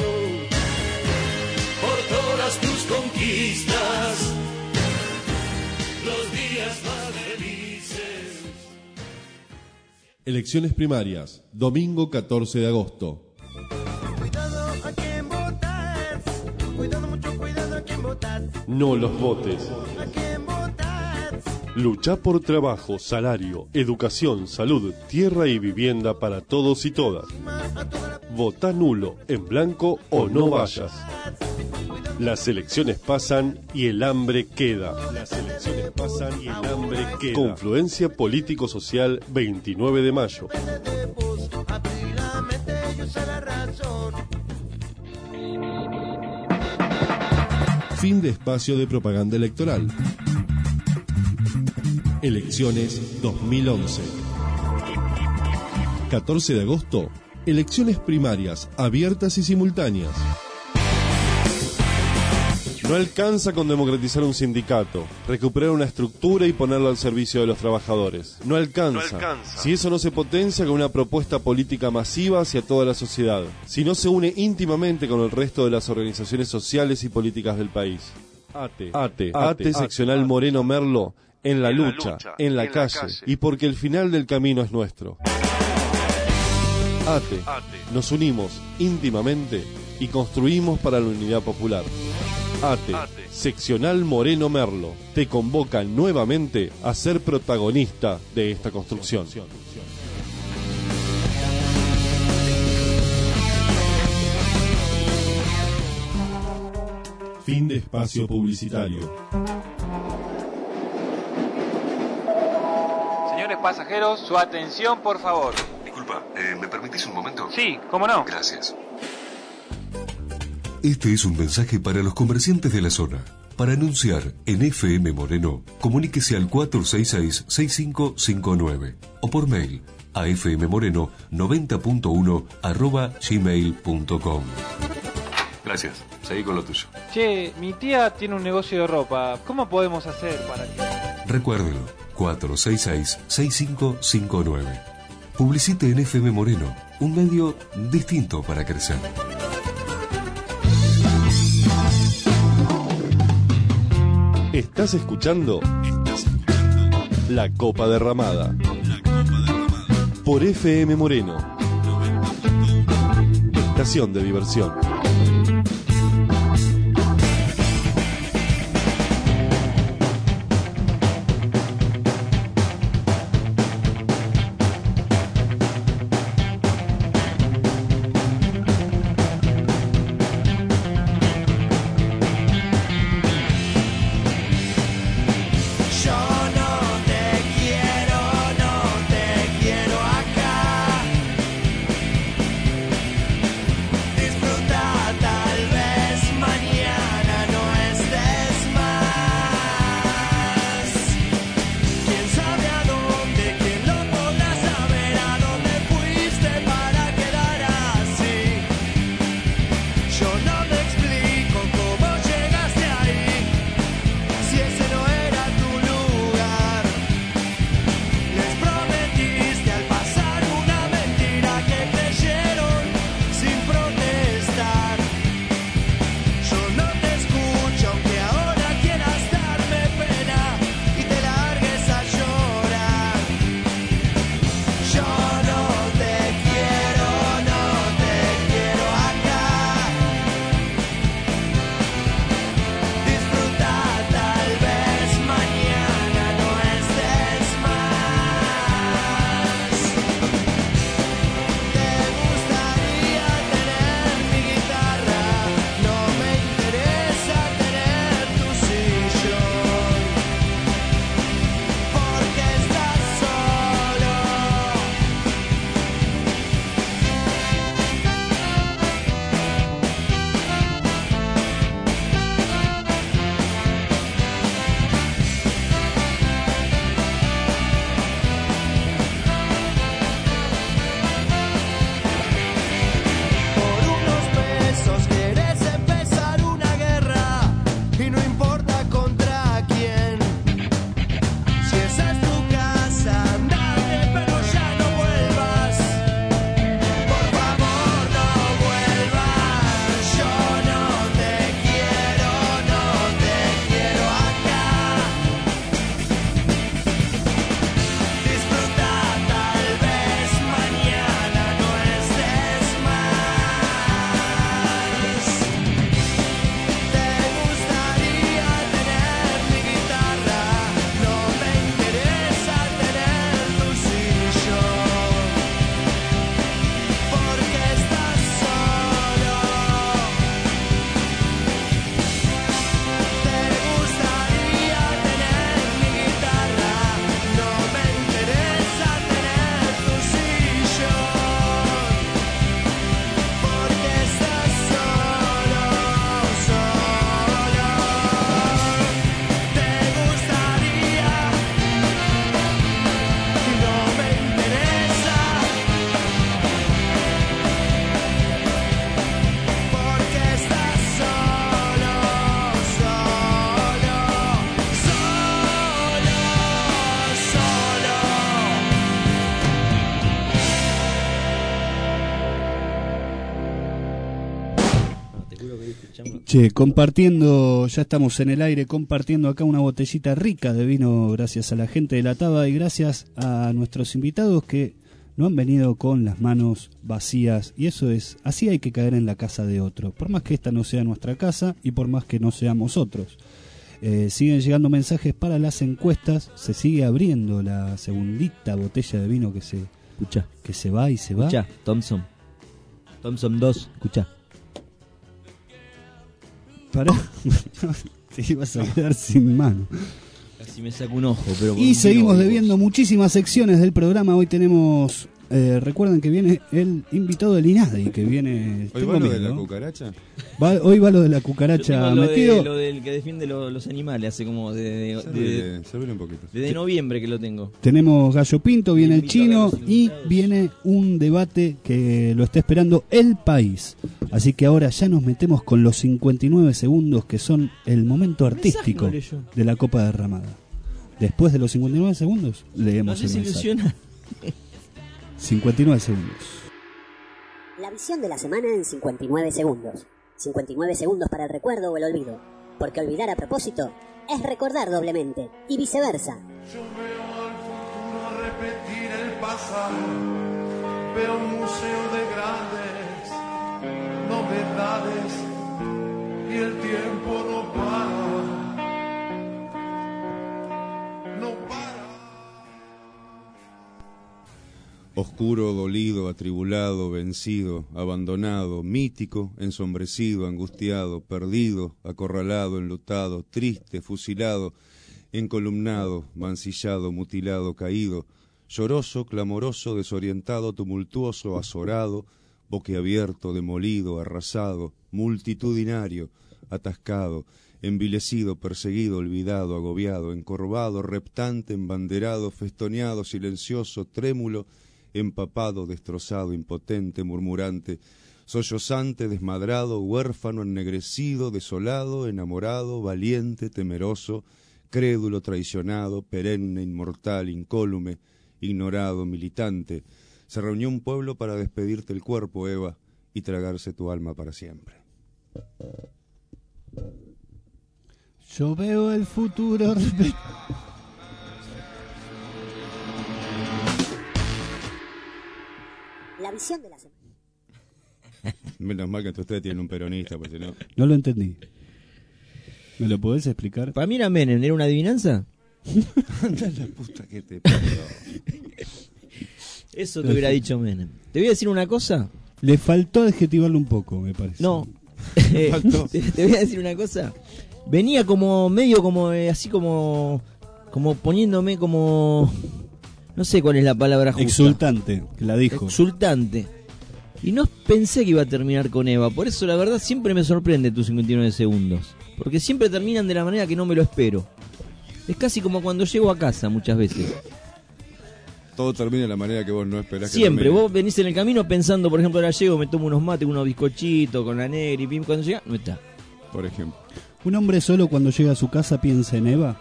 por todas tus conquistas, los días más felices. Elecciones primarias, domingo 14 de agosto. Cuidado a quien votas, cuidado, mucho cuidado a quien votas. No los votes. A quien votas. Lucha por trabajo, salario, educación, salud, tierra y vivienda para todos y todas. Vota nulo, en blanco o no vayas. Las elecciones pasan y el hambre queda. Las elecciones pasan y el hambre queda. Confluencia Político-Social 29 de mayo. Fin de espacio de propaganda electoral. Elecciones 2011. 14 de agosto. Elecciones primarias abiertas y simultáneas. No alcanza con democratizar un sindicato, recuperar una estructura y ponerlo al servicio de los trabajadores. No alcanza. Si eso no se potencia con una propuesta política masiva hacia toda la sociedad. Si no se une íntimamente con el resto de las organizaciones sociales y políticas del país. ATE, seccional Moreno Merlo, en la lucha, en la calle, y porque el final del camino es nuestro. ATE, nos unimos íntimamente y construimos para la unidad popular. ATE, seccional Moreno Merlo, te convoca nuevamente a ser protagonista de esta construcción. Fin de espacio publicitario. Señores pasajeros, su atención por favor. Disculpa, ¿me permitís un momento? Sí, ¿cómo no? Gracias. Este es un mensaje para los comerciantes de la zona. Para anunciar en FM Moreno, comuníquese al 466-6559 o por mail a fmmoreno90.1@gmail.com. Gracias. seguí con lo tuyo. Che, mi tía tiene un negocio de ropa. ¿Cómo podemos hacer para que...? Recuérdelo, 466-6559. Publicite en FM Moreno, un medio distinto para crecer. Estás escuchando La Copa Derramada por FM Moreno, estación de diversión. Che, compartiendo, ya estamos en el aire, compartiendo acá una botellita rica de vino gracias a la gente de la Taba y gracias a nuestros invitados que no han venido con las manos vacías, y eso es, así hay que caer en la casa de otro, por más que esta no sea nuestra casa y por más que no seamos otros. Siguen llegando mensajes para las encuestas, se sigue abriendo la segundita botella de vino que se va y se va. Escuchá, Thompson 2, escuchá. Pará, te ibas a quedar sin mano. Casi me saco un ojo, pero... Y seguimos debiendo muchísimas secciones del programa. Hoy tenemos, recuerden que viene el invitado del INADI, que viene... ¿Hoy va lo de la cucaracha? Hoy va lo de la Yo cucaracha tengo lo, metido. lo del que defiende los animales, hace como Servile un poquito. desde noviembre que lo tengo. Tenemos Gallo Pinto, viene el chino y viene un debate que lo está esperando el país. Así que ahora ya nos metemos con los 59 segundos que son el momento artístico de la Copa Derramada. Después de los 59 segundos, leemos el mensaje. 59 segundos. La visión de la semana en 59 segundos. 59 segundos para el recuerdo o el olvido. Porque olvidar a propósito es recordar doblemente. Y viceversa. Yo veo al futuro repetir el pasado. Veo un museo de grandes novedades. Y el tiempo no para. No para. Oscuro, dolido, atribulado, vencido, abandonado, mítico, ensombrecido, angustiado, perdido, acorralado, enlutado, triste, fusilado, encolumnado, mancillado, mutilado, caído, lloroso, clamoroso, desorientado, tumultuoso, azorado, boquiabierto, demolido, arrasado, multitudinario, atascado, envilecido, perseguido, olvidado, agobiado, encorvado, reptante, embanderado, festoneado, silencioso, trémulo, empapado, destrozado, impotente, murmurante, sollozante, desmadrado, huérfano, ennegrecido, desolado, enamorado, valiente, temeroso, crédulo, traicionado, perenne, inmortal, incólume, ignorado, militante. Se reunió un pueblo para despedirte el cuerpo, Eva, y tragarse tu alma para siempre. Yo veo el futuro. La visión de la semana. Menos mal que entre ustedes tienen un peronista, porque si no... No lo entendí. ¿Me lo podés explicar? Para mí era Menem, ¿era una adivinanza? Anda la puta que te parió. Eso te hubiera dicho Menem. Te voy a decir una cosa. Le faltó adjetivarlo un poco, me parece. No. Te voy a decir una cosa. Venía como medio como así como poniéndome como... No sé cuál es la palabra justa. Exultante, que la dijo. Exultante. Y no pensé que iba a terminar con Eva. Por eso la verdad siempre me sorprende tus 59 segundos. Porque siempre terminan de la manera que no me lo espero. Es casi como cuando llego a casa muchas veces. Todo termina de la manera que vos no esperás que Siempre, termine. vos venís en el camino pensando, por ejemplo, ahora llego, me tomo unos mates, unos bizcochitos con la negra y pim, cuando llega, no está. Por ejemplo. Un hombre solo cuando llega a su casa piensa en Eva.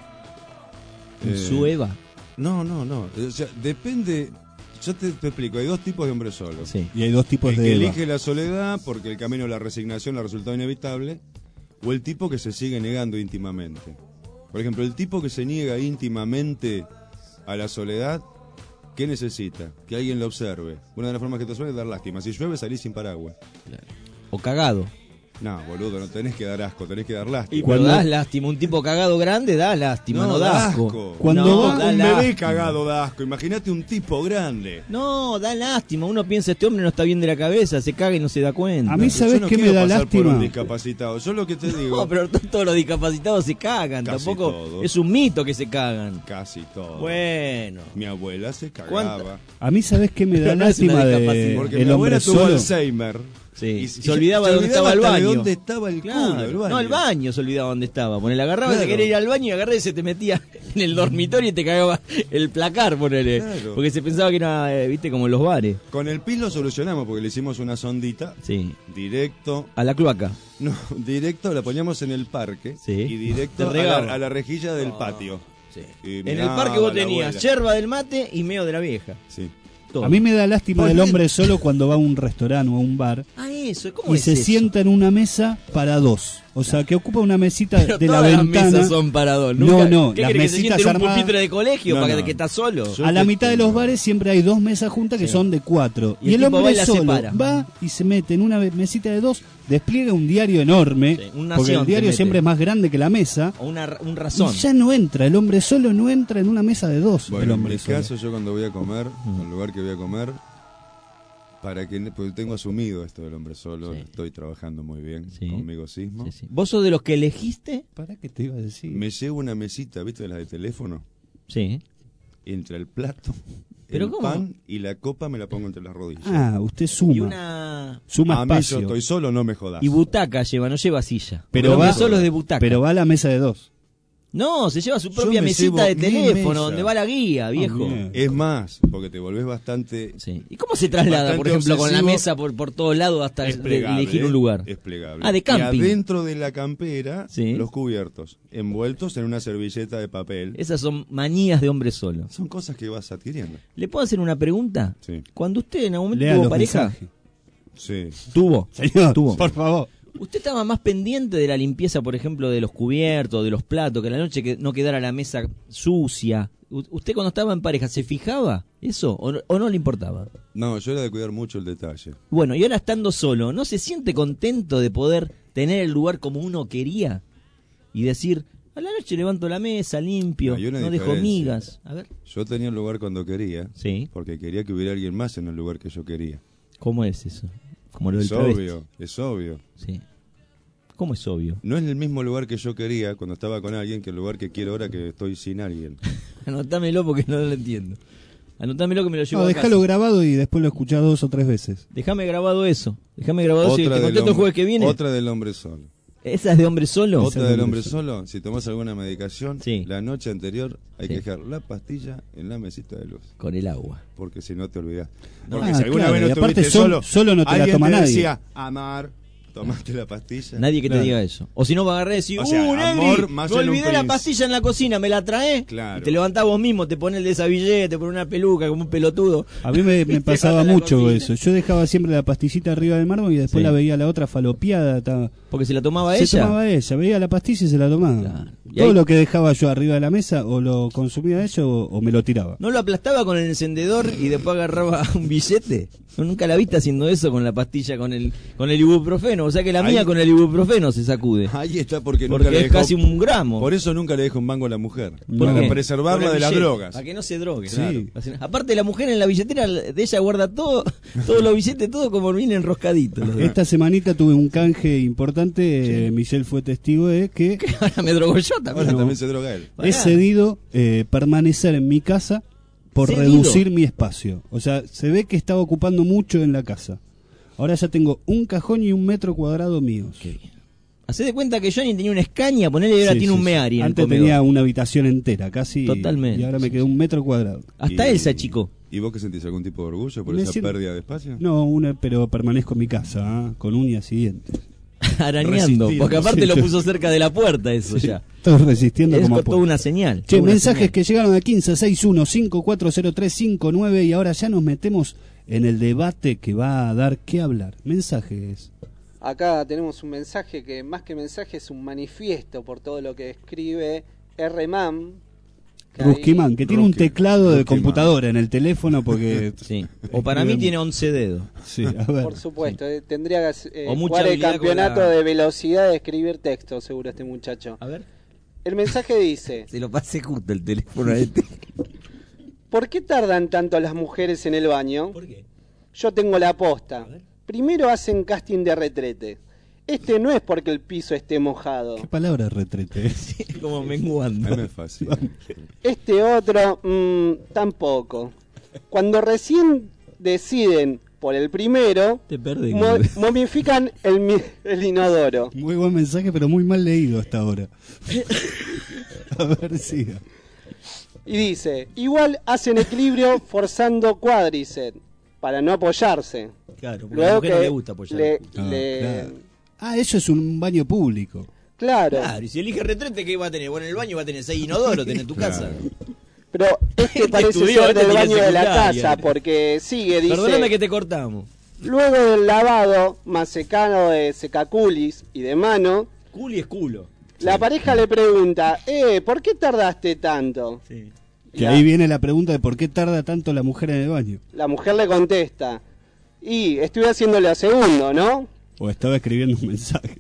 ¿En su Eva? No. O sea, depende. Yo te explico. Hay dos tipos de hombres solos. Sí. Y hay dos tipos el de que Eva. elige la soledad porque el camino de la resignación ha resultado inevitable. O el tipo que se sigue negando íntimamente. Por ejemplo, el tipo que se niega íntimamente a la soledad, ¿qué necesita? Que alguien lo observe. Una de las formas que te observe es dar lástima. Si llueve, salís sin paraguas. Claro. O cagado. No, boludo, no tenés que dar asco, tenés que dar lástima. Y cuando das lástima, un tipo cagado grande da lástima, no da asco. Cuando da un lástima. bebé cagado da asco, imagínate un tipo grande. No, da lástima. Uno piensa, este hombre no está bien de la cabeza, se caga y no se da cuenta. A mí, ¿sabés Yo no qué me quiero da pasar por un lástima? discapacitado. Yo lo que te digo. No, pero todos los discapacitados se cagan. Casi Tampoco todos. es un mito que se cagan. Casi todo. Bueno. Mi abuela se cagaba. ¿Cuánta? A mí, ¿sabés qué me da Pero no es una lástima de discapacidad. Porque el mi hombre abuela tuvo solo? Alzheimer. Sí. Y Se olvidaba de dónde estaba el hasta baño. de dónde estaba el Claro. culo, el baño. No, el baño se olvidaba dónde estaba. Ponele, agarraba, Claro. se quería ir al baño y agarré y se te metía en el dormitorio y te cagaba el placar, ponele. Claro. Porque se pensaba que era, viste, como en los bares. Con el pis lo solucionamos porque le hicimos una sondita. Sí. Directo. A la cloaca. No, directo la poníamos en el parque. Sí. Y directo Te regaba. a la rejilla del patio. Sí. Y En el miraba parque vos la tenías abuela. yerba del mate y meo de la vieja. Sí. Todo. A mí me da lástima ¿Por del qué? hombre solo cuando va a un restaurante o a un bar Ah, eso, ¿cómo y es se eso? sienta en una mesa para dos. O sea, que ocupa una mesita Pero de la todas ventana. las mesas son para dos. No, Nunca- no, ¿Qué las querés que se mesitas siente en un armadas. pupitre de colegio No, para no. que estás solo? Yo A la te mitad de tengo. los bares siempre hay dos mesas juntas que Sí. son de 4. Y Y el el tipo va hombre y la solo separa. va y se mete en una mesita de dos, despliega un diario enorme, Sí, un porque Nación el te diario mete. siempre es más grande que la mesa. O un Y razón. ya no entra, el hombre solo no entra en una mesa de dos. Bueno, el en hombre mi solo. caso, yo cuando voy a comer, al lugar que voy a comer, porque tengo asumido esto del hombre solo, Sí. estoy trabajando muy bien Sí. conmigo mismo. Sí, sí. ¿Vos sos de los que elegiste? ¿Para qué te iba a decir? Me llevo una mesita, ¿viste? De las de teléfono. Sí. Entre el plato, ¿Pero el cómo? pan y la copa me la pongo entre las rodillas. Ah, usted suma. Y una... Suma A mí yo espacio. estoy solo, no me jodas. Y butaca lleva, no lleva silla. Pero El hombre va, solo es de butaca. pero va a la mesa de dos. No, se lleva su propia me mesita de llevo mi teléfono, mesa. donde va la guía, viejo. bien. Es más, porque te volvés bastante... Sí. ¿Y cómo se traslada, por Bastante ejemplo, con la obsesivo. mesa por todos lados hasta Es plegable, elegir un lugar? Es plegable. Ah, de camping. Y adentro de la campera, Sí. los cubiertos, envueltos en una servilleta de papel. Esas son manías de hombre solo. Son cosas que vas adquiriendo. ¿Le puedo hacer una pregunta? Sí. Cuando usted en algún momento Lea tuvo los pareja, mensajes. Sí. tuvo, Señor, tuvo. por favor. ¿Usted estaba más pendiente de la limpieza, por ejemplo, de los cubiertos, de los platos, que a la noche que no quedara la mesa sucia? ¿Usted cuando estaba en pareja se fijaba eso o no le importaba? No, yo era de cuidar mucho el detalle. Bueno, y ahora estando solo, ¿no se siente contento de poder tener el lugar como uno quería? Y decir, a la noche levanto la mesa, limpio, Hay una no dejo diferencia. migas. A ver, Yo tenía el lugar cuando quería, Sí. porque quería que hubiera alguien más en el lugar que yo quería. ¿cómo es eso? Como lo del Es travesti. obvio, es obvio. Sí. ¿Cómo es obvio? No es el mismo lugar que yo quería cuando estaba con alguien que el lugar que quiero ahora que estoy sin alguien. Anotámelo porque no lo entiendo. Anotámelo que me lo llevo No, a déjalo casa. grabado y después lo escuchás 2 o 3 veces. Déjame grabado eso. Déjame grabado eso y te del contesto el jueves que viene. Otra del hombre solo. ¿Esa es de hombre solo? Otra del hombre solo, si tomas alguna medicación, Sí. la noche anterior hay Sí. que dejar la pastilla en la mesita de luz. Con el agua. Porque si no te olvidas. No. Porque Ah, si alguna claro, vez no y aparte estuviste solo no te la alguien toma te nadie. decía, amar, tomaste la pastilla. Nadie que te Claro. diga eso. O si no, va a agarrar y decir, O sea, Negri, amor más me en un olvidé la príncipe". pastilla en la cocina, ¿me la traes? Claro. Y te levantás vos mismo, te pones el desabillé, te pones una peluca como un pelotudo. A mí me Te pasaba vas a la mucho cocina. eso. Yo dejaba siempre la pastillita arriba del mármol y después Sí. la veía la otra falopeada. Porque se la tomaba Se ella. tomaba ella, veía la pastilla y se la tomaba. Claro. Y Todo ahí- lo que dejaba yo arriba de la mesa o lo consumía ella o me lo tiraba. ¿No lo aplastaba con el encendedor y después agarraba un billete? ¿No, nunca la viste haciendo eso con la pastilla, con el ibuprofeno? O sea que la mía Ahí- con el ibuprofeno se sacude. Ahí está porque Porque nunca le es dejó- casi un gramo. Por eso nunca le dejo un mango a la mujer. ¿Por Para qué? preservarla Por el de las billete, drogas. Para que no se drogue. Sí. Claro. Aparte la mujer en la billetera de ella guarda todo, todos los billetes, todo como bien enroscaditos. los demás. Esta semanita tuve un canje importante. Michelle fue testigo de que Ahora me drogo yo también. Ahora No. también se droga él. he cedido permanecer en mi casa por ¿Cedido? reducir mi espacio. O sea, se ve que estaba ocupando mucho en la casa. Ahora ya tengo un cajón y 1 metro cuadrado míos. Hacé de cuenta que Johnny tenía una escaña, ponele y ahora Sí, tiene sí, un sí. meari en el Antes comedor. tenía una habitación entera, casi. Totalmente. Y ahora me quedó 1 metro cuadrado. Hasta Y- él se achicó. ¿Y vos que sentís algún tipo de orgullo por Me esa siento- pérdida de espacio? No, pero permanezco en mi casa, ¿ah? Con uñas y dientes. Arañando, Resistiendo. porque aparte Sí, lo yo- puso cerca de la puerta eso Sí, ya. Estoy resistiendo Es como toda puedo. una señal. Che, toda una mensajes señal. que llegaron a 1561-540359 y ahora ya nos metemos en el debate que va a dar qué hablar. Mensajes. Acá tenemos un mensaje que más que mensaje es un manifiesto por todo lo que escribe R-Man. Ruskiman, que tiene un teclado de Ruskiman. computadora en el teléfono porque... Sí. O para mí tiene 11 dedos. Sí, a ver. Por supuesto, tendría que O mucha jugar el habilidad con campeonato la- de velocidad de escribir texto, seguro este muchacho. A ver. El mensaje dice, Se lo pasé justo el teléfono a este. ¿por qué tardan tanto las mujeres en el baño? ¿Por qué? Yo tengo la aposta. Primero hacen casting de retrete. Este no es porque el piso esté mojado. ¿Qué palabra retrete? Como A mí menguando. me fácil. Este otro, tampoco. Cuando recién deciden por el primero, Te perdí. momifican el inodoro. Muy buen mensaje, pero muy mal leído hasta ahora. A ver, siga. Y dice, igual hacen equilibrio forzando cuádriceps para no apoyarse. Claro, porque a la mujer no le gusta apoyar. Ah, eso es un baño público. Claro. Claro, y si elige retrete, ¿qué va a tener? Bueno, en el baño va a tener 6 inodoros, tenés en tu casa. Pero este parece estudió, ser este del tenía baño de la secundaria. casa, porque sigue, dice... Perdóname que te cortamos. Luego del lavado más secano de secaculis y de mano, Culi es culo. la pareja le pregunta, ¿por qué tardaste tanto? Sí. Que ahí viene la pregunta de por qué tarda tanto la mujer en el baño. La mujer le contesta, y estuve haciéndole a segundo, ¿no? O estaba escribiendo un mensaje.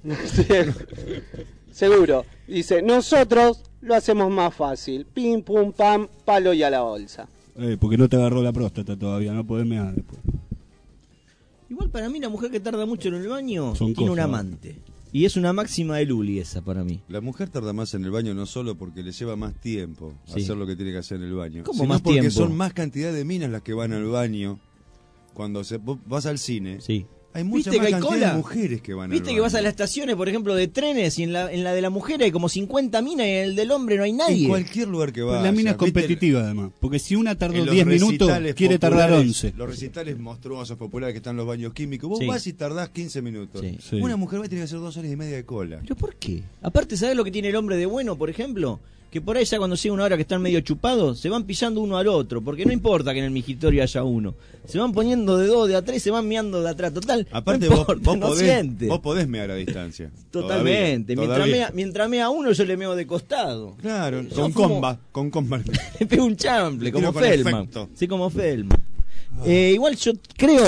Seguro. Dice, nosotros lo hacemos más fácil. Pim, pum, pam, palo y a la bolsa. Porque no te agarró la próstata todavía, no podés mear después. Igual para mí la mujer que tarda mucho en el baño Son tiene un cosas. amante. Y es una máxima de Luli esa para mí. La mujer tarda más en el baño no solo porque le lleva más tiempo Sí. hacer lo que tiene que hacer en el baño, ¿Cómo sino más porque tiempo? son más cantidad de minas las que van al baño. Cuando vos vas al cine, Sí. hay mucha ¿Viste más que hay cantidad cola? de mujeres que van Viste al que vas baño. a las estaciones, por ejemplo, de trenes y en la de la mujer hay como 50 minas y en el del hombre no hay nadie. En cualquier lugar que vayas. La mina es ¿viste? competitiva además, porque si una tardó En los 10 minutos, recitales quiere tardar populares, 11. Los recitales monstruosos populares que están en los baños químicos, vos Sí. vas y tardás 15 minutos. Sí. Sí. Una mujer va a tener que hacer 2 horas y media de cola. ¿Pero por qué? Aparte, ¿sabés lo que tiene el hombre de bueno, por ejemplo? Que por ahí ya cuando llega una hora que están medio chupados, se van pillando uno al otro, porque no importa que en el migitorio haya uno. Se van poniendo de dos, de atrás y se van meando de atrás. Total, Aparte no vos, importa, vos no podés, siente. vos podés mear a distancia. Totalmente. Todavía. Mientras mea uno, yo le meo de costado. Claro, Yo con fumo- comba. Le pego un chample, Le como tiro con Feldman. efecto. Sí, como Feldman. Igual yo creo,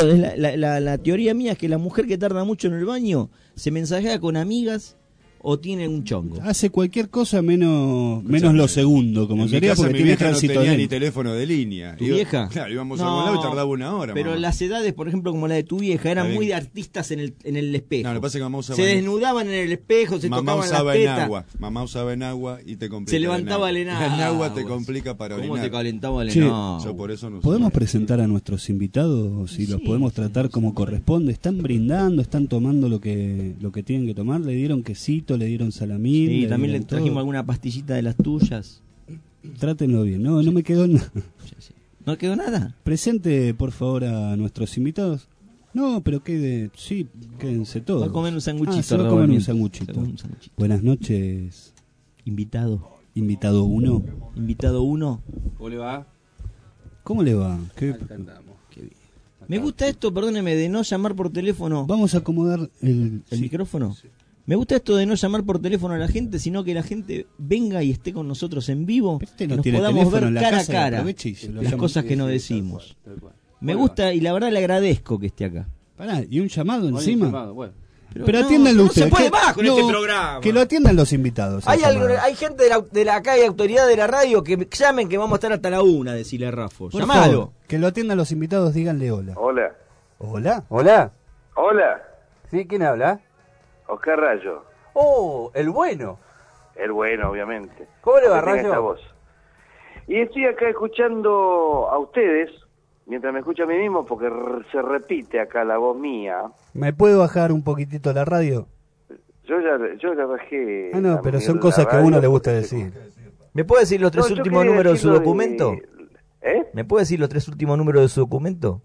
la teoría mía es que la mujer que tarda mucho en el baño se mensajea con amigas o tiene un chongo. Hace cualquier cosa menos lo segundo, como En mi sería, casa porque mi tiene vieja no tránsito tenía ni lento. teléfono de línea. ¿Tu vieja? Claro, íbamos a algún lado y tardaba una hora. Pero mamá. las edades, por ejemplo, como la de tu vieja, eran Está muy de bien. artistas en el espejo. No, lo que pasa es que mamá usaba Se desnudaban en el espejo, se mamá tocaban las usaba tetas. enagua. Mamá usaba enagua y te complica. Se levantaba el enagua. enagua. El enagua te complica para ¿Cómo orinar. te calentaba el Che, enagua? Yo por eso no ¿Podemos presentar a nuestros invitados y los podemos tratar como corresponde? ¿Están brindando? ¿Están tomando lo que tienen que tomar? ¿Le dieron quesito? ¿Le dieron salamín? Sí, también le dieron trajimos todo? alguna pastillita de las tuyas. Trátenlo bien. No me quedó nada. ¿No quedó nada? Presente, por favor, a nuestros invitados. No, pero quédense todos. Va a comer un sanguchito, se va a Raúl, comer un mientras. sanguchito. Se va a comer un sanguchito. Buenas noches. Invitado. Invitado 1. Invitado 1. ¿Cómo le va? ¿Cómo le va? ¿Qué- Acá andamos. Qué bien. Me gusta esto, perdóneme, de no llamar por teléfono. Vamos a acomodar el micrófono. Me gusta esto de no llamar por teléfono a la gente, sino que la gente venga y esté con nosotros en vivo, no que nos tiene podamos teléfono ver en la cara a casa y cara aproveche y se lo las llama. cosas que nos decimos. Me gusta y la verdad le agradezco que esté acá. Pará, y un llamado Oye, encima. llamado, bueno. Pero no, atiéndanlo no ustedes. se puede que- más con no, este programa. Que lo atiendan los invitados. Hay, el llamado. hay gente de la acá, hay autoridad de la radio que llamen que vamos a estar hasta la 1, decirle a Rafo. Por Llamalo. favor, que lo atiendan los invitados, díganle hola. Hola. ¿Hola? Hola. Hola. ¿Sí? ¿Quién habla? Oscar Rayo. Oh, el bueno. El bueno, obviamente. ¿Cómo le va, Porque tiene Rayo? esta voz. Y estoy acá escuchando a ustedes, mientras me escucho a mí mismo, porque se repite acá la voz mía. ¿Me puede bajar un poquitito la radio? Yo ya bajé. Ah, no, a pero mí son la cosas que a radio uno le gusta porque- decir. ¿Me puede decir los tres No, yo últimos quería números de su decirlo de- documento? ¿Eh? ¿Me puede decir los tres últimos números de su documento?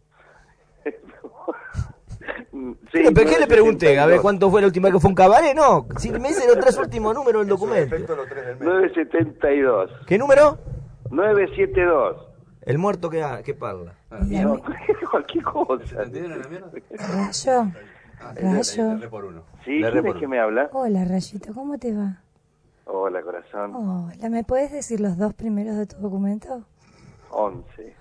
Sí, ¿Pero qué le pregunté? A ver, 972. ¿cuánto fue la última vez que fue un cabaret? No, si me dice los tres últimos números del documento. 972. ¿Qué número? 972. El muerto que parla. No, cualquier cosa. Rayo, Rayo. Sí, ¿quién es que me habla? Hola, Rayito, ¿cómo te va? Hola, corazón. Hola, ¿me puedes decir los dos primeros de tu documento? 11.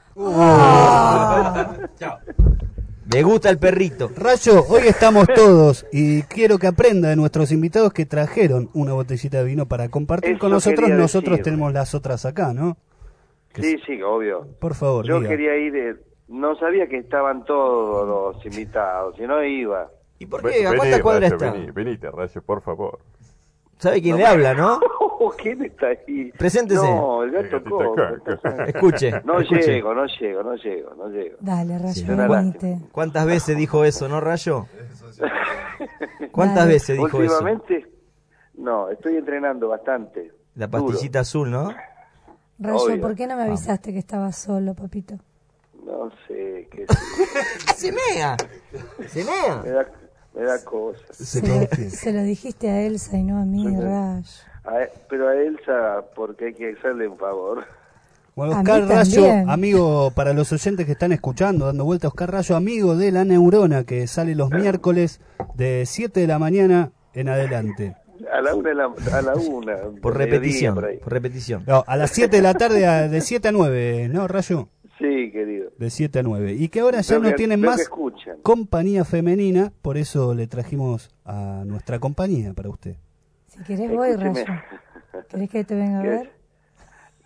Me gusta el perrito. Rayo, hoy estamos todos y quiero que aprenda de nuestros invitados que trajeron una botellita de vino para compartir Eso con nosotros. quería Nosotros decir. tenemos las otras acá, ¿no? Sí, sí, obvio. Por favor, Yo diga. quería ir, no sabía que estaban todos los invitados, si no iba. ¿Y por qué? ¿A cuántas cuadras está? Venite, Rayo, por favor. ¿Sabe quién le habla, no? ¿Quién está ahí? Preséntese. No, el gato Coco. Escuche. No escuche. llego. Dale, Rayo, una venite. ¿Cuántas veces dijo eso, no, Rayo? ¿Cuántas veces dijo eso? Últimamente, no, estoy entrenando bastante. La pastillita azul, ¿no? Rayo, Obvio. ¿por qué no me avisaste que estabas solo, papito? No sé, qué Se mea. Se mea. Me da cosas. Se lo dijiste a Elsa y no a mí, Rayo. Pero a Elsa, porque hay que hacerle un favor. Bueno, A Oscar mí Rayo, también. amigo, para los oyentes que están escuchando, dando vuelta, Oscar Rayo, amigo de La Neurona, que sale los miércoles de 7 de la mañana en adelante. A la una. Por mediodía, repetición. por ahí. Por repetición. No, a las 7 de la tarde, de 7 a 9, ¿no, Rayo? Sí, querido. De 7 a 9. Y que ahora ya Veo no que- tienen veo que más escuchan. compañía femenina, por eso le trajimos a nuestra compañía para usted. Si querés voy, Escúcheme. Rayo. ¿Querés que te venga a ver?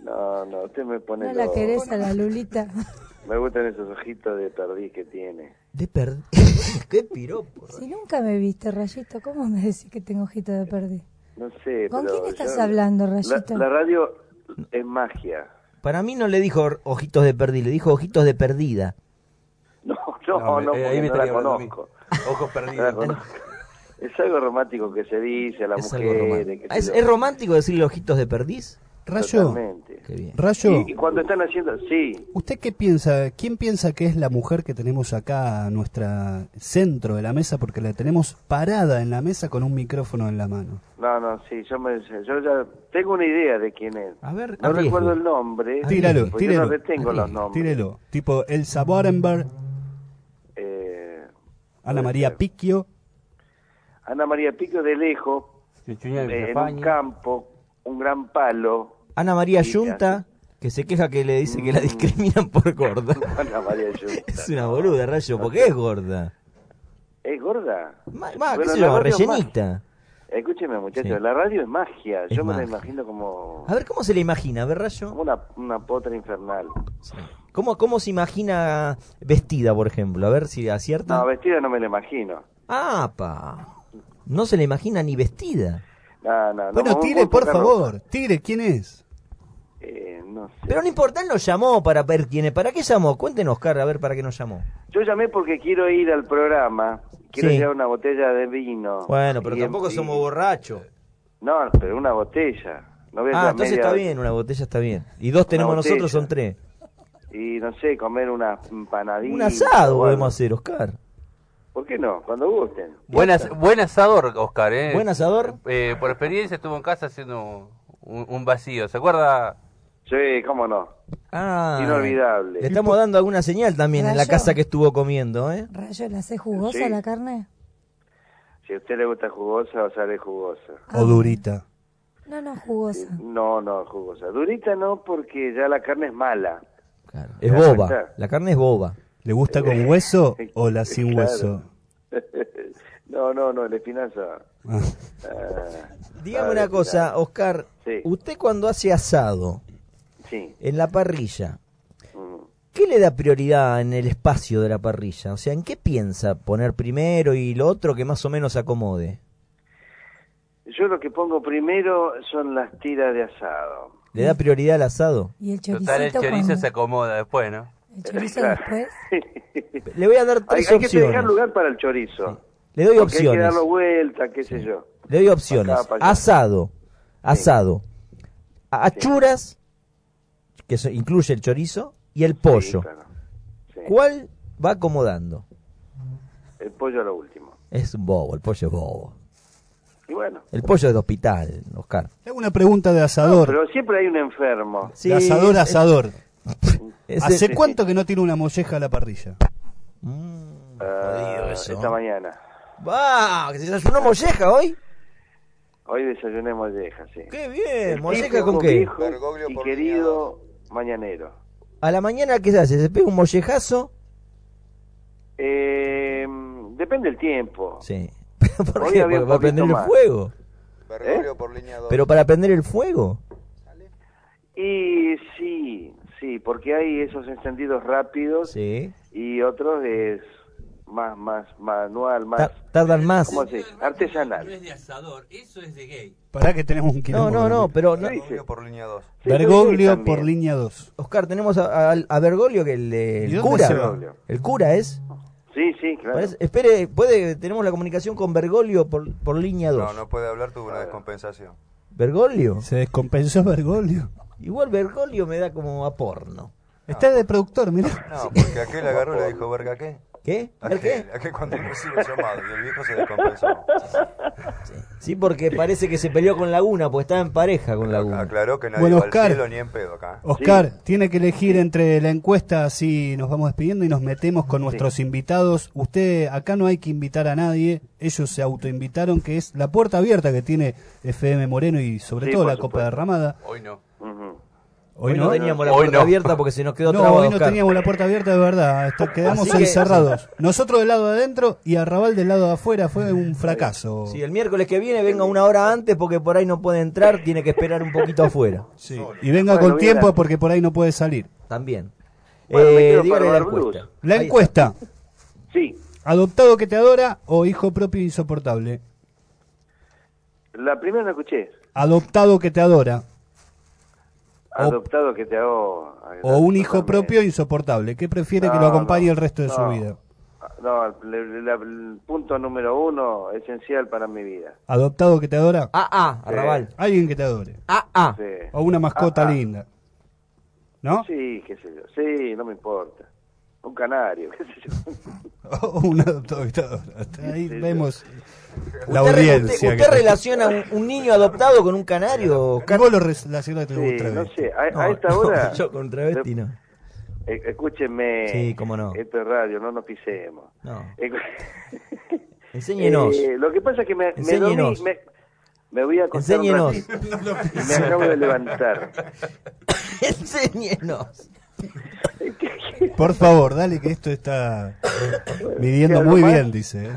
No, usted me pone ¿No la loco. querés a la Lulita? Me gustan esos ojitos de perdiz que tiene. De perdiz. Qué piropo. Si nunca me viste, Rayito, ¿cómo me decís que tengo ojito de perdiz? No sé, ¿Con pero quién estás yo- hablando, Rayito? La radio es magia. Para mí no le dijo ojitos de perdiz, le dijo ojitos de perdida. No, ahí porque me no la estaría hablando a mí. conozco. Ojos No la perdidos. conozco. Es algo romántico que se dice a las Es algo mujeres. romántico. qué sé yo. ¿Es romántico decirle ojitos de perdiz? Rayo, Totalmente. Qué bien. Rayo, Y cuando están haciendo... Sí, ¿usted qué piensa? ¿Quién piensa que es la mujer que tenemos acá a nuestra centro de la mesa? Porque la tenemos parada en la mesa con un micrófono en la mano. no, sí, yo ya tengo una idea de quién es. A ver, No arriesgue. recuerdo el nombre. Tíralo, porque tíralo. yo no retengo los nombres. Tírelo. Tipo Elsa Borenberg, Ana María Picchio. Ana María Pico de lejos, en un campo, un gran palo. Ana María Sí, Yunta, que se queja que le dice que la discriminan por gorda. Ana María Yunta. Es una boluda, Rayo, porque es gorda. ¿Es gorda? Va, qué sé la yo, radio es rellenita. Escúcheme, muchachos, Sí. la radio es magia. Es Yo me magia. la imagino como A ver, ¿cómo se le imagina? A ver, Rayo. una potra infernal. ¿Cómo se imagina vestida, por ejemplo? A ver si acierta. No, vestida no me la imagino. Ah, pa. No se le imagina ni vestida. No, Bueno, muy- tire, muy por poca favor. ropa. Tire, ¿quién es? No sé. Pero no importa, él nos llamó para ver quién es. ¿Para qué llamó? Cuéntenos, Oscar, a ver para qué nos llamó. Yo llamé porque quiero ir al programa. Quiero Sí. llevar una botella de vino. Bueno, pero Y- tampoco y- somos borrachos. No, pero una botella. No voy a Ah, llevar entonces media- está bien, una botella está bien. Y dos tenemos botella. nosotros, son tres. Y no sé, comer una empanadita. Un asado o algo. podemos hacer, Oscar. ¿Por qué no? Cuando gusten. Buen asador, Oscar, ¿eh? ¿Buen asador? Por experiencia estuvo en casa haciendo un vacío. ¿Se acuerda? Sí, cómo no. Ah, Inolvidable. le estamos dando alguna señal también en la Rayo. casa que estuvo comiendo, ¿eh? Rayo, ¿la hace jugosa Sí. la carne? Si a usted le gusta jugosa, o sale jugosa. Ah. O durita. No, jugosa. No, jugosa. Durita no, porque ya la carne es mala. Es ¿Te das boba. cuenta? La carne es boba. ¿Le gusta con hueso o la sin Claro. hueso? No, el espinazo. Ah. Dígame una cosa, Oscar. Sí. Usted cuando hace asado Sí. en la parrilla, Mm. ¿qué le da prioridad en el espacio de la parrilla? O sea, ¿en qué piensa poner primero y lo otro que más o menos acomode? Yo lo que pongo primero son las tiras de asado. ¿Le da prioridad al asado? ¿Y el choricito Total, el chorizo cuando- se acomoda después, ¿no? ¿El chorizo Claro. después? Le voy a dar Hay, tres hay que dejar opciones. lugar para el chorizo. Le doy Porque hay que opciones. darlo vuelta, qué sé yo. Le doy opciones. Pa' acá, pa' allá. Asado. Achuras, que eso incluye el chorizo, y el pollo. claro. Sí. ¿Cuál va acomodando? El pollo a lo último. Es un bobo, el pollo es bobo. Y bueno. El pollo es de hospital, Oscar. Le hago una pregunta de asador. Pero siempre hay un enfermo. Sí, de asador a asador. Ese- ¿Hace cuánto que no tiene una molleja a la parrilla? jodido eso. Esta mañana. ¡Va! ¿Que se desayunó molleja hoy? Hoy desayuné molleja, sí. ¡Qué bien! El ¿Molleja típico con qué? viejo y querido mañanero. A la mañana, ¿qué se hace? ¿Se pega un mollejazo? Depende del tiempo. Sí. ¿Por Hoy qué? había un ¿Para prender el poquito más. fuego? Bergoglio por línea 2. ¿Pero para prender el fuego? Y sí, porque hay esos encendidos rápidos Sí. y otros es más manual, más... Tardan más. ¿Cómo se dice? Artesanal. de asador, eso es de gay. Pará que tenemos un quilombo. No, pero... no- Bergoglio por línea 2. Bergoglio también. por línea 2. Oscar, tenemos a Bergoglio, que ¿Y el dónde cura. se va? El cura es. Sí, claro. Espere, tenemos la comunicación con Bergoglio por línea 2. No puede hablar, tuvo una descompensación. ¿Bergoglio? Se descompensó Bergoglio. Igual Bergoglio me da como a porno. Está de productor, mira. No, porque aquel agarró y le dijo, ¿verga qué? ¿Qué? ¿Ver qué? Aquel cuando recibe el llamado y el viejo se descompensó. Sí, porque parece que se peleó con Laguna, porque estaba en pareja con Laguna. Aclaró que nadie Bueno, va al Oscar. cielo ni en pedo acá. Oscar, tiene que elegir entre la encuesta, así nos vamos despidiendo y nos metemos con nuestros invitados. Usted, acá no hay que invitar a nadie, ellos se autoinvitaron, que es la puerta abierta que tiene FM Moreno y sobre Sí, todo por la Copa supuesto. Derramada. Hoy no. Ujú. Hoy no teníamos la puerta abierta porque se nos quedó trabado. Hoy no teníamos la puerta abierta de verdad. Quedamos encerrados. Nosotros del lado de adentro y Arrabal del lado de afuera. Fue un fracaso. Sí, el miércoles que viene venga una hora antes porque por ahí no puede entrar, tiene que esperar un poquito afuera. Sí. Y venga con tiempo porque por ahí no puede salir. También. Bueno, dígale la encuesta. La encuesta. Sí. ¿Adoptado que te adora o hijo propio insoportable? La primera no escuché. Adoptado que te adora. Adoptado que te hago... O un hijo propio insoportable. ¿Qué prefiere que lo acompañe el resto de su vida? No, el punto número 1, esencial para mi vida. ¿Adoptado que te adora? Arrabal. Alguien que te adore. Sí. O una mascota linda. ¿No? Sí, qué sé yo. Sí, no me importa. Un canario, qué sé yo. O un adoptado que te adora. Hasta ahí vemos la ¿Usted audiencia. ¿Usted relaciona un niño adoptado con un canario? Vos lo relacionaste con un Sí, travesti. no sé, a esta hora... Yo con travesti no. Escúchenme, Sí, cómo no. esto es radio, no nos pisemos. No. Enséñenos. Lo que pasa es que me Enséñenos. dormí, me voy a acostar un Enséñenos. ratito y me acabo de levantar. Enséñenos. Por favor, dale que esto está midiendo muy bien, dice.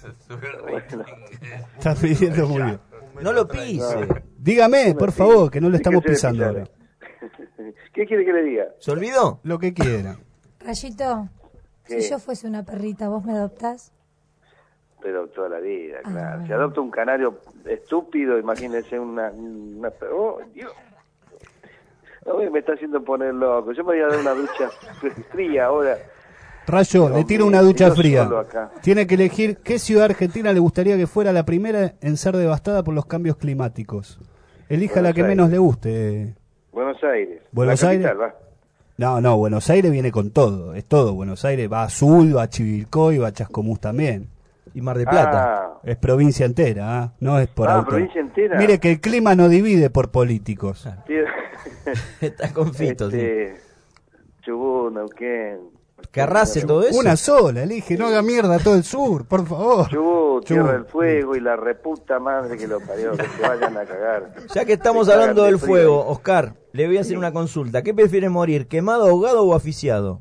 Está midiendo muy bien. No lo pise. Dígame, por favor, que no lo estamos pisando ahora. ¿Qué quiere que le diga? ¿Se olvidó? Lo que quiera. Rayito, ¿Qué? si yo fuese una perrita, ¿vos me adoptás? Pero toda la vida, claro. bueno. Si adopta un canario estúpido, imagínese una oh, Dios. No, me está haciendo poner loco. Yo me voy a dar una ducha fría ahora. Rayo, le tiro una ducha yo fría. solo acá. Tiene que elegir qué ciudad argentina le gustaría que fuera la primera en ser devastada por los cambios climáticos. Elija la que Buenos menos le guste. Buenos Aires. Buenos la Aires. capital, va. No, Buenos Aires viene con todo. Es todo. Buenos Aires va a Azul, va a Chivilcoy, va a Chascomús también. Y Mar del Plata. Es provincia entera, ¿ah? No es por auto. Provincia entera. Mire que el clima no divide por políticos. Está con Fito, Chubut, Neuquén. Que arrase todo eso. Una sola, elige, no haga mierda todo el sur, por favor. Chubut, Tierra Chubut. del Fuego y la reputa madre que lo parió, que se vayan a cagar. Ya que estamos Se hablando cagan del de frío. fuego, Oscar, le voy a hacer una consulta. ¿Qué prefiere morir, quemado, ahogado o asfixiado?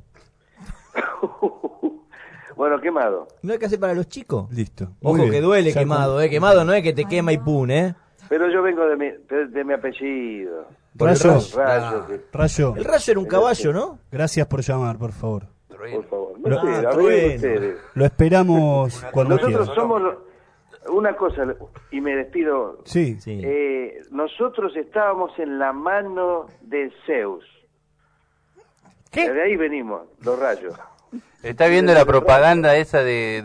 Bueno, quemado. ¿No hay que hacer para los chicos? Listo. Ojo Muy bien. que duele Ya quemado, quemado no es que te quema y pune, Pero yo vengo de mi apellido. Por el Rayo, Rayo, que- Rayo. El rayo era un caballo, ¿no? Gracias por llamar, por favor. por favor. No Lo- sé, a ver trueno. ustedes. Lo esperamos cuando Nosotros quiera. somos una cosa, y me despido. Sí. Nosotros estábamos en la mano de Zeus. ¿Qué? De ahí venimos, los rayos. ¿Está viendo la propaganda esa del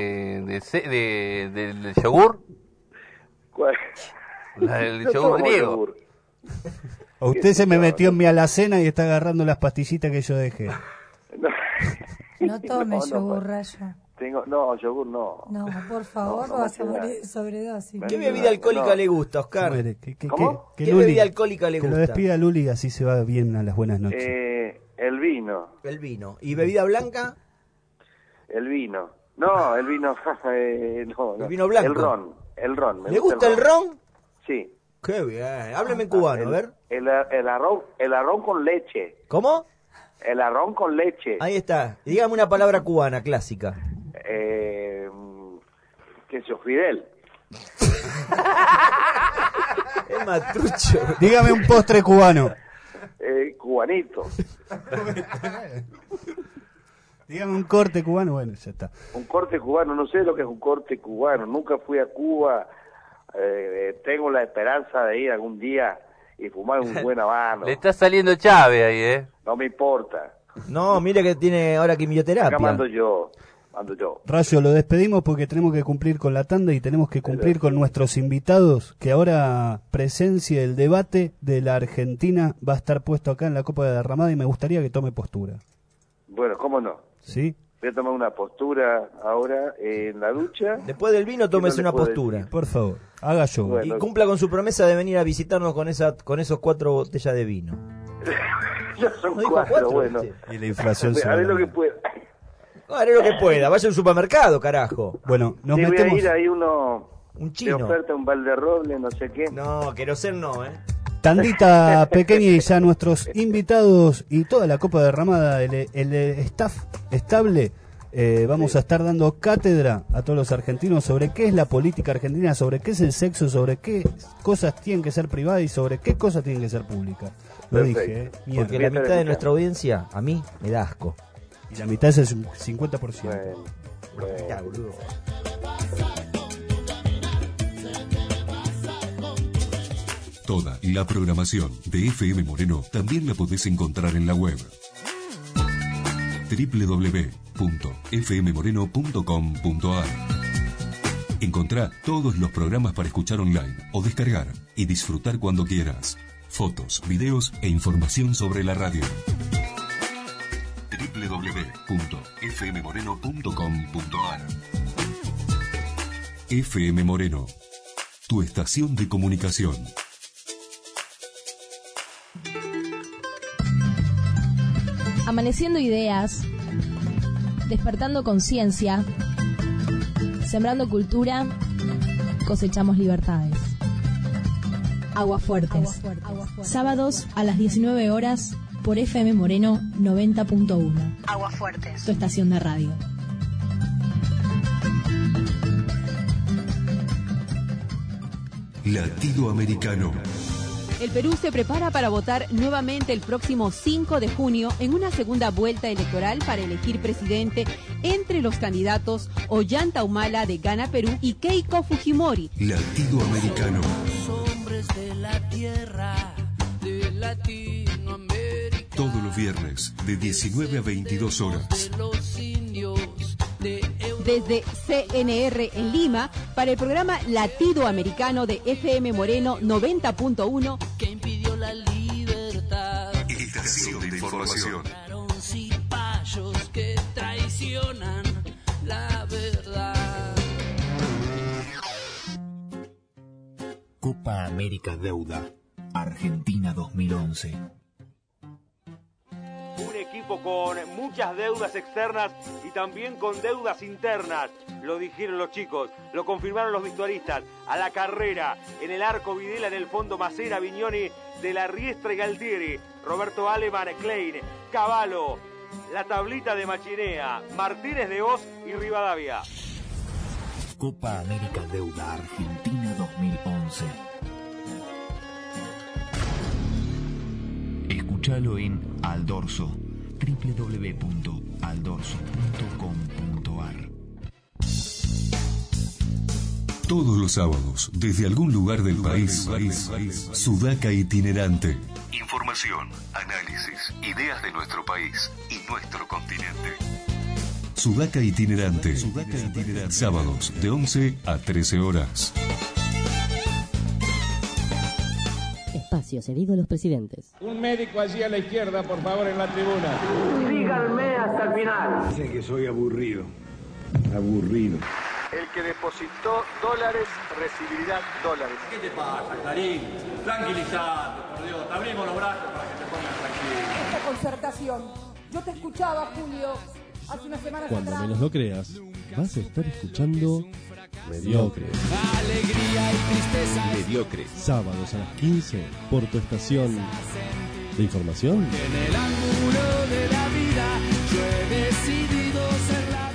yogur? ¿Cuál? La del No yogur tomo griego. yogur. O usted se me metió en mi alacena y está agarrando las pastillitas que yo dejé. No tome No, yogur, Rayo. No, yogur no. No, por favor, No, vas a no me morir de sobredosis. ¿Qué bebida alcohólica le gusta, Oscar? ¿Cómo? ¿Qué Luli- bebida alcohólica le que gusta? lo despida Luli, así se va bien a las buenas noches. El vino. El vino. ¿Y bebida blanca? El vino. No, el vino. No. El vino blanco. El ron. me ¿Le gusta el ron? Sí. Qué bien. Hábleme en cubano, a ver. El arroz con leche. ¿Cómo? El arroz con leche. Ahí está. Dígame una palabra cubana clásica. ¿Qué es Fidel? Es matrucho. Dígame un postre cubano. Cubanito. Dígame un corte cubano, bueno, ya está. Un corte cubano, no sé lo que es un corte cubano. Nunca fui a Cuba. Tengo la esperanza de ir algún día y fumar un buen habano. Le está saliendo Chávez ahí, No me importa. No, mire que tiene ahora quimioterapia. Acá mando yo. Rayo, lo despedimos porque tenemos que cumplir con la tanda y tenemos que cumplir con nuestros invitados, que ahora presencia el debate de la Argentina va a estar puesto acá en la Copa de Derramada y me gustaría que tome postura. Bueno, ¿cómo no? ¿Sí? Voy a tomar una postura ahora en la ducha. Después del vino, tómese una postura. Por favor, haga yo. Bueno. Y cumpla con su promesa de venir a visitarnos con esos 4 botellas de vino. Ya son ¿No dijo 4, cuatro, bueno. este? Y la inflación se Haré va. lo que pueda. Haré lo que pueda. Vaya al supermercado, carajo. Bueno, nos Sí, voy a metemos. ir ahí uno Un de chino. oferta, un balde roble, no sé qué. No, querosén no, Tandita pequeña y ya nuestros invitados y toda la copa derramada, el staff estable, vamos a estar dando cátedra a todos los argentinos sobre qué es la política argentina, sobre qué es el sexo, sobre qué cosas tienen que ser privadas y sobre qué cosas tienen que ser públicas. Lo dije, mierda. Porque la mitad de nuestra audiencia, a mí, me da asco. Y la mitad es el 50%. Bueno. Toda la programación de FM Moreno también la podés encontrar en la web www.fmmoreno.com.ar. Encontrá todos los programas para escuchar online o descargar y disfrutar cuando quieras. Fotos, videos e información sobre la radio. www.fmmoreno.com.ar. FM Moreno, tu estación de comunicación. Amaneciendo ideas, despertando conciencia, sembrando cultura, cosechamos libertades. Aguafuertes. Sábados a las 19 horas por FM Moreno 90.1. Aguafuertes. Tu estación de radio. Latido Americano. El Perú se prepara para votar nuevamente el próximo 5 de junio en una segunda vuelta electoral para elegir presidente entre los candidatos Ollanta Humala de Gana Perú y Keiko Fujimori. Latido Americano. Todos los viernes de 19 a 22 horas. Desde CNR en Lima para el programa Latido Americano de FM Moreno 90.1. Que impidió la libertad. Estación de información. Que traicionan la verdad. Copa América Deuda, Argentina 2011. Un equipo con muchas deudas externas y también con deudas internas. Lo dijeron los chicos, lo confirmaron los vestuaristas. A la carrera, en el arco Videla, en el fondo Macera, Vignoni, De la Riestra y Galtieri, Roberto Aleman, Klein, Cavallo, la tablita de Machinea, Martínez de Oz y Rivadavia. Copa América Deuda, Argentina 2011. Escúchalo en Aldorso, www.aldorso.com.ar. Todos los sábados, desde algún lugar del país, Sudaca Itinerante. Información, análisis, ideas de nuestro país y nuestro continente. Sudaca Itinerante. Sábados de 11 a 13 horas. Espacio cedido a los presidentes. Un médico allí a la izquierda, por favor, en la tribuna. Síganme hasta el final. Dicen que soy aburrido. Aburrido. El que depositó dólares recibirá dólares. ¿Qué te pasa, Clarín? Tranquilizate, por Dios. Te abrimos los brazos para que te pongas tranquilo. Esta concertación. Yo te escuchaba, Julio, hace unas semanas Cuando atrás. menos lo creas, vas a estar escuchando Mediocre. Alegría y tristeza. Mediocre. Sábados a las 15 por tu estación de información. En el ángulo de la vida yo he decidido ser la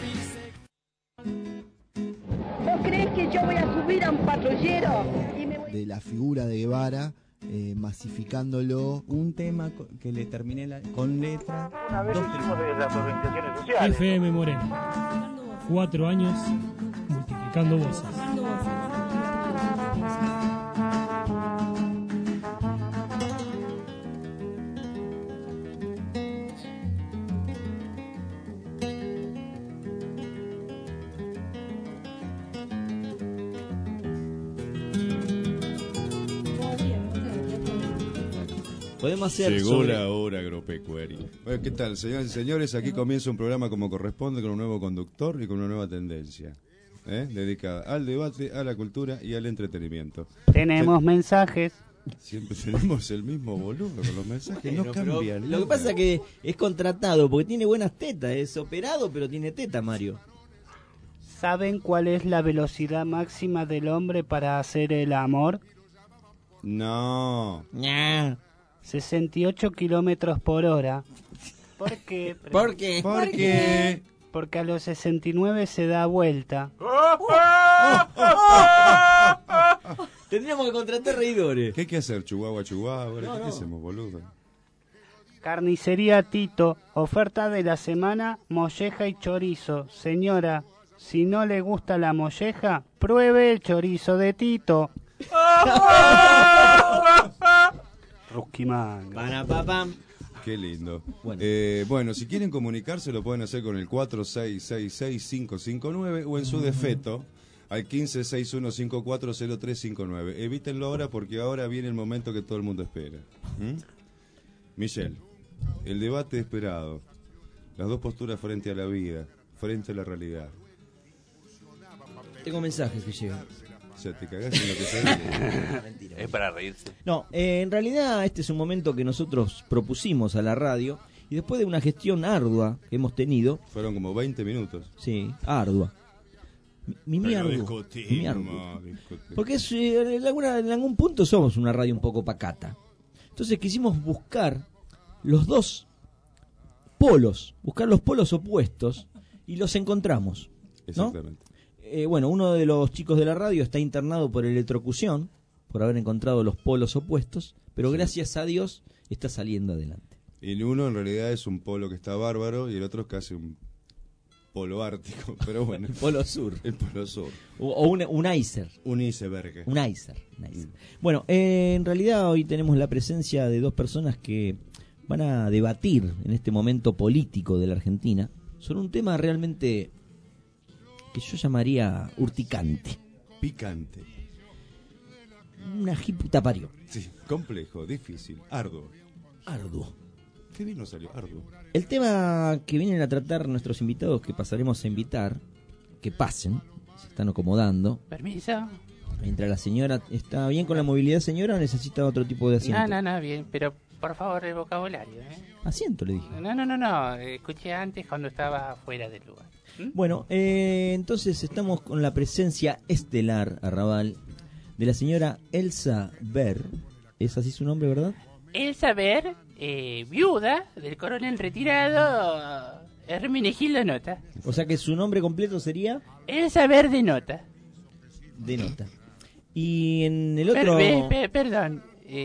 ¿Vos crees que yo voy a subir a un patrullero? De la figura de Guevara, masificándolo. Un tema que le terminé con letra. Una vez hicimos de las organizaciones sociales. FM Moreno. 4 años multiplicando voces. Podemos hacer Llegó sobre... la hora agropecuaria. Bueno, ¿qué tal, señoras y señores? Aquí comienza un programa como corresponde, con un nuevo conductor y con una nueva tendencia, dedicada al debate, a la cultura y al entretenimiento. Tenemos mensajes. Siempre tenemos el mismo volumen con los mensajes, no cambian. Lo que pasa es que es contratado, porque tiene buenas tetas, es operado, pero tiene teta, Mario. ¿Saben cuál es la velocidad máxima del hombre para hacer el amor? No. 68 kilómetros por hora. ¿Por qué? ¿Por qué? ¿Por qué? Porque a los 69 se da vuelta. Tendríamos que contratar reidores. ¿Qué hay que hacer? Chihuahua. ¿Qué hacemos, boludo? Carnicería Tito, oferta de la semana, molleja y chorizo. Señora, si no le gusta la molleja, pruebe el chorizo de Tito. Rusquimanga. Panapapam. Qué lindo. Bueno, si quieren comunicarse lo pueden hacer con el 4666-559 o en su defecto al 1561540359. Evítenlo ahora porque ahora viene el momento que todo el mundo espera. Michelle, el debate esperado, las dos posturas frente a la vida, frente a la realidad. Tengo mensajes que llegan. O sea, te cagás en lo que se dice. Mentira. Es para reírse. No, en realidad este es un momento que nosotros propusimos a la radio y después de una gestión ardua que hemos tenido. Fueron como 20 minutos. Sí, ardua. Mi arduo. Porque en algún punto somos una radio un poco pacata. Entonces quisimos buscar los dos polos, buscar los polos opuestos y los encontramos, ¿no? Exactamente. Bueno, uno de los chicos de la radio está internado por electrocución, por haber encontrado los polos opuestos, pero gracias a Dios está saliendo adelante. Y uno en realidad es un polo que está bárbaro y el otro es casi un polo ártico, pero bueno. El polo sur. El polo sur. O un iceberg. Un iceberg. Un iceberg. Bueno, en realidad hoy tenemos la presencia de dos personas que van a debatir en este momento político de la Argentina sobre un tema realmente que yo llamaría urticante. Picante. Una jiputa parió. Sí, complejo, difícil, arduo. Qué bien nos salió, arduo. El tema que vienen a tratar nuestros invitados, que pasaremos a invitar, que pasen, se están acomodando. Permiso. Mientras la señora, ¿está bien con la movilidad, señora, o necesita otro tipo de asiento? No, bien, pero por favor el vocabulario, Asiento, le dije. No, escuché antes cuando estaba fuera del lugar. Bueno, entonces estamos con la presencia estelar, Arrabal, de la señora Elsa Ver. ¿Es así su nombre, verdad? Elsa Ver, viuda del coronel retirado Hermenegildo Nota. O sea que su nombre completo sería... Elsa Ver de Nota. De Nota. Y en el otro... Perdón,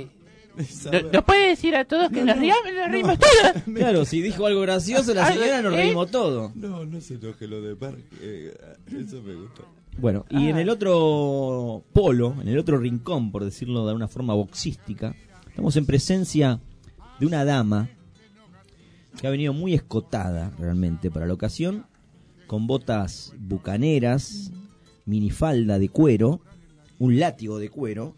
¿nos puede decir a todos que nos reímos todos? Claro, si dijo algo gracioso la señora nos reímos todos. No se enoje lo de parque, eso me gusta. Bueno, y en el otro polo, en el otro rincón, por decirlo de una forma boxística, estamos en presencia de una dama que ha venido muy escotada realmente para la ocasión, con botas bucaneras, minifalda de cuero, un látigo de cuero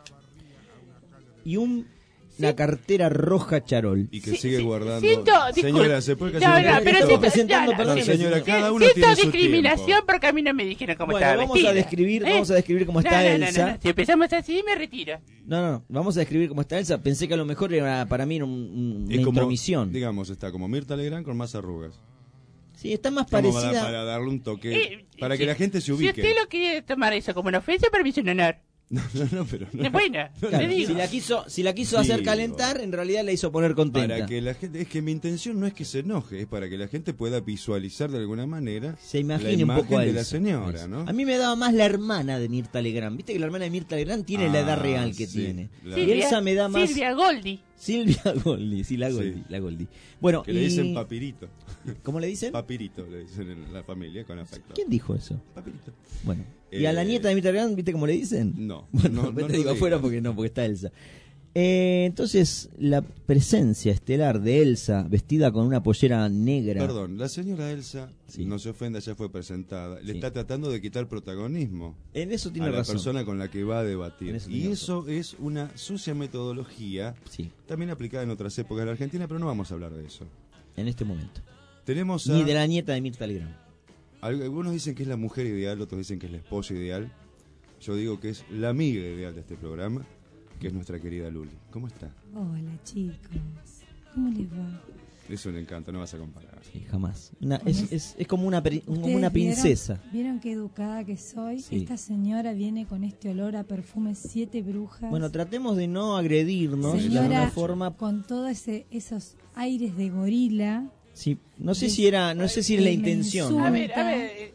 y una cartera roja charol. Y que sigue guardando. Señora, ¿se puede señora, cada uno tiene su discriminación tiempo. porque a mí no me dijeron cómo estaba vamos a describir cómo está Elsa. No. Si empezamos así, me retiro. No, vamos a describir cómo está Elsa. Pensé que a lo mejor para mí era una como, intromisión. Digamos, está como Mirta Legrand con más arrugas. Sí, está más parecida. Para darle un toque, para que la gente se ubique. Si usted lo quiere tomar eso como una ofensa, para mí es un honor. No, pero no. Es buena, claro, le digo. Si la quiso hacer calentar, en realidad la hizo poner contenta. Para que la gente, es que mi intención no es que se enoje, es para que la gente pueda visualizar de alguna manera se imagine la imagen un poco de la señora, eso. ¿no? A mí me daba más la hermana de Mirta Legrand. Viste que la hermana de Mirta Legrand tiene la edad real que tiene. Y Elsa me da más Silvia Goldi, sí, la Goldi. Bueno, que le dicen papirito. ¿Cómo le dicen? Papirito, le dicen en la familia con afecto. ¿Quién dijo eso? Papirito. Bueno, ¿y a la nieta de Mirta Legrand, viste cómo le dicen? No. Bueno, no te digo afuera porque está Elsa. Entonces, la presencia estelar de Elsa, vestida con una pollera negra. Perdón, la señora Elsa, no se ofenda, ya fue presentada. Le está tratando de quitar protagonismo. En eso tiene razón. A la persona con la que va a debatir. Y eso razón. es una sucia metodología, también aplicada en otras épocas de la Argentina, pero no vamos a hablar de eso. En este momento. Tenemos Ni de la nieta de Mirta Legrand. Algunos dicen que es la mujer ideal, otros dicen que es la esposa ideal. Yo digo que es la amiga ideal de este programa, que es nuestra querida Luli. ¿Cómo está? Hola chicos, ¿cómo les va? Es un encanto, no vas a comparar. Sí, jamás. Es como una princesa. ¿Vieron qué educada que soy? Sí. Esta señora viene con este olor a perfume 7 brujas. Bueno, tratemos de no agredirnos de señora, alguna forma. con todos esos aires de gorila. Sí, no sé si es la intención. insulta. A ver,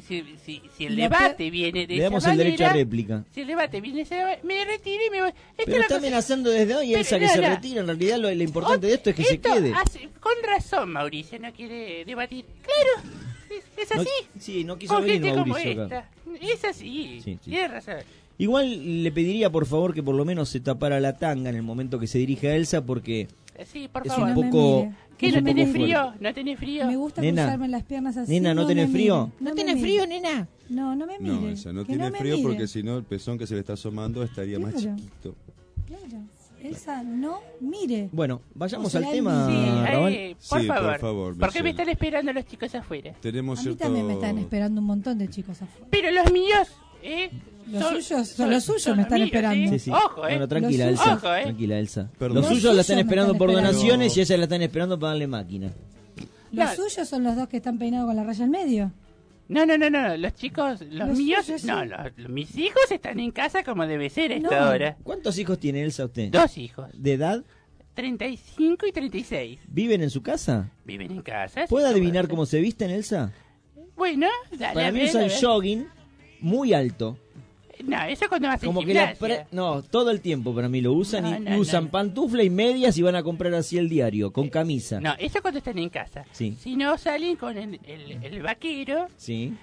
si el debate viene de Le damos esa el derecho a manera, réplica. Si el debate viene de esa manera, me retiro y me voy. Pero está amenazando desde hoy, Elsa, que se retira. En realidad lo importante de esto es que se quede. Con razón, Mauricio no quiere debatir. Claro, es así. Sí, no quiso Con venir gente como Mauricio acá. esta. Es así, Sí. tiene razón. Igual le pediría por favor que por lo menos se tapara la tanga en el momento que se dirige a Elsa, porque Sí, por es favor. un poco... ¿Qué, es no un poco tenés fuerte. frío? ¿No tenés frío? Me gusta Nena. cruzarme las piernas así. Nena, ¿no tenés me frío? mire. ¿No me tenés mire. frío, nena? No me mire. No, Elsa, no Que tiene me frío mire. porque si no el pezón que se le está asomando estaría más Claro. chiquito. Claro. Elsa, no mire. Bueno, vayamos O sea, al tema, Sí, Raval. por Sí, favor. por favor, ¿Por qué me Michelle. están esperando los chicos afuera? Tenemos A mí cierto... también me están esperando un montón de chicos afuera. Pero los míos, Los suyos, son los suyos me están míos, esperando. Sí, sí. Ojo, Bueno, tranquila, Los Elsa. suyos. Ojo, Tranquila, Elsa. Perdón. Los Los suyos la están suyos me esperando están por esperando. donaciones y ella la están esperando para darle máquina. Los No. suyos son los dos que están peinados con la raya al medio. No, los chicos, los míos, suyos, no, sí. mis hijos están en casa como debe ser a esta No. hora. ¿Cuántos hijos tiene Elsa usted? 2 hijos, ¿De edad? 35 y 36. ¿Viven en su casa? Viven en casa. ¿Puede sí, adivinar como- cómo se visten, Elsa? Bueno, dale, Para a mí ver, usan a ver. jogging muy alto. No, eso cuando hacen Como que gimnasia. no, todo el tiempo para mí lo usan No, y no, usan no. pantufla y medias y van a comprar así el diario, con camisa. No, eso cuando están en casa. Sí. Si no, salen con el vaquero, Sí.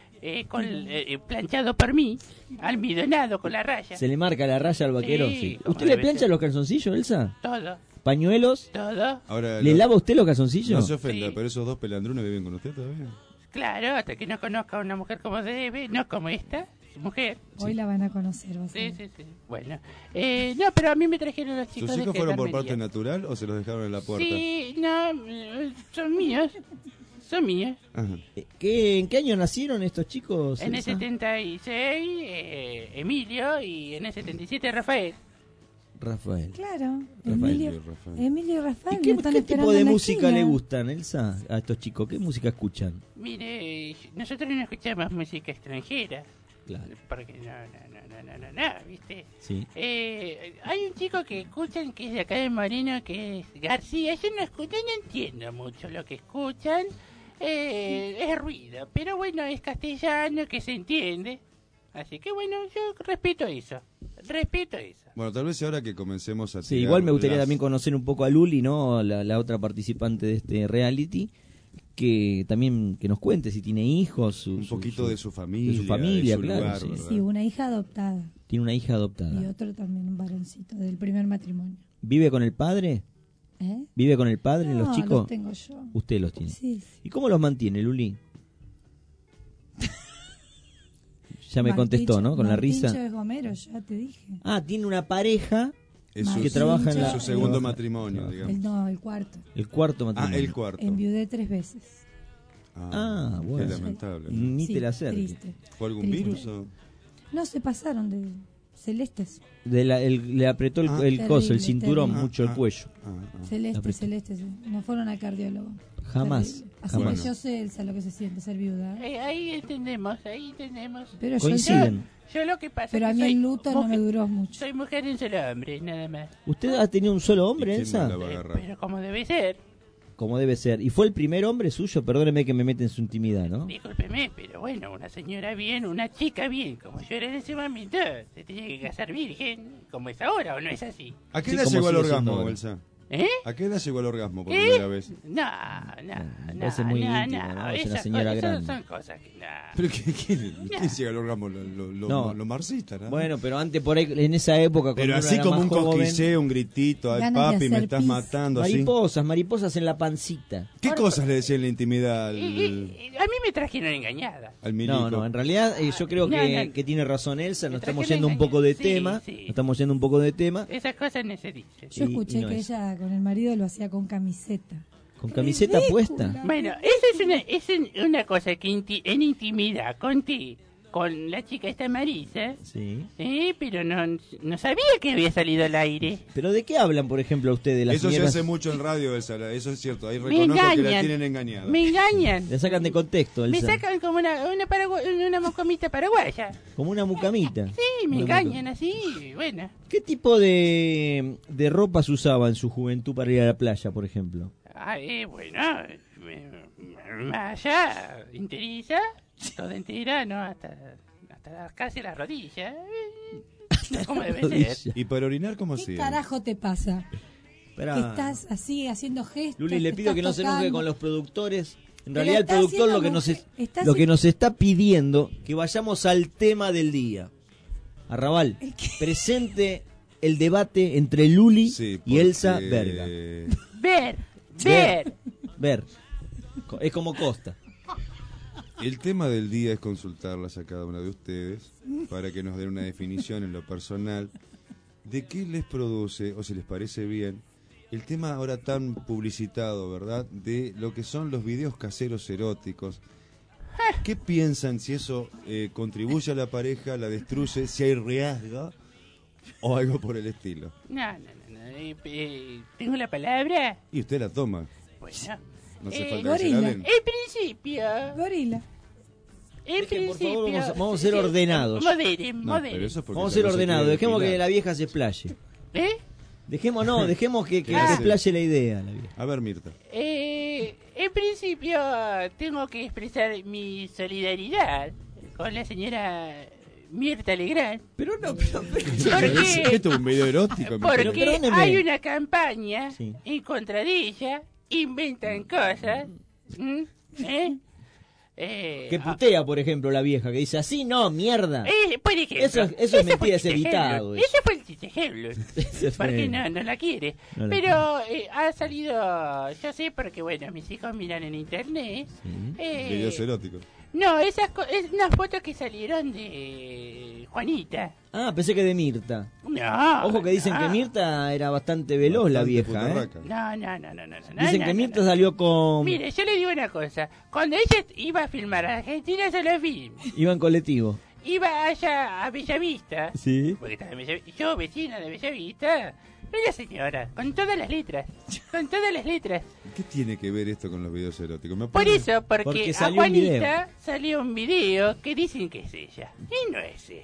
planchado por mí, almidonado con la raya. ¿Se le marca la raya al vaquero? Sí, Sí. como ¿Usted le debe plancha ser. los calzoncillos, Elsa? Todo, ¿Pañuelos? todo. Ahora, ¿Le lava usted los calzoncillos? No se ofenda, Sí. pero esos dos pelandrones viven con usted todavía. Claro, hasta que no conozca a una mujer como se debe, no como esta, su mujer. Hoy la van a conocer. vas a Sí, ver. sí. Bueno, no, pero a mí me trajeron los chicos ¿Sus de hijos fueron por Gendarmería. parte natural o se los dejaron en la puerta? Sí, no, son míos. Son míos. Ajá. ¿En qué año nacieron estos chicos? En el Elsa? 76, Emilio, y en el 77, Rafael. Rafael. Claro, Rafael. Emilio y Rafael. ¿Y qué, me están qué esperando tipo de en la música esquina. le gustan, Elsa, a estos chicos? ¿Qué música escuchan? Mire, nosotros no escuchamos música extranjera. Claro. Porque no, ¿viste? Sí. Hay un chico que escuchan que es de acá de Moreno, que es García. Ellos no escuchan, no entiendo mucho lo que escuchan. Es ruido, pero bueno, es castellano, que se entiende. Así que bueno, yo respeto eso. Bueno, tal vez ahora que comencemos a Sí, tirar igual me gustaría las- también conocer un poco a Luli, ¿no? La otra participante de este reality, que también que nos cuente si tiene hijos, un poquito de su familia, de su familia, de su claro. lugar, Sí. ¿verdad? Sí, una hija adoptada. Tiene una hija Y adoptada. otro también, un varoncito, del primer matrimonio. ¿Vive con el padre? ¿Eh? ¿Vive con el padre los No, chicos? los tengo yo. Usted los tiene. Sí, ¿Y cómo los mantiene, Luli? Ya me Marticho- contestó, ¿no? Con la Marticho risa. es Gomero, ya te dije. Ah, tiene una pareja Es Martín, que trabaja en la... su segundo trabaja- matrimonio, digamos. El cuarto. El cuarto matrimonio. El cuarto. Enviudé 3 veces. Ah, bueno. Qué lamentable. Ni Sí, te la acerques. triste. ¿Fue algún Triste. virus o...? No, se pasaron de celestes. Le apretó el Terrible, coso, el cinturón, terrible. mucho el cuello. Celeste, Apretó. celeste. Sí. No fueron al cardiólogo. Jamás, Terrible. Así jamás. que yo sé, Elsa, lo que se siente ser viuda. Ahí entendemos. Pero Coinciden. Yo lo que pasa Pero es a que mí soy el luto no me mujer- duró mucho. Soy mujer y un solo hombre, nada más. ¿Usted ha tenido un solo hombre, Elsa? Pero como debe ser. Como debe ser. ¿Y fue el primer hombre suyo? Perdóneme que me mete en su intimidad, ¿no? Discúlpeme, pero bueno, una señora bien, una chica bien, como yo era en ese momento, se tenía que casar virgen, como es ahora, ¿o no es así? ¿A qué Sí, edad como llegó al sigue siendo orgasmo, ahora. Elsa? ¿Eh? ¿A qué edad llegó al orgasmo por ¿Eh? primera vez? No, parece muy íntimo, ¿no? Es una esas señora cosas grande. son cosas que no. ¿Pero quién llega al orgasmo? No. Lo marxista, ¿no? Bueno, pero antes por ahí, en esa época... Pero cuando uno así era como más un joven, cosquilleo, un gritito, ay Ganas de papi, me hacer estás pis. matando, así. mariposas en la pancita. ¿Qué cosas le decía en la intimidad A mí me trajeron engañada. al milico? No, en realidad yo creo No, que, no. que tiene razón Elsa, nos Me estamos trajeron yendo un poco de sí, tema, sí. nos estamos yendo un poco de tema, Esas cosas no se dicen. Yo Y escuché no que es. ella con el marido lo hacía con camiseta. con camiseta Ridícula. puesta. Bueno, esa es una cosa que en intimidad, con ti, con la chica esta Marisa. Sí. Pero no sabía que había salido al aire. ¿Pero de qué hablan, por ejemplo, ustedes? Las Eso señoras... se hace mucho en radio, Elsa, eso es cierto. Ahí Me reconozco que la engañan. tienen engañada. Me engañan. Le sacan de contexto, Elsa. Me sacan como una mucamita paraguaya. Como una mucamita. Sí, me engañan así, bueno. ¿Qué tipo de ropa se usaba en su juventud para ir a la playa, por ejemplo? Bueno, malla, interiza, toda entera, ¿no? Hasta casi las rodillas. ¿Cómo debe ser? ¿Y para orinar cómo ¿Qué hacía? carajo te pasa? Esperá. Que estás así haciendo gestos. Luli, le te pido estás que no se enoje tocando. con los productores. En Pero realidad el está productor haciendo lo que mujer- nos está pidiendo que vayamos al tema del día. Arrabal, presente el debate entre Luli y Elsa Berga. Ver. Es como Costa. El tema del día es consultarlas a cada una de ustedes para que nos den una definición en lo personal de qué les produce o si les parece bien el tema ahora tan publicitado, ¿verdad? De lo que son los videos caseros eróticos. ¿Qué piensan si eso contribuye a la pareja, la destruye, si hay riesgo o algo por el estilo? No. ¿Tengo la palabra? Y usted la toma. Bueno. No hace falta que se la En den. principio. Gorila. En principio. Vamos a ser ordenados. Moderen. Vamos a ser ordenados. Dejemos que la vieja se explaye. Dejemos que se explaye la idea. La vieja. A ver, Mirta. En principio tengo que expresar mi solidaridad con la señora Mirta Legrand. Pero Esto es un video erótico. Porque hay una campaña en contra de ella, inventan cosas. Que putea, por ejemplo, la vieja, que dice así no, mierda. Por ejemplo, eso es mentira, es evitado. Ese fue el chiste ejemplo. Porque no la quiere. No la Pero ha salido, yo sé, porque bueno, mis hijos miran en internet. Videos eróticos. No, unas fotos que salieron de Juanita. Ah, pensé que de Mirta. No. Ojo que dicen que Mirta era bastante veloz, la vieja, No. Dicen que Mirta salió con... Mire, yo le digo una cosa. Cuando ella iba a filmar a Argentina, yo la vi. Iba en colectivo. Iba allá a Bellavista. Sí. Porque estaba en Bellavista. Yo, vecina de Bellavista. Una señora, con todas las letras. ¿Qué tiene que ver esto con los videos eróticos? Por eso, porque a salió Juanita salió un video que dicen que es ella. Y no es ella.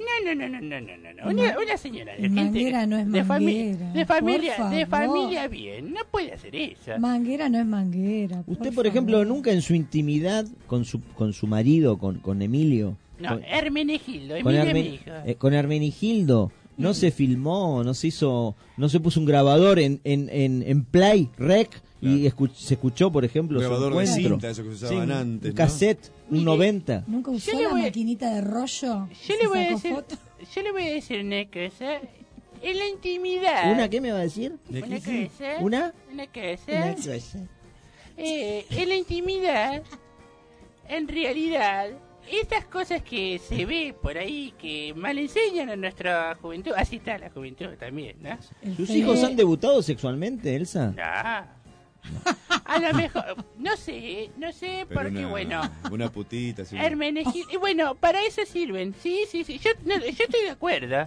No. Una señora de Manguera no es Manguera. de por familia bien. No puede hacer eso. Manguera no es Manguera. Usted, por ejemplo, nunca en su intimidad con su marido, con Emilio. No, Hermenegildo. Con Hermenegildo. No se filmó, no se puso un grabador en Play, Rec, y se escuchó, por ejemplo, un grabador de encuentro. cinta, eso que se usaban antes, un cassette, un 90. ¿Nunca usó la maquinita de rollo? Yo le voy a decir una cosa. En la intimidad. ¿Una qué me va a decir? Una cosa. ¿Una? Una cosa. En la intimidad, en realidad, estas cosas que se ve por ahí que mal enseñan a nuestra juventud, así está la juventud también, ¿no? ¿Sus hijos han debutado sexualmente, Elsa? No. A lo mejor, no sé, Pero porque bueno. Una putita. Sí. Hermenegildo, y bueno, para eso sirven, sí. Yo estoy de acuerdo.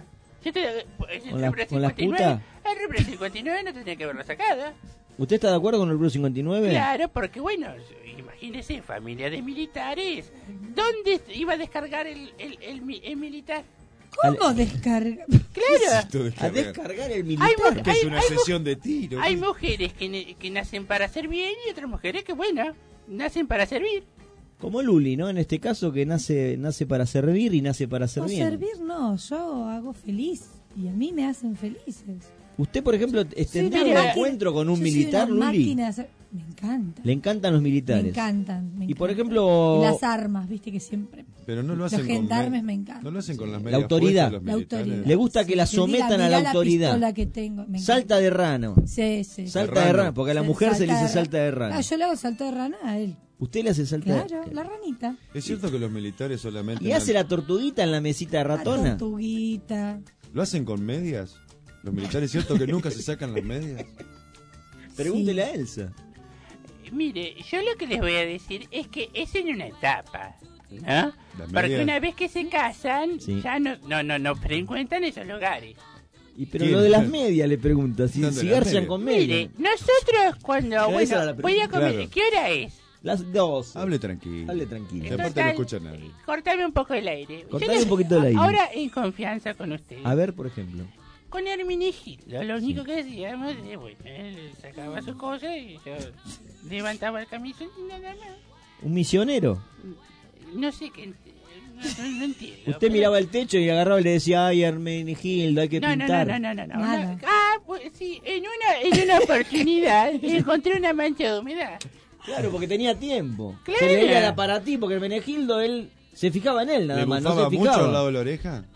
¿Con las putas? El Rubro 59 no tenía que haberlo sacado. ¿Usted está de acuerdo con el Rubro 59? Claro, porque bueno, imagínese, familia de militares. ¿Dónde iba a descargar el militar? ¿Cómo descargar? Claro. A descargar el militar. Que es una sesión de tiro. Hay mujeres que nacen para hacer bien y otras mujeres que, bueno, nacen para servir. Como Luli, ¿no? En este caso que nace para servir y nace para hacer bien. Servir no, yo hago feliz y a mí me hacen felices. ¿Usted, por ejemplo, tendrá un encuentro con un militar, Luli? Me encanta. Le encantan los militares. Me encantan. Y por ejemplo... Y las armas, viste que siempre... Pero no lo hacen los gendarmes me encantan. No lo hacen con las medias la autoridad. puestas, los militares. Le gusta que la sometan a la autoridad. Que tengo. Salta de rano. Sí. Salta de rano, porque a la mujer se le dice salta de rano. Yo le hago salto de rana a él. ¿Usted le hace salta de rana? Claro, la ranita. Es cierto que los militares solamente... ¿Y hace la tortuguita en la mesita de ratona? La tortuguita. ¿Lo hacen con medias? ¿Los militares es cierto que nunca se sacan las medias? Pregúntele a Elsa. Mire, yo lo que les voy a decir es que es en una etapa. ¿no? Porque medias. una vez que se casan, Sí. ya no frecuentan esos lugares. Y pero ¿Quién? lo de las medias le pregunta, si ¿Dónde las garchan medias? con medias. Mire, nosotros cuando, Pero esa era la voy a comer, Claro. ¿qué hora es? Las 2. Hable tranquilo. Hable tranquilo. Y aparte no escucha nadie. Cortame un poco el aire. Cortale un poquito el aire. Ahora en confianza con usted. A ver, por ejemplo. Con Hermenegildo, lo único que hacíamos, bueno, él sacaba sus cosas y yo levantaba el camisón y nada más. ¿Un misionero? No sé qué, no entiendo. Usted miraba el techo y agarraba y le decía, ay, Hermenegildo, hay que pintar. No. Nada. Pues sí, en una oportunidad encontré una mancha de humedad. Claro, porque tenía tiempo. Claro. Se le veía la para ti, porque Hermenegildo, él se fijaba en él nada ¿Le más, no bufaba se mucho fijaba. al lado de la oreja?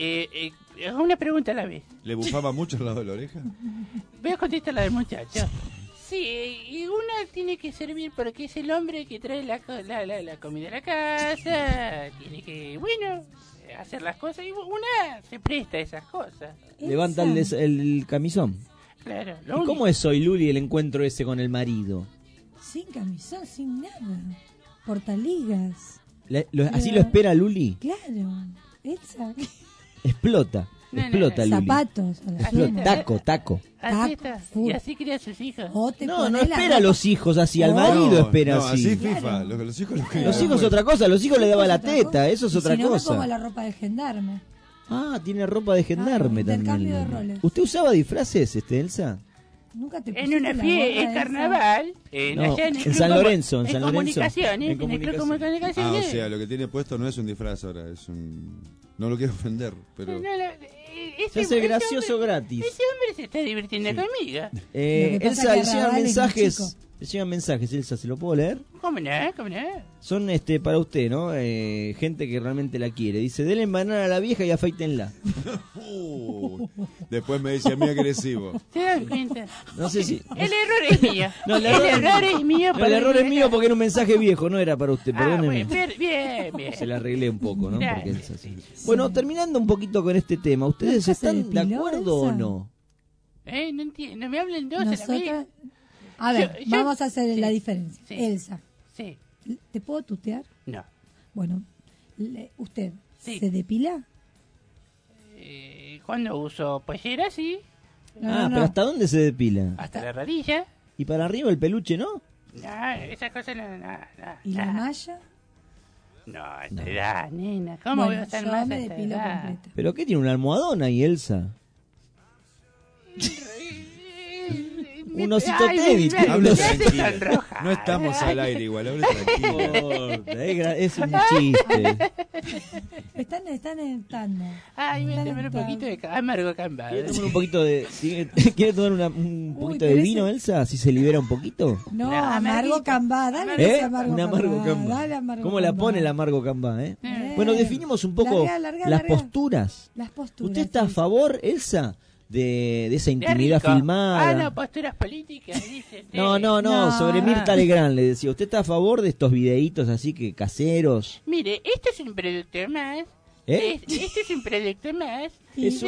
Una pregunta a la vez. ¿Le bufaba mucho al lado de la oreja? Voy a contestar la del muchacho. Sí, y uno tiene que servir porque es el hombre que trae la comida a la casa, tiene que, bueno, hacer las cosas y una se presta a esas cosas. Levanta el camisón. Claro. ¿Y cómo es hoy, Luli, el encuentro ese con el marido? Sin camisón, sin nada. Portaligas. ¿Así lo espera Luli? Claro. Elsa. Explota. Explota, Luli. Zapatos. Explota. Taco. Así está. Y así cría a sus hijos. No espera a los hijos así, al marido espera no, así. así FIFA. Los hijos Los hijos es otra cosa, los hijos le daba la teta, eso es Y otra si no, cosa. me pongo la ropa de gendarme. Ah, tiene ropa de gendarme intercambio también. de roles. ¿Usted usaba disfraces, Elsa? Nunca te En una fiesta, en carnaval, allá en San Lorenzo, en San Lorenzo. Comunicaciones, En en el Club Comunicaciones. o sea, lo que tiene puesto no es un disfraz ahora, es un... No lo quiero ofender, pero... Se hace gracioso gratis. Ese hombre se está divirtiendo conmigo. Elsa, le llegan mensajes, Elsa, ¿se lo puedo leer? ¿Cómo no? Son para usted, ¿no? Gente que realmente la quiere. Dice, denle banana a la vieja y afeítenla. Después me dice a mí agresivo. ¿Se dan cuenta? No sé si... El error es mío. No, el error es mío. No, el error es mío porque era un mensaje viejo, no era para usted, perdóneme. Bueno, bien. Se la arreglé un poco, ¿no? Claro. Porque es así. Bueno, terminando un poquito con este tema, ¿ustedes están de acuerdo o no? No entiendo, me hablen dos a la vez. Nosotras... A ver, vamos a hacer la diferencia. Sí. Elsa, Sí. ¿te puedo tutear? No. Bueno, ¿usted Sí. se depila? Cuando uso pollera, sí. Pero ¿hasta dónde se depila? Hasta la rodilla. Y para arriba el peluche, ¿no? No, esas cosas no. ¿Y la malla? No, a esta edad, nena. ¿Cómo voy a estar yo más me a esta depilo edad? completa. ¿Pero qué tiene, un almohadón ahí, Elsa? Un osito Teddy. Hable tranquilo. No estamos al aire igual, hable tranquilo. Es un chiste. Están en tanda. Ay, voy a tomar un poquito de amargo cambado. ¿Quiere tomar un poquito de... ¿Quiere tomar un poquito de pero vino, Elsa? ¿Así se libera un poquito? No, amargo cambá, dale ese amargo Un amargo cambá. Dale amargo ¿Cómo la cambá. pone el amargo cambá, Bueno, definimos un poco Larga. las posturas. Las posturas. ¿Usted está a favor, Elsa, de esa De intimidad rico. filmada? No, posturas políticas, dice. No, sobre Mirta Legrand le decía. ¿Usted está a favor de estos videitos así que caseros? Mire, esto es un producto más. Este es un producto más. ¿Es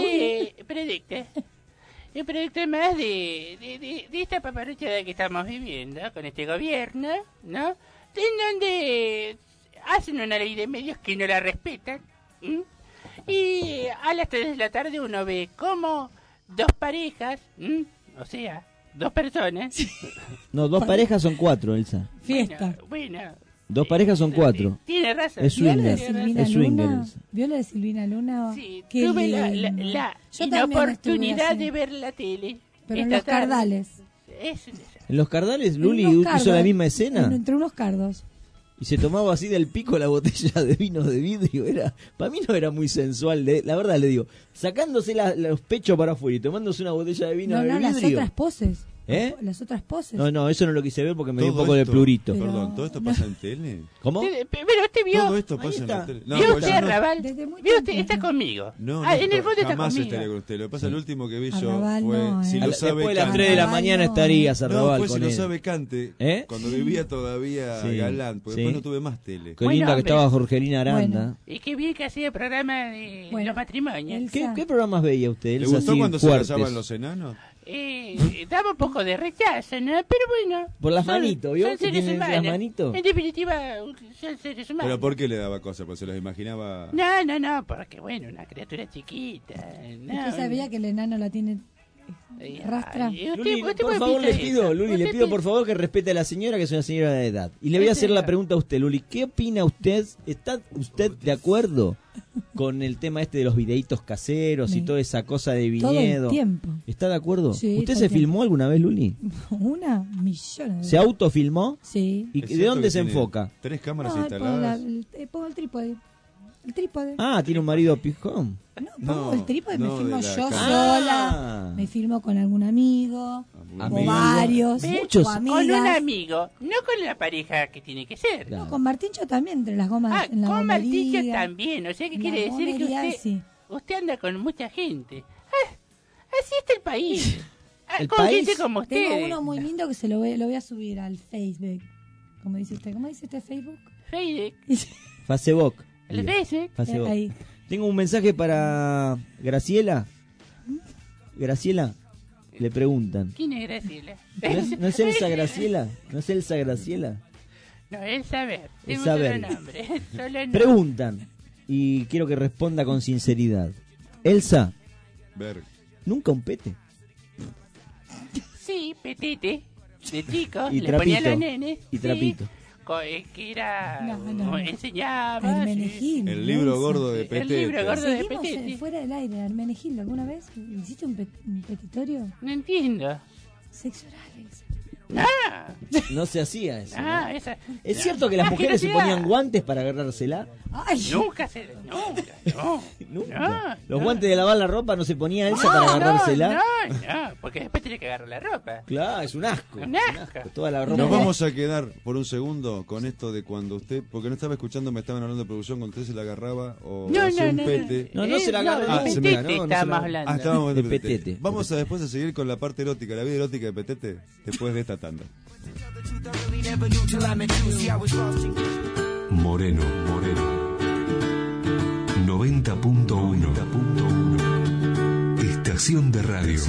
Un producto más de esta paparuchada que estamos viviendo con este gobierno, ¿no? En donde hacen una ley de medios que no la respetan. ¿m? Y a las 3 de la tarde uno ve cómo dos parejas, o sea, dos personas. No, dos parejas son 4, Elsa. Fiesta. Bueno. Dos parejas son 4. Tiene razón. Es swinger. Es swinger, Elsa. ¿Vio la de Silvina Luna? Sí, Qué tuve la lindo. Yo también inoportunidad estuve así. de ver la tele. Pero en esta los tarde. cardales. ¿En los cardales Luli En los hizo cardos, la misma escena? Entre unos cardos. Y se tomaba así del pico la botella de vino de vidrio. Para mí no era muy sensual, la verdad le digo. Sacándose los pechos para afuera y tomándose una botella de vino de las vidrio. otras poses. ¿Eh? Las otras poses. No, eso no lo quise ver porque me dio un Todo poco de esto- plurito. Perdón, ¿todo esto pasa en tele? ¿Cómo? Pero usted vio. Todo esto Ahí pasa en está. la tele. ¿Vio porque usted, yo no- Raval? ¿Vio usted? Está conmigo. No, En el fondo está jamás conmigo. estaría con usted. Lo que pasa, el último que vi yo Arrabal fue no, Si lo Después sabe de las cante. 3 de la mañana estarías a No, Raval fue Si con lo él. sabe cante, ¿Eh? cuando vivía todavía Sí, galán, porque sí. después no tuve más tele. Qué Bueno, linda que hombre. estaba Jorgelina Aranda. Bueno. Y qué bien que hacía programa de los matrimonios. ¿Qué programas veía usted? ¿Le Elsa, gustó así, cuando fuertes? se casaban los enanos? daba un poco de rechazo, ¿no? Pero bueno. Por las manitos, ¿vio? Son seres humanos. Las manitos. En definitiva, son seres humanos. ¿Pero por qué le daba cosas? Porque se los imaginaba... No, porque bueno, una criatura chiquita. No. ¿Usted sabía que el enano la tiene rastra? Luli, por favor, le pido por favor que respete a la señora, que es una señora de edad. Y le voy a hacer la pregunta a usted, Luli. ¿Qué opina usted? ¿Está usted de acuerdo con el tema este de los videitos caseros y toda esa cosa de viñedo? Todo el tiempo. ¿Está de acuerdo? Sí, ¿Usted se filmó alguna vez, Luli? Una millón. ¿Se autofilmó? Sí. ¿Y de dónde se enfoca? 3 cámaras instaladas. Pongo el trípode. El trípode. Ah, tiene un marido pijón. No, pongo el trípode, me filmo yo sola, me filmo con algún amigo, o varios, muchos. o amigas. Con un amigo, no con la pareja que tiene que ser. Claro. No, con Martincho también, entre las gomas. En la con gomería, Martincho también, o sea que quiere decir que usted anda con mucha gente. Así está el país. Con gente como usted. Tengo uno muy lindo que lo voy a subir al Facebook. ¿Cómo dice usted? ¿Cómo dice usted Facebook? Facebook. El Facebook. Ahí. Tengo un mensaje para Graciela. Graciela, le preguntan. ¿Quién es Graciela? ¿No es Elsa Graciela? ¿No es Elsa Graciela? No, el saber. El saber. Solo nombre. Preguntan, y quiero que responda con sinceridad. Elsa, ¿nunca un pete? Sí, petete. De chico, y le trapito, ponía a los nenes. y trapito. Que era Hermenegildo. enseñaba el libro gordo de Petete. El libro gordo de Petete. Fuera del aire, Hermenegildo, ¿alguna vez hiciste un petitorio? No entiendo. Sexo oral, Elsa. No se hacía eso. ¿No? ¿Es cierto que las mujeres se ponían guantes para agarrársela? Ay. Nunca. ¿Los guantes de lavar la ropa no se ponía Elsa para agarrársela? No, porque después tiene que agarrar la ropa. Claro, es un asco. Toda la ropa. Nos vamos a quedar por un segundo con esto de cuando usted, porque no estaba escuchando, me estaban hablando de producción, cuando usted se la agarraba o hacía un pete. No se la agarraba. Estábamos hablando. Estábamos de petete. Vamos a después a seguir con la parte erótica, la vida erótica de Petete, después de esta tanda. Moreno 90.1 Estación de radio.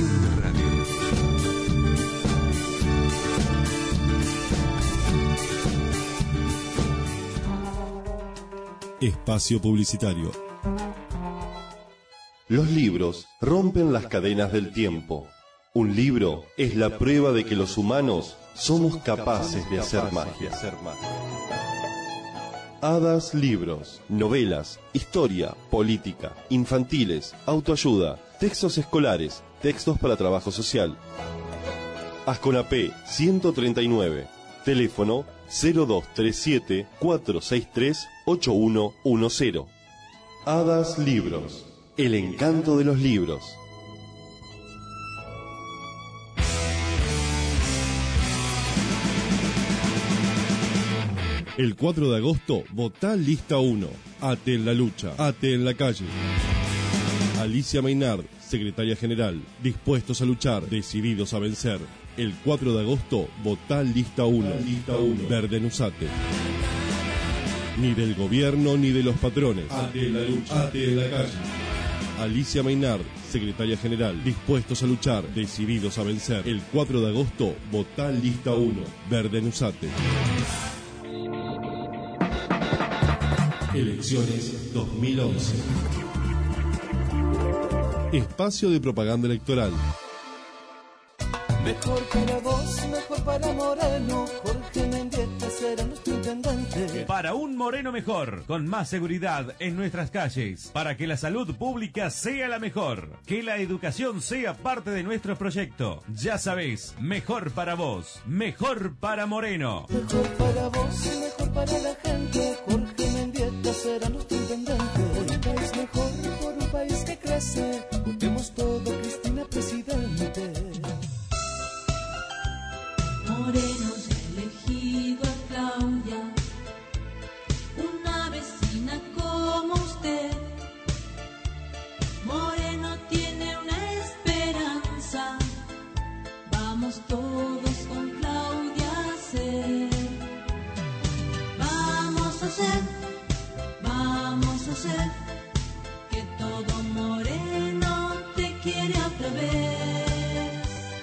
Espacio publicitario. Los libros rompen las cadenas del tiempo. Un libro es la prueba de que los humanos somos capaces de hacer magia. Hadas Libros, novelas, historia, política, infantiles, autoayuda, textos escolares, textos para trabajo social. Asconapé 139, teléfono 0237 463 8110. Hadas Libros, el encanto de los libros. El 4 de agosto, votá lista 1. Ate en la lucha, ate en la calle. Alicia Maynard, secretaria general, dispuestos a luchar, decididos a vencer. El 4 de agosto, votá lista 1. Verde en Usate. Ni del gobierno ni de los patrones. Ate en la lucha, ate en la calle. Alicia Maynard, secretaria general, dispuestos a luchar, decididos a vencer. El 4 de agosto, votá lista 1. Verde en Usate. Elecciones 2011. Espacio de propaganda electoral. Mejor para vos, mejor para Moreno, Jorge Mendieta será nuestro intendente. Para un Moreno mejor, con más seguridad en nuestras calles, para que la salud pública sea la mejor, que la educación sea parte de nuestro proyecto. Ya sabés, mejor para vos, mejor para Moreno. Mejor para vos, mejor para la gente, Jorge Mendieta será nuestro intendente. Por un país mejor, por un país que crece, votemos todo, Cristina presidente. Moreno ya elegido a Claudia, una vecina como usted. Moreno tiene una esperanza, vamos todos con Claudia a hacer. Vamos a hacer que todo Moreno te quiere otra vez.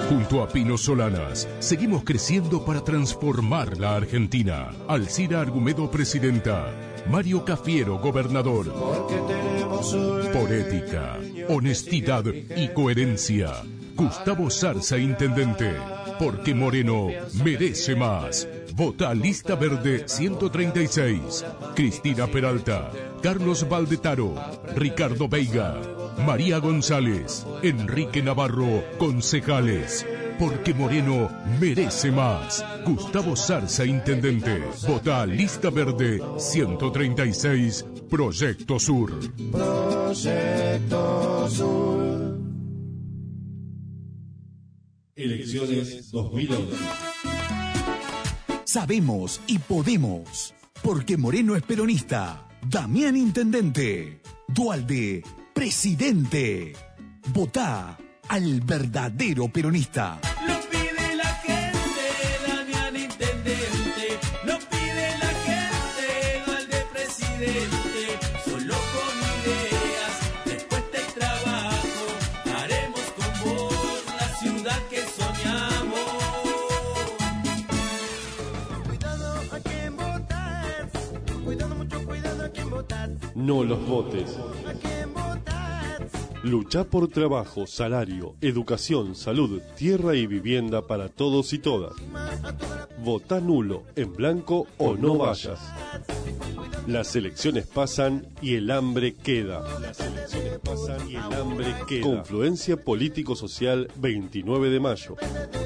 Junto a Pino Solanas, seguimos creciendo para transformar la Argentina. Alcira Argumedo, presidenta. Mario Cafiero, gobernador. Por ética, honestidad y coherencia. Gustavo Zarza, intendente. Porque Moreno merece más. Vota Lista Verde 136. Cristina Peralta, Carlos Valdetaro, Ricardo Veiga, María González, Enrique Navarro, concejales. Porque Moreno merece más. Gustavo Zarza, intendente. Vota Lista Verde 136. Proyecto Sur. Proyecto Sur. Elecciones 2011. Sabemos y podemos. Porque Moreno es peronista. Damián, intendente. Duhalde, presidente. Votá al verdadero peronista. Lo pide la gente, Damián intendente. Lo pide la gente, Duhalde presidente. Solo con ideas, después del trabajo, haremos con vos la ciudad que soñamos. Cuidado a quien votas, cuidado, mucho cuidado a quien votas. No los votes. A quien votas. Lucha por trabajo, salario, educación, salud, tierra y vivienda para todos y todas. Vota nulo, en blanco o no vayas. Las elecciones pasan y el hambre queda. Las elecciones pasan y el hambre queda. Confluencia Político-Social 29 de mayo.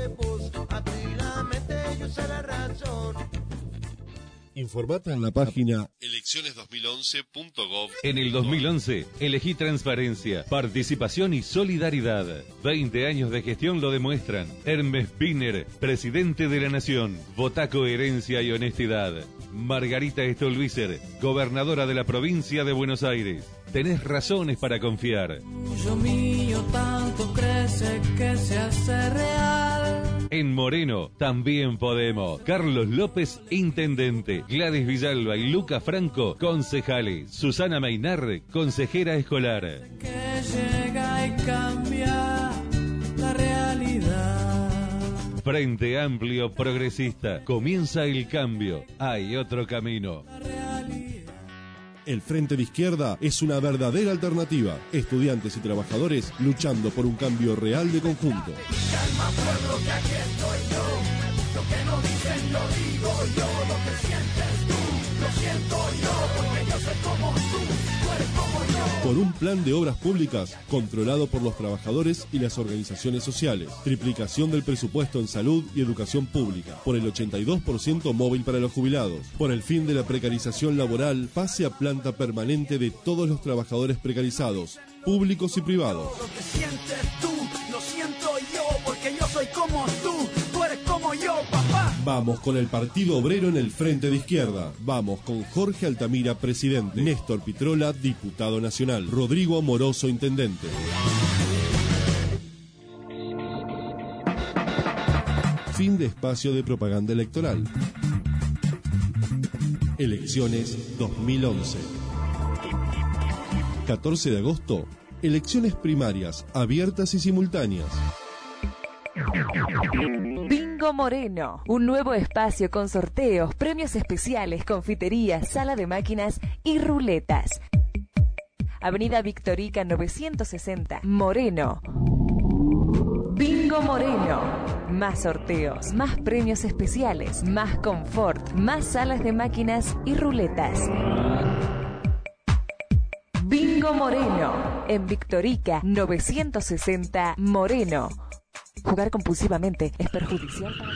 Informate en la página elecciones2011.gov. En el 2011, elegí transparencia, participación y solidaridad. 20 años de gestión lo demuestran. Hermes Piner, presidente de la Nación. Votá coherencia y honestidad. Margarita Stolbizer, gobernadora de la provincia de Buenos Aires. Tenés razones para confiar. Yo mío tanto crece que se hace real. En Moreno también podemos. Carlos López, intendente. Gladys Villalba y Luca Franco, concejales. Susana Mainar, consejera escolar. Que llega y cambia la realidad. Frente Amplio Progresista. Comienza el cambio. Hay otro camino. El Frente de Izquierda es una verdadera alternativa. Estudiantes y trabajadores luchando por un cambio real de conjunto. Calma pueblo que aquí estoy yo. Lo que no dicen lo digo yo. Lo que sientes tú, lo siento yo. Porque yo soy como tú eres como yo. Por un plan de obras públicas controlado por los trabajadores y las organizaciones sociales. Triplicación del presupuesto en salud y educación pública. Por el 82% móvil para los jubilados. Por el fin de la precarización laboral, pase a planta permanente de todos los trabajadores precarizados, públicos y privados. Lo que sientes tú, lo siento yo. Porque yo soy como tú eres como yo, papá. Vamos con el Partido Obrero en el Frente de Izquierda. Vamos con Jorge Altamira, presidente. Néstor Pitrola, diputado nacional. Rodrigo Amoroso, intendente. Fin de espacio de propaganda electoral. Elecciones 2011. 14 de agosto. Elecciones primarias, abiertas y simultáneas. Bingo Moreno, un nuevo espacio con sorteos, premios especiales, confiterías, sala de máquinas y ruletas. Avenida Victorica 960, Moreno. Bingo Moreno. Más sorteos, más premios especiales, más confort, más salas de máquinas y ruletas. Bingo Moreno. En Victorica 960, Moreno. Jugar compulsivamente es perjudicial para...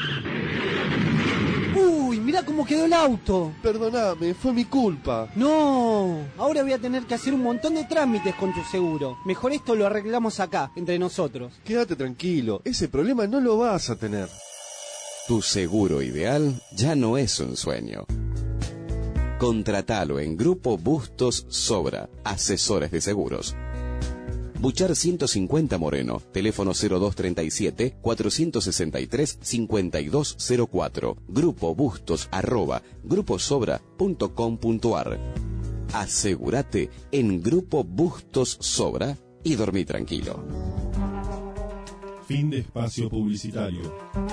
¡Uy! Mirá cómo quedó el auto. Perdóname, fue mi culpa. No, ahora voy a tener que hacer un montón de trámites con tu seguro. Mejor esto lo arreglamos acá, entre nosotros. Quédate tranquilo, ese problema no lo vas a tener. Tu seguro ideal ya no es un sueño. Contratalo en Grupo Bustos Sobra, asesores de seguros. Buchar 150 Moreno, teléfono 0237-463-5204, Grupo Bustos @gruposobra.com.ar. Asegúrate en Grupo Bustos Sobra y dormí tranquilo. Fin de espacio publicitario.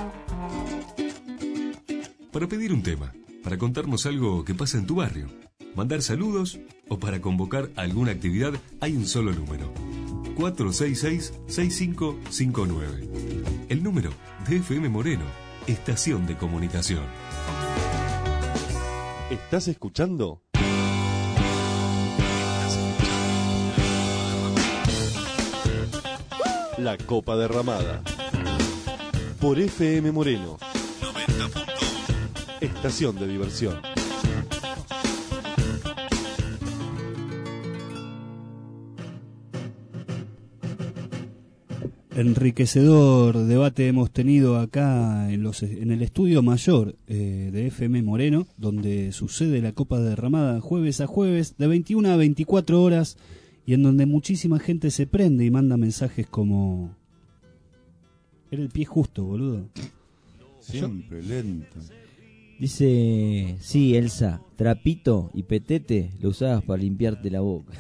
Para pedir un tema, para contarnos algo que pasa en tu barrio, mandar saludos o para convocar alguna actividad, hay un solo número: 466-6559. El número de FM Moreno, estación de comunicación. ¿Estás escuchando? La Copa Derramada. Por FM Moreno. 90.1. Estación de diversión. Enriquecedor debate hemos tenido acá en el estudio mayor de FM Moreno, donde sucede la Copa Derramada jueves a jueves de 21 a 24 horas y en donde muchísima gente se prende y manda mensajes como: era el pie justo, boludo. Siempre lento. Dice, sí, Elsa, trapito y petete lo usabas para limpiarte la boca.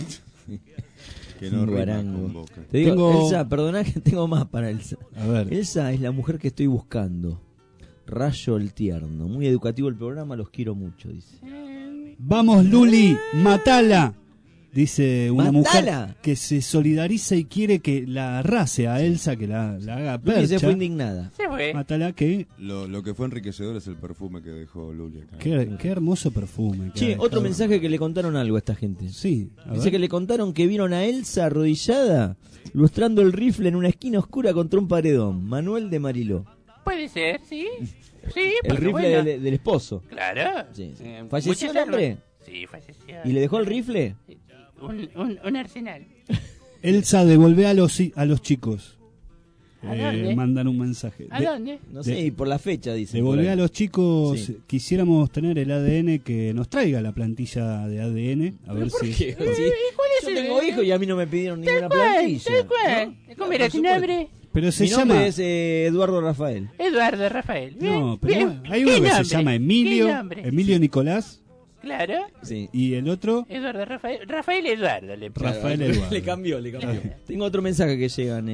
Que no Un rima guarango. con boca. Te digo, Elsa, perdoná que tengo más para Elsa. A ver. Elsa es la mujer que estoy buscando. Rayo el tierno. Muy educativo el programa, los quiero mucho, dice. Vamos, Luli, matala. Dice una ¡Matala! mujer que se solidariza y quiere que la arrase a Elsa, que la haga Luli percha. se fue indignada. Se fue. Matala, que... Lo que fue enriquecedor es el perfume que dejó Luli acá. Qué hermoso perfume. que Che, ha otro dejado. mensaje que le contaron algo a esta gente. Sí, a Dice ver. que le contaron que vieron a Elsa arrodillada, lustrando el rifle en una esquina oscura contra un paredón. Manuel de Mariló. Puede ser, sí. Sí, El porque rifle bueno. del esposo. Claro. Sí, sí. Muchas ¿Falleció el hombre? armas. Sí, falleció. ¿Y le dejó el rifle? Un arsenal. Elsa, devolvé a los chicos. ¿A dónde? Mandan un mensaje. ¿A dónde? No sé, y por la fecha, dice. Devolvé a los chicos. Sí. Quisiéramos tener el ADN que nos traiga la plantilla de ADN. A ver si. qué? ¿Y cuál es Yo el- tengo hijos y a mí no me pidieron ninguna Tal cual, plantilla. tal cual. ¿Cómo era tu nombre? Pero se Mi llama. nombre es Eduardo Rafael. Eduardo Rafael. Bien, No, pero bien. hay ¿Qué uno que nombre? se llama Emilio. ¿Qué nombre? Emilio Nicolás. Claro. Sí. Y el otro. Eduardo Rafael. Rafael Eduardo. Rafael Eduardo. Le cambió. Tengo otro mensaje que llegan.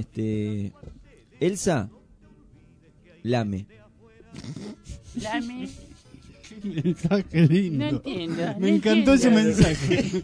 Elsa, lame. Lame. Mensaje lindo. No entiendo. Me encantó ese entiendo. mensaje.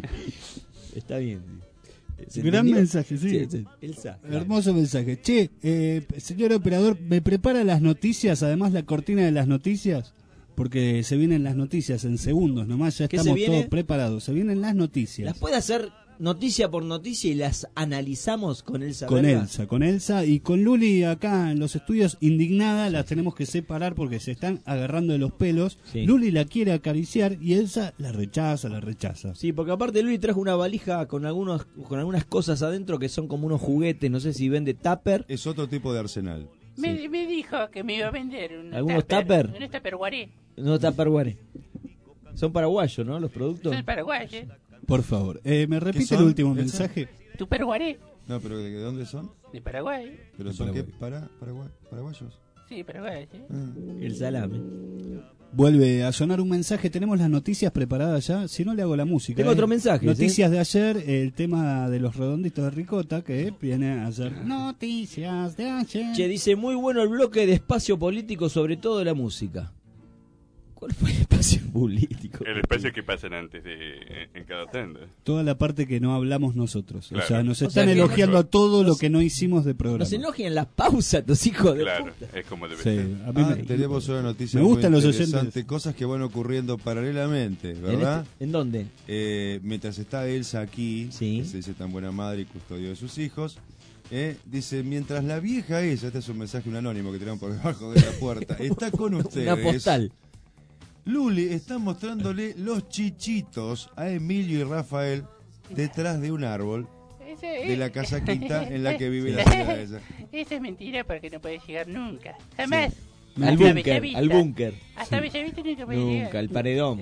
Está bien. ¿Se Gran entendió? mensaje, sí. Elsa. Hermoso mensaje. Che, señor operador, ¿me prepara las noticias? Además, la cortina de las noticias. Porque se vienen las noticias en segundos nomás. Ya ¿Qué estamos se viene? todos preparados. Se vienen las noticias. Las puede hacer noticia por noticia y las analizamos con Elsa. Con Verga? Con Elsa y con Luli acá en los estudios, indignada, las tenemos que separar porque se están agarrando de los pelos. Sí. Luli la quiere acariciar y Elsa la rechaza. Sí, porque aparte Luis trajo una valija con algunas cosas adentro que son como unos juguetes, no sé si vende tupper. Es otro tipo de arsenal. Me dijo que me iba a vender un ¿Algunos tupper? Un tupperware. No, tupperware. Son paraguayos, ¿no? Los productos. Soy paraguayo. Por favor, ¿me repite son? el último ¿Elsa? mensaje? Tupperware. No, pero ¿de dónde son? De Paraguay. ¿Pero De son qué? Paraguay. ¿Paraguayos? Sí, Paraguay. El salame. Vuelve a sonar un mensaje. Tenemos las noticias preparadas ya. Si no, le hago la música. Tengo otro mensaje, Noticias de ayer. El tema de los redonditos de ricota que viene a hacer. Noticias de ayer. Che, dice, muy bueno el bloque de espacio político, sobre todo la música. ¿Cuál fue el espacio político? El espacio que pasan antes en cada tenda. Toda la parte que no hablamos nosotros. Claro. O sea, nos O están sea que elogiando nos- a todo lo que no hicimos de programa. Nos elogian las pausas, tus hijos de Claro, puta. es como debe Sí, ser. a mí me- Tenemos una noticia me gustan muy los interesante, oyentes. cosas que van ocurriendo paralelamente, ¿verdad? ¿En dónde? Mientras está Elsa aquí, que se dice tan buena madre y custodio de sus hijos, dice, mientras la vieja ella, este es un mensaje un anónimo que tiraron por debajo de la puerta, está con ustedes. Una postal. Luli está mostrándole los chichitos a Emilio y Rafael detrás de un árbol de la casaquita en la que vive la señora ella. Esa es mentira porque no puede llegar nunca. Jamás. Al Hasta búnker, Bellavista. al búnker. Hasta Bellavista nunca puede Nunca, llegar. el paredón.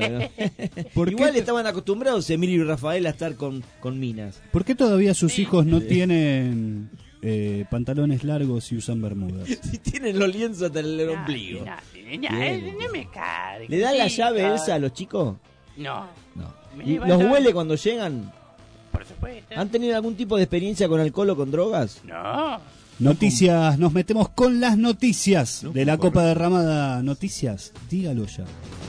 ¿Por qué Igual estaban acostumbrados Emilio y Rafael a estar con minas. ¿Por qué todavía sus hijos no tienen pantalones largos y usan bermudas? Si tienen los lienzos hasta el ombligo. No me cargues. ¿Le dan la Sí, llave claro. Elsa a los chicos? No. No. Me ¿Y levanto- ¿Los huele cuando llegan? Por supuesto. ¿Han tenido algún tipo de experiencia con alcohol o con drogas? No. Noticias, nos metemos con las noticias de la Copa Derramada. Noticias, dígalo ya.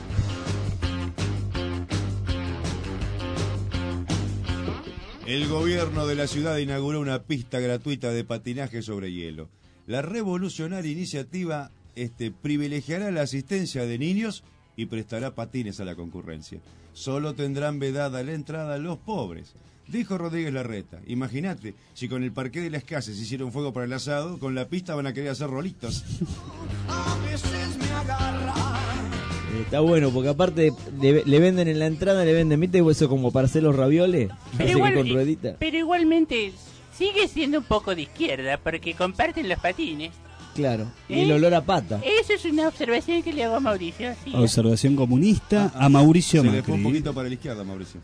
El gobierno de la ciudad inauguró una pista gratuita de patinaje sobre hielo. La revolucionaria iniciativa privilegiará la asistencia de niños y prestará patines a la concurrencia. Solo tendrán vedada la entrada los pobres. Dijo Rodríguez Larreta: imagínate, si con el parqué de las casas hicieron fuego para el asado, con la pista van a querer hacer rolitos. Está bueno, porque aparte le venden en la entrada, le venden, ¿viste? Eso como para hacer los ravioles, así que con ruedita. Pero igualmente sigue siendo un poco de izquierda, porque comparten los patines. Claro, y el olor a pata. Eso es una observación que le hago a Mauricio. Sí. Observación comunista a Mauricio Se Macri. le fue un poquito para la izquierda, Mauricio.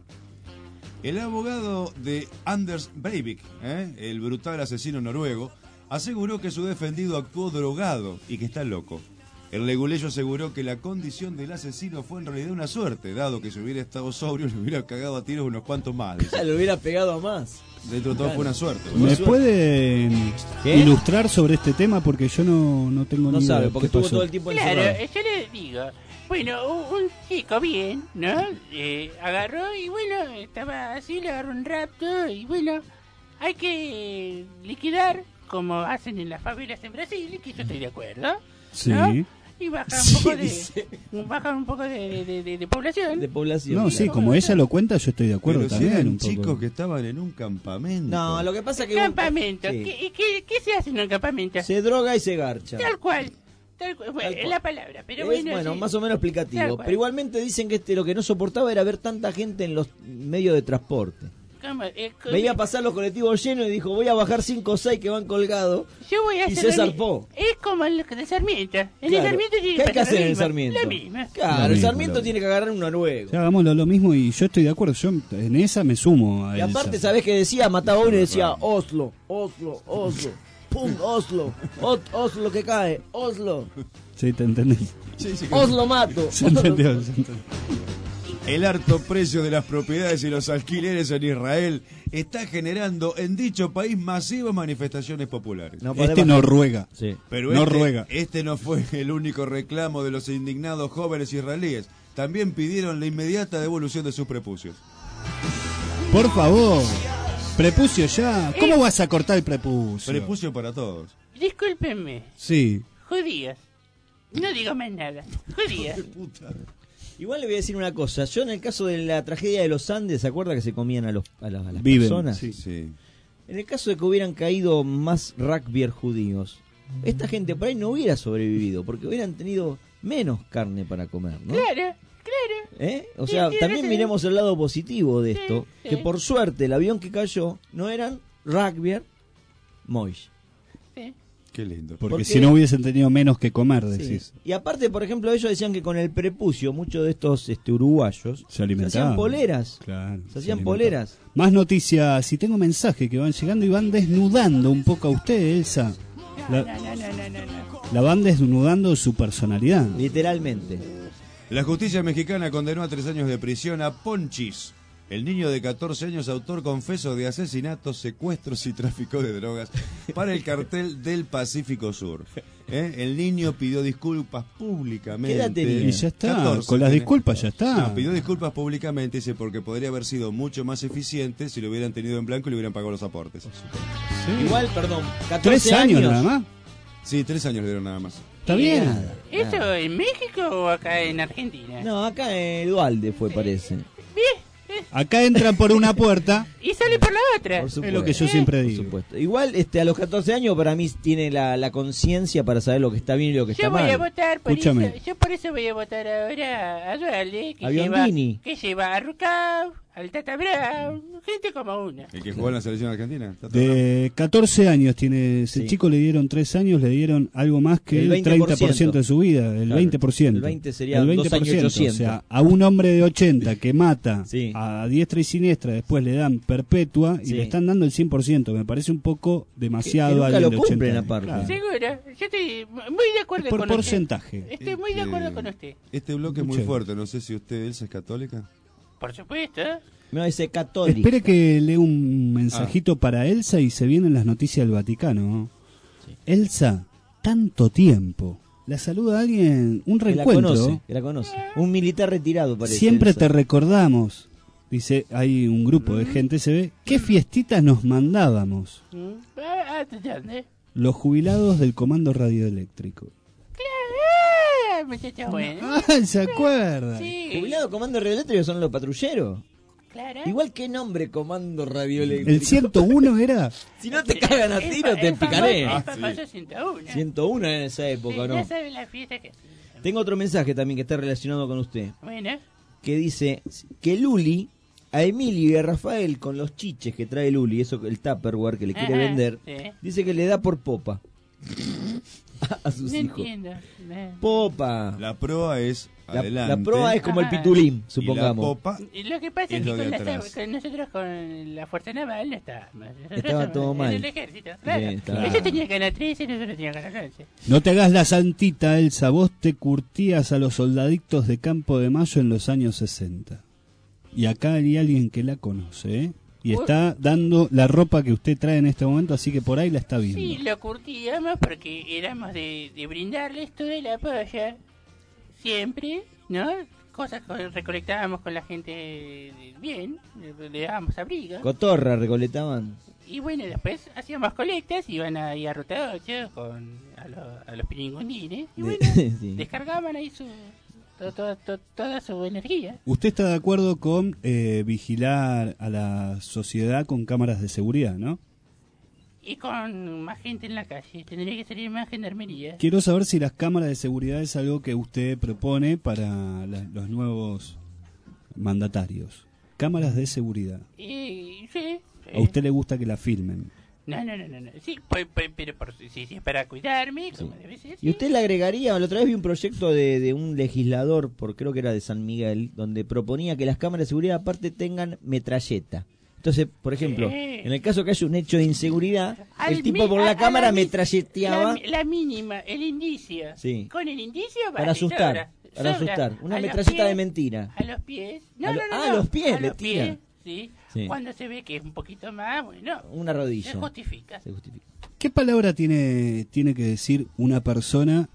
El abogado de Anders Breivik, el brutal asesino noruego, aseguró que su defendido actuó drogado y que está loco. El leguleyo aseguró que la condición del asesino fue en realidad una suerte, dado que si hubiera estado sobrio le hubiera cagado a tiros unos cuantos más. Le hubiera pegado a más. Dentro de todo fue una suerte. ¿Me pueden ilustrar sobre este tema? Porque yo no tengo ni idea. No sabe, porque estuvo todo el tiempo encerrado. Claro, yo le digo, bueno, un chico bien, ¿no? Agarró y bueno, estaba así, le agarró un rapto y bueno, hay que liquidar, como hacen en las favelas en Brasil, que yo estoy de acuerdo, ¿no? Sí. Y bajar un poco de población. De población. No, sí, como ella lo cuenta, yo estoy de acuerdo Pero también. si eran un poco. chicos que estaban en un campamento. No, lo que pasa es que... Campamento. Sí. ¿Qué se hace en un campamento? Se droga y se garcha. Tal cual. Bueno, es la palabra, pero bueno, sí. Más o menos Tal explicativo. cual. Pero igualmente dicen que lo que no soportaba era ver tanta gente en los medios de transporte. Veía pasar los colectivos llenos y dijo: voy a bajar 5 o 6 que van colgados. Yo voy a y hacer se zarpó. Es como el de Sarmiento. En el Claro. Sarmiento tiene ¿Qué hay que pasar hacer lo en el mismo. Sarmiento? La misma. Claro, Lo el mismo, Sarmiento tiene que agarrar un noruego. Ya, hagámoslo lo mismo y yo estoy de acuerdo. Yo en esa me sumo a Y Elsa. aparte, ¿sabés qué decía? Mataba a uno y decía: Oslo, Oslo, Oslo. ¡Pum! Oslo. Oslo que cae. Oslo. Sí, te entendí. Oslo mato. Se entendió, se entendió. El alto precio de las propiedades y los alquileres en Israel está generando en dicho país masivas manifestaciones populares. Noruega. Sí. Pero Noruega. este no fue el único reclamo de los indignados jóvenes israelíes. También pidieron la inmediata devolución de sus prepucios. Por favor. Prepucio ya. ¿Cómo vas a cortar el prepucio? Prepucio para todos. Discúlpenme. Sí. Judías. No digo más nada. Judías. Igual le voy a decir una cosa. Yo, en el caso de la tragedia de los Andes, ¿se acuerda que se comían a las Viven, personas? sí. Sí. En el caso de que hubieran caído más rugbyers judíos, esta gente por ahí no hubiera sobrevivido, porque hubieran tenido menos carne para comer, ¿no? Claro. O sea, Sí, también sí. miremos el lado positivo de esto, sí. que por suerte el avión que cayó no eran rugbyers Moish. Sí. Qué lindo. Porque si no hubiesen tenido menos que comer, Sí. decís. Y aparte, por ejemplo, ellos decían que con el prepucio, muchos de estos uruguayos Se alimentaban. hacían poleras. Claro. Se hacían alimentaban. poleras. Más noticias. Si tengo mensajes que van llegando y van desnudando un poco a usted, Elsa. No. La van desnudando su personalidad. Literalmente. La justicia mexicana condenó a 3 años de prisión a Ponchis, el niño de 14 años autor confeso de asesinatos, secuestros y tráfico de drogas para el cartel del Pacífico Sur. El niño pidió disculpas públicamente. ¿Qué edad tenía? Y ya está. 14 Con las tiene. disculpas ya está. No, pidió disculpas públicamente, dice, porque podría haber sido mucho más eficiente si lo hubieran tenido en blanco y le hubieran pagado los aportes. Sí. Igual, perdón, 14 3 años nada más. Sí, 3 años le dieron nada más. Está bien. Nada. ¿Esto en México o acá en Argentina? No, acá en Dualde fue, parece. Acá entran por una puerta. Y sale por la otra. Por supuesto. Es lo que yo siempre Por digo. supuesto. Igual, a los 14 años para mí tiene la conciencia para saber lo que está bien y lo que Yo está voy a mal. votar por Escúchame. eso. Yo por eso voy a votar ahora a Dualde, A Biondini. que lleva a Rucao, al Tata Brown, gente como una. El que jugó en la selección argentina. Está todo De 14 años tiene ese Sí. chico, le dieron 3 años, le dieron algo más que El el 20%. 30% de su vida, el Claro. 20%. El 20 sería El 2 años 800. O sea, a un hombre de 80 que mata Sí. a diestra y siniestra, después le dan perpetua y Sí. le están dando el 100%. Me parece un poco demasiado. Que a nunca alguien lo de 80 cumplen, años. aparte. Claro. Seguro, yo estoy muy de acuerdo Por con porcentaje. usted. Estoy muy de acuerdo con usted. Este bloque es muy Escuche. fuerte, no sé si usted, Elsa, es católica. Por supuesto. No, ese católico. Espere que lea un mensajito para Elsa y se vienen las noticias del Vaticano. Sí. Elsa, tanto tiempo. La saluda a alguien, un reencuentro. Que la conoce. Un militar retirado, parece. Siempre Elsa. te recordamos. Dice, hay un grupo de gente, se ve. ¿Qué fiestitas nos mandábamos? Los jubilados del Comando Radioeléctrico. Muchacho bueno. ¿Se acuerda? Sí. Jubilados Comando Radioeléctrico son los patrulleros. Claro. Igual que nombre Comando Radioeléctrico. ¿El 101 era? Si no te cagan a tiro, te picaré. El famoso 101. 101 en esa época, ¿no? Ya saben la fiesta que... Tengo otro mensaje también que está relacionado con usted. Bueno. Que dice que Luli, a Emilio y a Rafael, con los chiches que trae Luli, eso el Tupperware que le quiere vender, sí. dice que le da por popa. A sus hijos. Entiendo. Popa. La proa es adelante. La proa es como el pitulín, supongamos. Y la popa lo que pasa es que con nosotros con la fuerza naval no estábamos. Estaba todo mal. En el ejército, claro. Ellos tenían que ganar 13 y nosotros teníamos que ganar 11. No te hagas la santita, Elsa. Vos te curtías a los soldaditos de Campo de Mayo en los años 60. Y acá hay alguien que la conoce, ¿eh? Y está dando la ropa que usted trae en este momento, así que por ahí la está viendo. Sí, lo curtíamos porque éramos de brindarles todo el apoyo. Siempre, ¿no? Cosas que recolectábamos con la gente bien, le dábamos abrigo. Cotorra recolectaban. Y bueno, después hacíamos colectas, iban ahí a Ruta 8 a los piringundines. Y bueno, sí. Descargaban ahí toda su energía. ¿Usted está de acuerdo con vigilar a la sociedad con cámaras de seguridad, no? Y con más gente en la calle. Tendría que salir más gendarmería. Quiero saber si las cámaras de seguridad es algo que usted propone para los nuevos mandatarios. Cámaras de seguridad. Sí. ¿A usted le gusta que la filmen? No. Sí, pero si es para cuidarme, como debe ser. ¿Y usted le agregaría? La otra vez vi un proyecto de un legislador, creo que era de San Miguel, donde proponía que las cámaras de seguridad aparte tengan metralleta. Entonces, por ejemplo, en el caso que haya un hecho de inseguridad, el tipo por la cámara metralleteaba. La mínima, el indicio. Sí. Con el indicio para asustar. Para asustar. Una metralleta de mentira. A los pies. A los pies le tira. Sí. Cuando se ve que es un poquito más, bueno, una rodilla. Se justifica. ¿Qué palabra tiene que decir una persona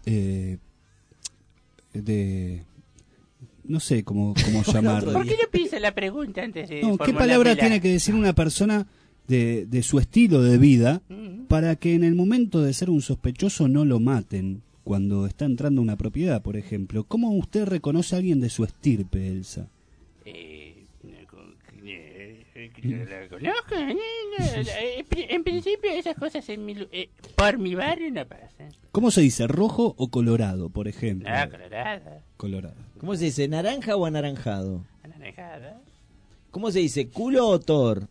no sé cómo llamarlo? ¿Por qué no piensa la pregunta antes de ¿qué palabra tiene que decir una persona de su estilo de vida para que en el momento de ser un sospechoso no lo maten cuando está entrando a una propiedad, por ejemplo? ¿Cómo usted reconoce a alguien de su estirpe, Elsa? La conozco. En principio esas cosas por mi barrio no pasan. ¿Cómo se dice? ¿Rojo o colorado, por ejemplo? Colorada. ¿Cómo se dice? ¿Naranja o anaranjado? Anaranjada. ¿Cómo se dice? ¿Culo o tor?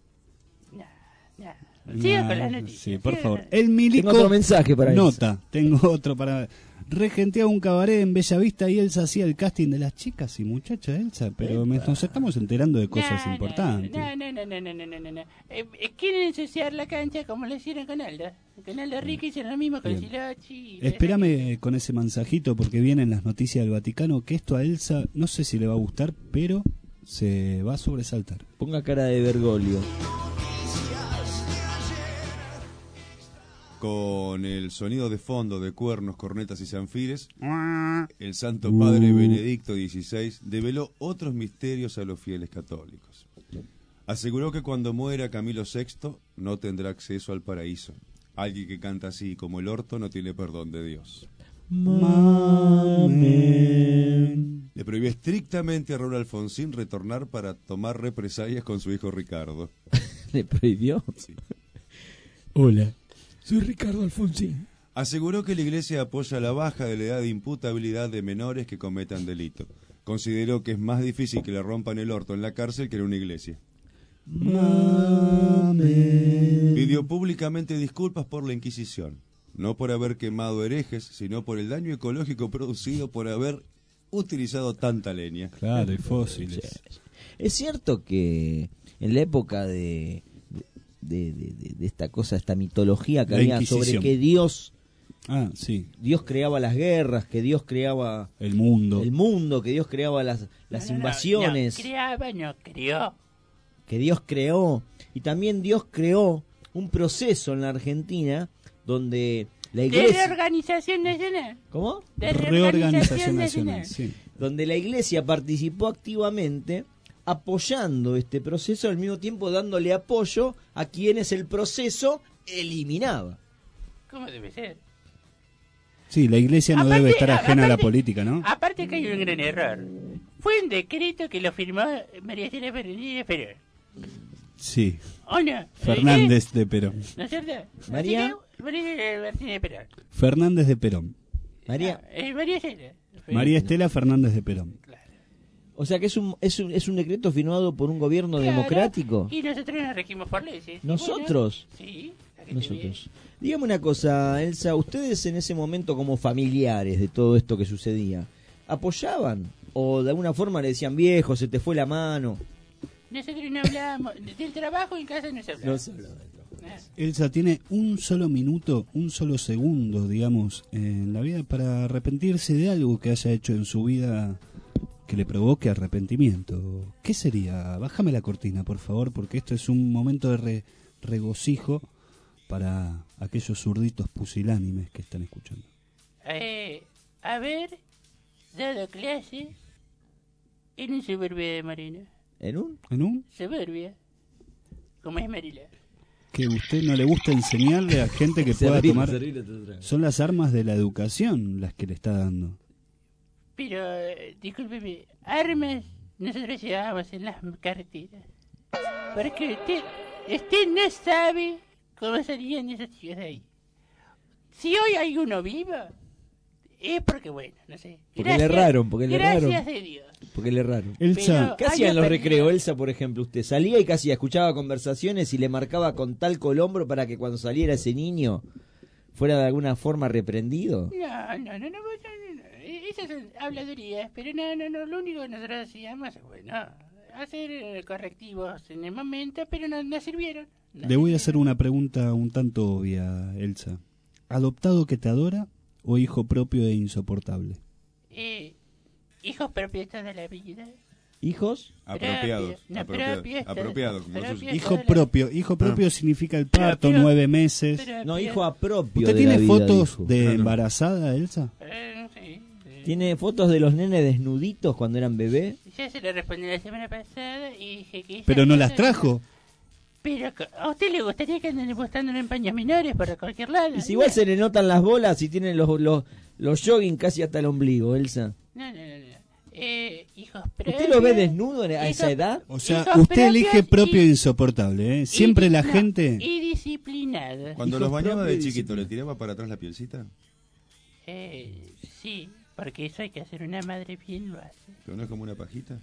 Siga con las noticias. Sí, por favor. El milico. Tengo otro mensaje para Nota. Tengo otro para. Regenteaba un cabaret en Bellavista y Elsa hacía el casting de las chicas y muchachas, Elsa, pero nos estamos enterando de cosas importantes. No. Quieren ensuciar la cancha como lo hicieron con Aldo. Con Aldo Rico hicieron lo mismo con Silochi. Espérame con ese mensajito porque vienen las noticias del Vaticano, que esto a Elsa no sé si le va a gustar, pero se va a sobresaltar. Ponga cara de Bergoglio. Con el sonido de fondo de cuernos, cornetas y zanfires, el Santo Padre Benedicto XVI develó otros misterios a los fieles católicos. Aseguró que cuando muera Camilo VI no tendrá acceso al paraíso. Alguien que canta así como el orto no tiene perdón de Dios. Amén. Le prohibió estrictamente a Raúl Alfonsín retornar para tomar represalias con su hijo Ricardo. ¿Le prohibió? Sí. Hola. Soy Ricardo Alfonsín. Aseguró que la Iglesia apoya la baja de la edad de imputabilidad de menores que cometan delito. Consideró que es más difícil que le rompan el orto en la cárcel que en una iglesia. Pidió públicamente disculpas por la Inquisición, no por haber quemado herejes, sino por el daño ecológico producido por haber utilizado tanta leña. Claro, y fósiles. Es cierto que en la época de esta cosa, esta mitología que había sobre que Dios Sí. Dios creaba las guerras, que Dios creaba el mundo, que Dios creaba las invasiones. No creaba, no creó. Que Dios creó. Y también Dios creó un proceso en la Argentina donde la iglesia... De reorganización nacional. ¿Cómo? De reorganización nacional. Sí. Donde la iglesia participó activamente apoyando este proceso, al mismo tiempo dándole apoyo a quienes el proceso eliminaba. ¿Cómo debe ser? Sí, la iglesia no debe estar ajena a la política, ¿no? Aparte que hay un gran error. Fue un decreto que lo firmó María Estela Fernández Perón. Sí. ¿O no? Fernández de Perón. ¿No es cierto? María Martínez Perón. Fernández de Perón. María Estela. María Estela Fernández de Perón. O sea que es un decreto firmado por un gobierno democrático. Y nosotros nos regimos por leyes. ¿Nosotros? Bueno, sí. Nosotros. Dígame una cosa, Elsa, ustedes en ese momento como familiares de todo esto que sucedía, ¿apoyaban? ¿O de alguna forma le decían, viejo, se te fue la mano? Nosotros no hablábamos del trabajo, en casa no se hablaba. No se hablaba del trabajo. Elsa tiene un solo minuto, un solo segundo, digamos, en la vida para arrepentirse de algo que haya hecho en su vida que le provoque arrepentimiento. ¿Qué sería? Bájame la cortina, por favor, porque esto es un momento de regocijo para aquellos zurditos pusilánimes que están escuchando. Haber dado clase en un suburbio de Marina. ¿En un? Suburbio. Como es Marila. Que usted no le gusta enseñarle a gente que pueda tomar... Son las armas de la educación las que le está dando. Pero, discúlpeme, armas nosotros llevábamos en las carreteras. Porque usted no sabe cómo salían esos chicos de ahí. Si hoy hay uno vivo, es porque, bueno, no sé. Porque le erraron, Gracias de Dios. Porque le erraron. Elsa, ¿qué hacía en los recreos, Elsa, por ejemplo? ¿Usted salía y casi escuchaba conversaciones y le marcaba con talco el hombro para que cuando saliera ese niño fuera de alguna forma reprendido? No. Esas son habladurías, pero no, lo único que nosotros hacíamos es, bueno, hacer correctivos en el momento, pero no sirvieron. Le voy a hacer una pregunta un tanto obvia, Elsa. ¿Adoptado que te adora o hijo propio e insoportable? Hijos propios toda la vida. ¿Hijos? Apropiados. Hijo propio significa el parto, 9 meses. No, hijo apropio. ¿Usted tiene fotos de embarazada, Elsa? Sí. ¿Tiene fotos de los nenes desnuditos cuando eran bebé? Ya se le respondí la semana pasada y dije que... Pero no las trajo. Pero ¿a usted le gustaría que anden buscando en paños menores para cualquier lado? Y si igual se le notan las bolas y tienen los jogging casi hasta el ombligo, Elsa. No. Hijos propios. ¿Usted lo ve desnudo a esa edad? O sea, usted elige propio e insoportable, ¿eh? Siempre la gente... Y disciplinada. Cuando los bañaba de chiquito, ¿le tiraba para atrás la pielcita? Sí, porque eso hay que hacer una madre bien lo hace. ¿Pero no es como una pajita?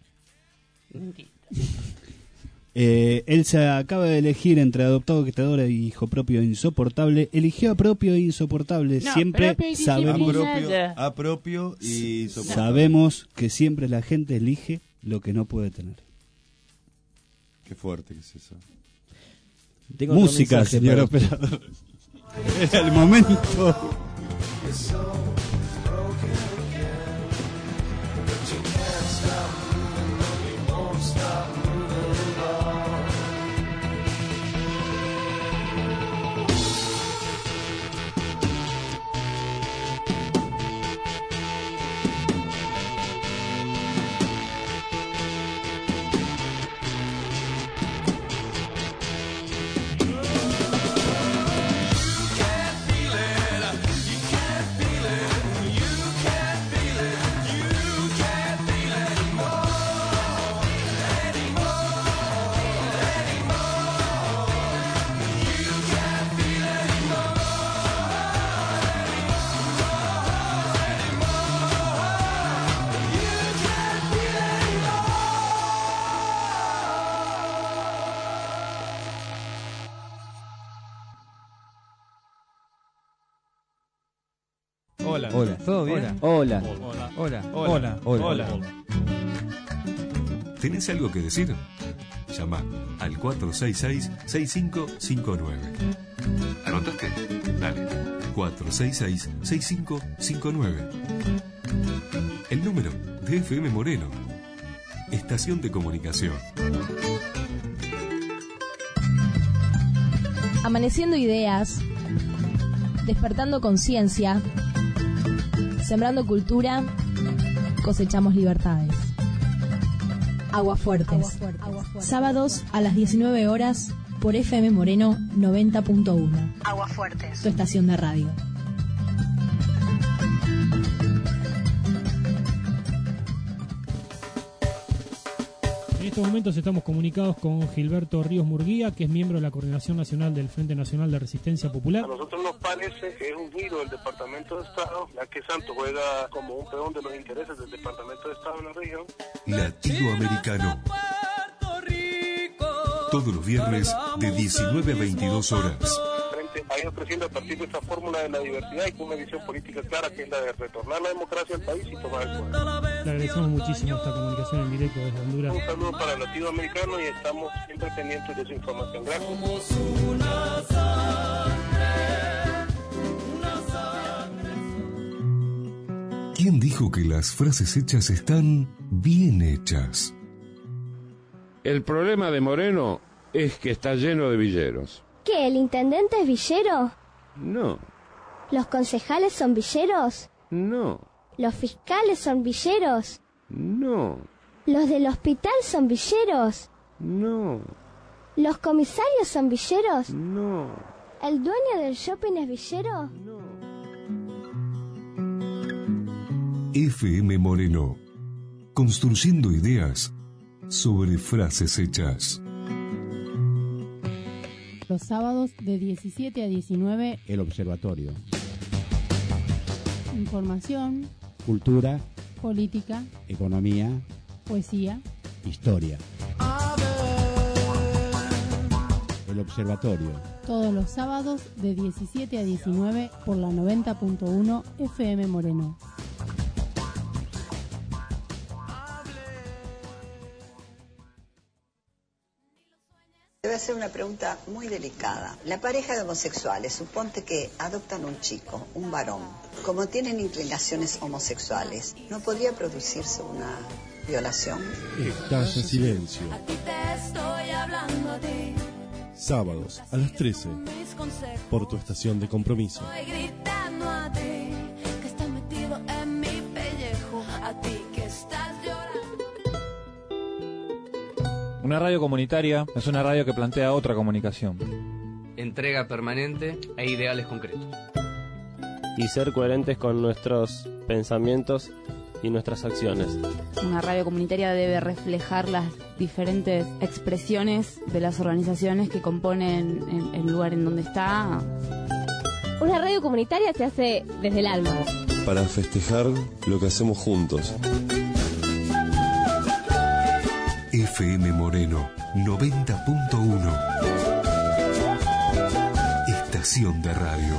Elsa acaba de elegir entre adoptado que te adora y hijo propio e insoportable. Eligió a propio e insoportable. No, siempre sabemos apropio y insoportable. Sabemos que siempre la gente elige lo que no puede tener. Qué fuerte que es eso. Tengo música, señor operador. Era el momento. Hola. ¿Todo bien? Hola. ¿Tenés algo que decir? Llama al 466-6559. ¿Anotaste? Dale. 466-6559. El número de FM Moreno. Estación de comunicación. Amaneciendo ideas, despertando conciencia, sembrando cultura, cosechamos libertades. Aguafuertes. Sábados a las 19 horas por FM Moreno 90.1. Aguafuertes. Tu estación de radio. En estos momentos estamos comunicados con Gilberto Ríos Murguía, que es miembro de la Coordinación Nacional del Frente Nacional de Resistencia Popular. A nosotros nos parece que es un giro del Departamento de Estado, ya que Santos juega como un peón de los intereses del Departamento de Estado en la región. Latinoamericano. Todos los viernes de 19 a 22 horas. Ha ido creciendo a partir de esta fórmula de la diversidad y con una visión política clara, que es la de retornar la democracia al país y tomar el poder. Le agradecemos muchísimo esta comunicación en directo desde Honduras. Un saludo para el latinoamericano y estamos siempre pendientes de su información. Gracias. ¿Quién dijo que las frases hechas están bien hechas? El problema de Moreno es que está lleno de villeros. ¿Qué, el intendente es villero? No. ¿Los concejales son villeros? No. ¿Los fiscales son villeros? No. ¿Los del hospital son villeros? No. ¿Los comisarios son villeros? No. ¿El dueño del shopping es villero? No. FM Moreno. Construyendo ideas sobre frases hechas. Los sábados de 17 a 19. El Observatorio. Información. Cultura. Política. Economía. Poesía. Historia. El Observatorio. Todos los sábados de 17 a 19 por la 90.1 FM Moreno. Debe ser una pregunta muy delicada. La pareja de homosexuales, suponte que adoptan un chico, un varón. Como tienen inclinaciones homosexuales, ¿no podría producirse una violación? Estalla silencio. A ti te estoy hablando a ti. Sábados a las 13. Por tu estación de compromiso. Estoy gritando a ti que estás metido en mi pellejo. A ti que estás llorando. Una radio comunitaria es una radio que plantea otra comunicación. Entrega permanente e ideales concretos. Y ser coherentes con nuestros pensamientos y nuestras acciones. Una radio comunitaria debe reflejar las diferentes expresiones de las organizaciones que componen el lugar en donde está. Una radio comunitaria se hace desde el alma. Para festejar lo que hacemos juntos. FM Moreno 90.1. Estación de radio.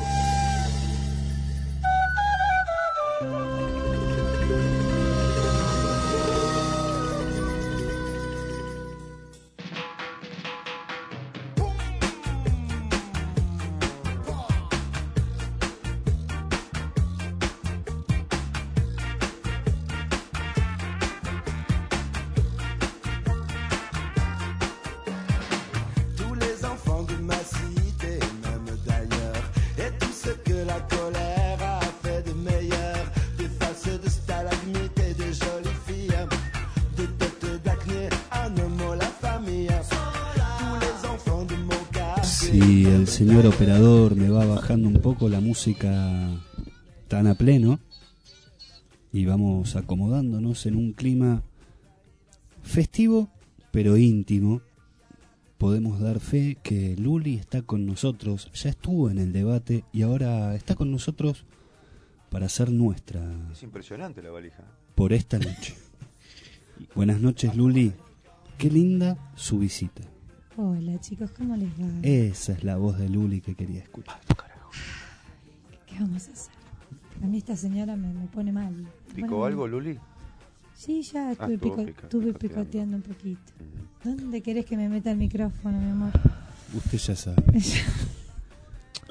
Si el señor operador me va bajando un poco la música tan a pleno y vamos acomodándonos en un clima festivo pero íntimo, podemos dar fe que Luli está con nosotros, ya estuvo en el debate y ahora está con nosotros para ser nuestra. Es impresionante la valija. Por esta noche. Buenas noches, Luli. Qué linda su visita. Hola chicos, ¿cómo les va? Esa es la voz de Luli que quería escuchar. ¿Qué vamos a hacer? A mí esta señora me pone mal. ¿Picó algo, Luli? Sí, ya estuve picoteando un poquito. ¿Dónde querés que me meta el micrófono, mi amor? Usted ya sabe.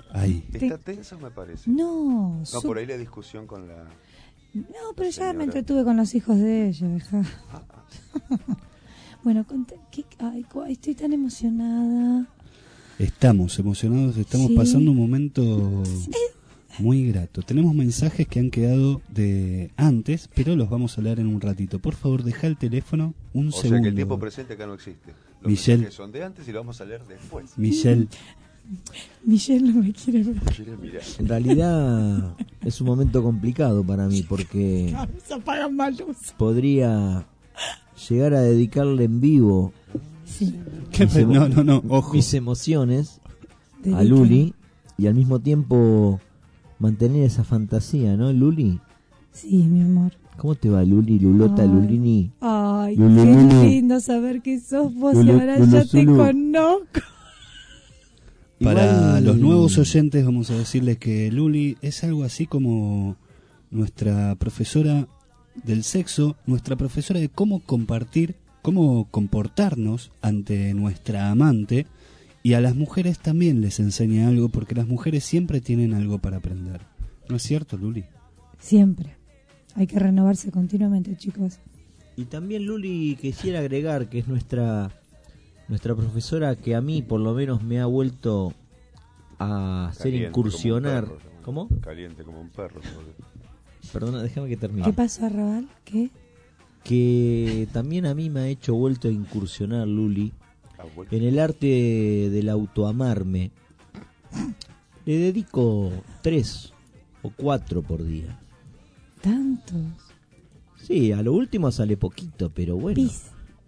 Ahí. Está tenso, me parece. No, No, por ahí la discusión con la... No, pero ya señora. me entretuve con los hijos de ella, deja. Bueno, estoy tan emocionada. Estamos emocionados, estamos Sí. pasando un momento muy grato. Tenemos mensajes que han quedado de antes, pero los vamos a leer en un ratito. Por favor, deja el teléfono un O segundo. sea que el tiempo presente acá no existe. Los Michelle. mensajes son de antes y lo vamos a leer después. Michelle, Michelle no me quiere ver. Mira. En realidad es un momento complicado para mí porque Se apagan más luz. podría llegar a dedicarle en vivo Sí. no, ojo. mis emociones a Dedica. Luli y al mismo tiempo mantener esa fantasía, ¿no, Luli? Sí, mi amor. ¿Cómo te va, Luli, Lulota, Ay. Lulini? Ay, Lulu, qué Lulu. lindo saber que sos vos y Lulu, ahora Lulu, ya te Zulu. conozco. Para Igual- los nuevos oyentes vamos a decirles que Luli es algo así como nuestra profesora del sexo, nuestra profesora de cómo compartir, cómo comportarnos ante nuestra amante, y a las mujeres también les enseña algo porque las mujeres siempre tienen algo para aprender. ¿No es cierto, Luli? Siempre. Hay que renovarse continuamente, chicos. Y también Luli quisiera agregar que es nuestra profesora que a mí por lo menos me ha vuelto a hacer Caliente incursionar. como un perro, ¿Cómo? Caliente como un perro. Perdona, déjame que termine. ¿Qué pasó, Arrabal? ¿Qué? Que también a mí me ha hecho vuelto a incursionar, Luli, en el arte del autoamarme. Le dedico 3 o 4 por día. ¿Tantos? Sí, a lo último sale poquito, pero bueno. Pis.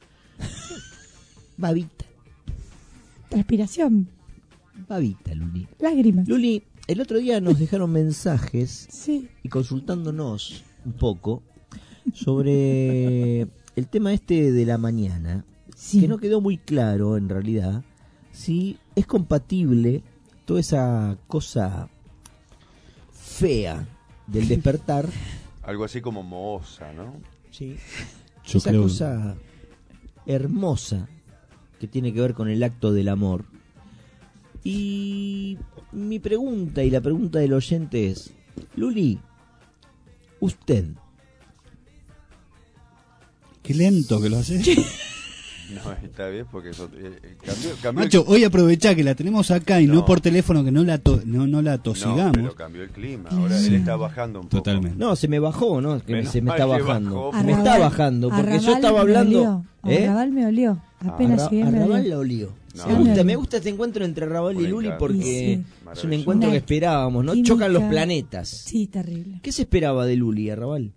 Babita. Transpiración. Babita, Luli. Lágrimas. Luli, el otro día nos dejaron mensajes Sí. y consultándonos un poco sobre el tema este de la mañana, Sí. que no quedó muy claro en realidad si es compatible toda esa cosa fea del despertar. Algo así como mohosa, ¿no? Sí. Yo Esa creo- cosa hermosa que tiene que ver con el acto del amor. Y mi pregunta y la pregunta del oyente es, Luli, usted, Qué lento que lo haces. No, está bien porque eso, cambió Macho, hoy aprovechá que la tenemos acá y no No. por teléfono, que no la tosigamos. No, pero cambió el clima. Ahora él está bajando un poco. Totalmente. no, se me bajó, ¿no? Que Menos se me mal está que bajando. bajó. Me está bajando, porque yo Arrabal estaba me hablando... olió. Arrabal me olió. Apenas llegué me Arrabal olió. la olió. No. Me gusta este encuentro entre Arrabal y Un Luli encanto. porque Sí. es un Maravilloso. encuentro Una que esperábamos, ¿no? química. Chocan los planetas. Sí, terrible. ¿Qué se esperaba de Luli, Arrabal?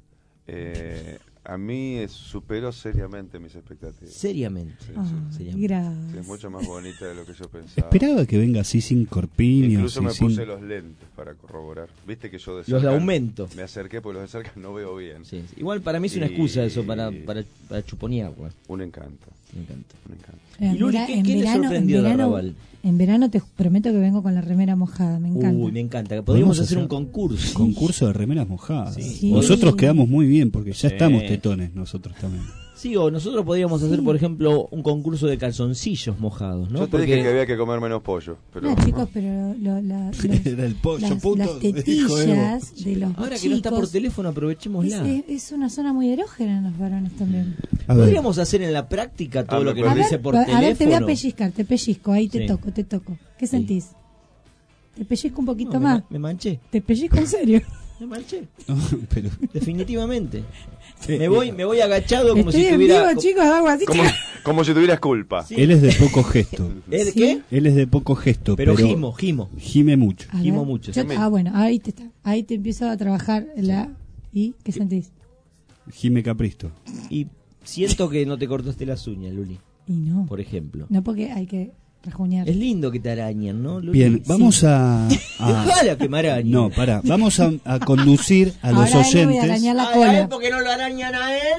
A mí superó seriamente mis expectativas. Seriamente. Sí, Ay, sí. Seriamente. gracias. Sí, es mucho más bonita de lo que yo pensaba. Esperaba que venga así sin corpiños. Incluso y me sin- puse los lentes para corroborar. Viste que yo de Los de cerca aumento. me acerqué porque los de cerca no veo bien. Sí, sí. Igual para mí es una Y- excusa eso para chuponear. Pues. Un encanto. Me encanta. Un encanto. Y Luli, ¿qué le sorprendió de Arrabal? En verano te prometo que vengo con la remera mojada, me encanta. Uy, me encanta. Podríamos hacer un concurso. Concurso de remeras mojadas. Sí. Nosotros quedamos muy bien porque ya Sí. estamos tetones nosotros también. Sí, o nosotros podríamos hacer, por ejemplo, un concurso de calzoncillos mojados, ¿no? Yo te dije que había que comer menos pollo. Pero... No, chicos, pero Era el pollo, las puto, dijo tetillas de los Ahora que chicos, no está por teléfono, aprovechémosla. es una zona muy erógena en los varones también. A ver, Podríamos hacer en la práctica todo lo que me nos perdí. dice por a teléfono. ver, te voy a pellizcar, te pellizco, ahí te Sí. toco. ¿Qué sentís? Te pellizco un poquito No, más. me manché. Te pellizco en serio. Me manché. no, pero Definitivamente. Me voy agachado como Estoy si en tuviera... vivo, chicos, hago así. Como si tuvieras culpa. Sí. él es de poco gesto. ¿Es de Sí. qué? Él es de poco gesto, Pero pero, gimo. gime mucho. A ver, Gimo mucho, yo- sí. bueno, ahí te empiezo a trabajar ¿y qué sentís? Gime capristo. Y siento que no te cortaste las uñas, Luli, Y no, por ejemplo. no porque hay que rajuñar. Es lindo que te arañan, ¿no, Luli? Bien, vamos a... Dejala que me arañen. No, pará, vamos a conducir a los Ahora a él le voy a oyentes. arañar la Ay, cola. a ver, ¿por qué no lo arañan a él?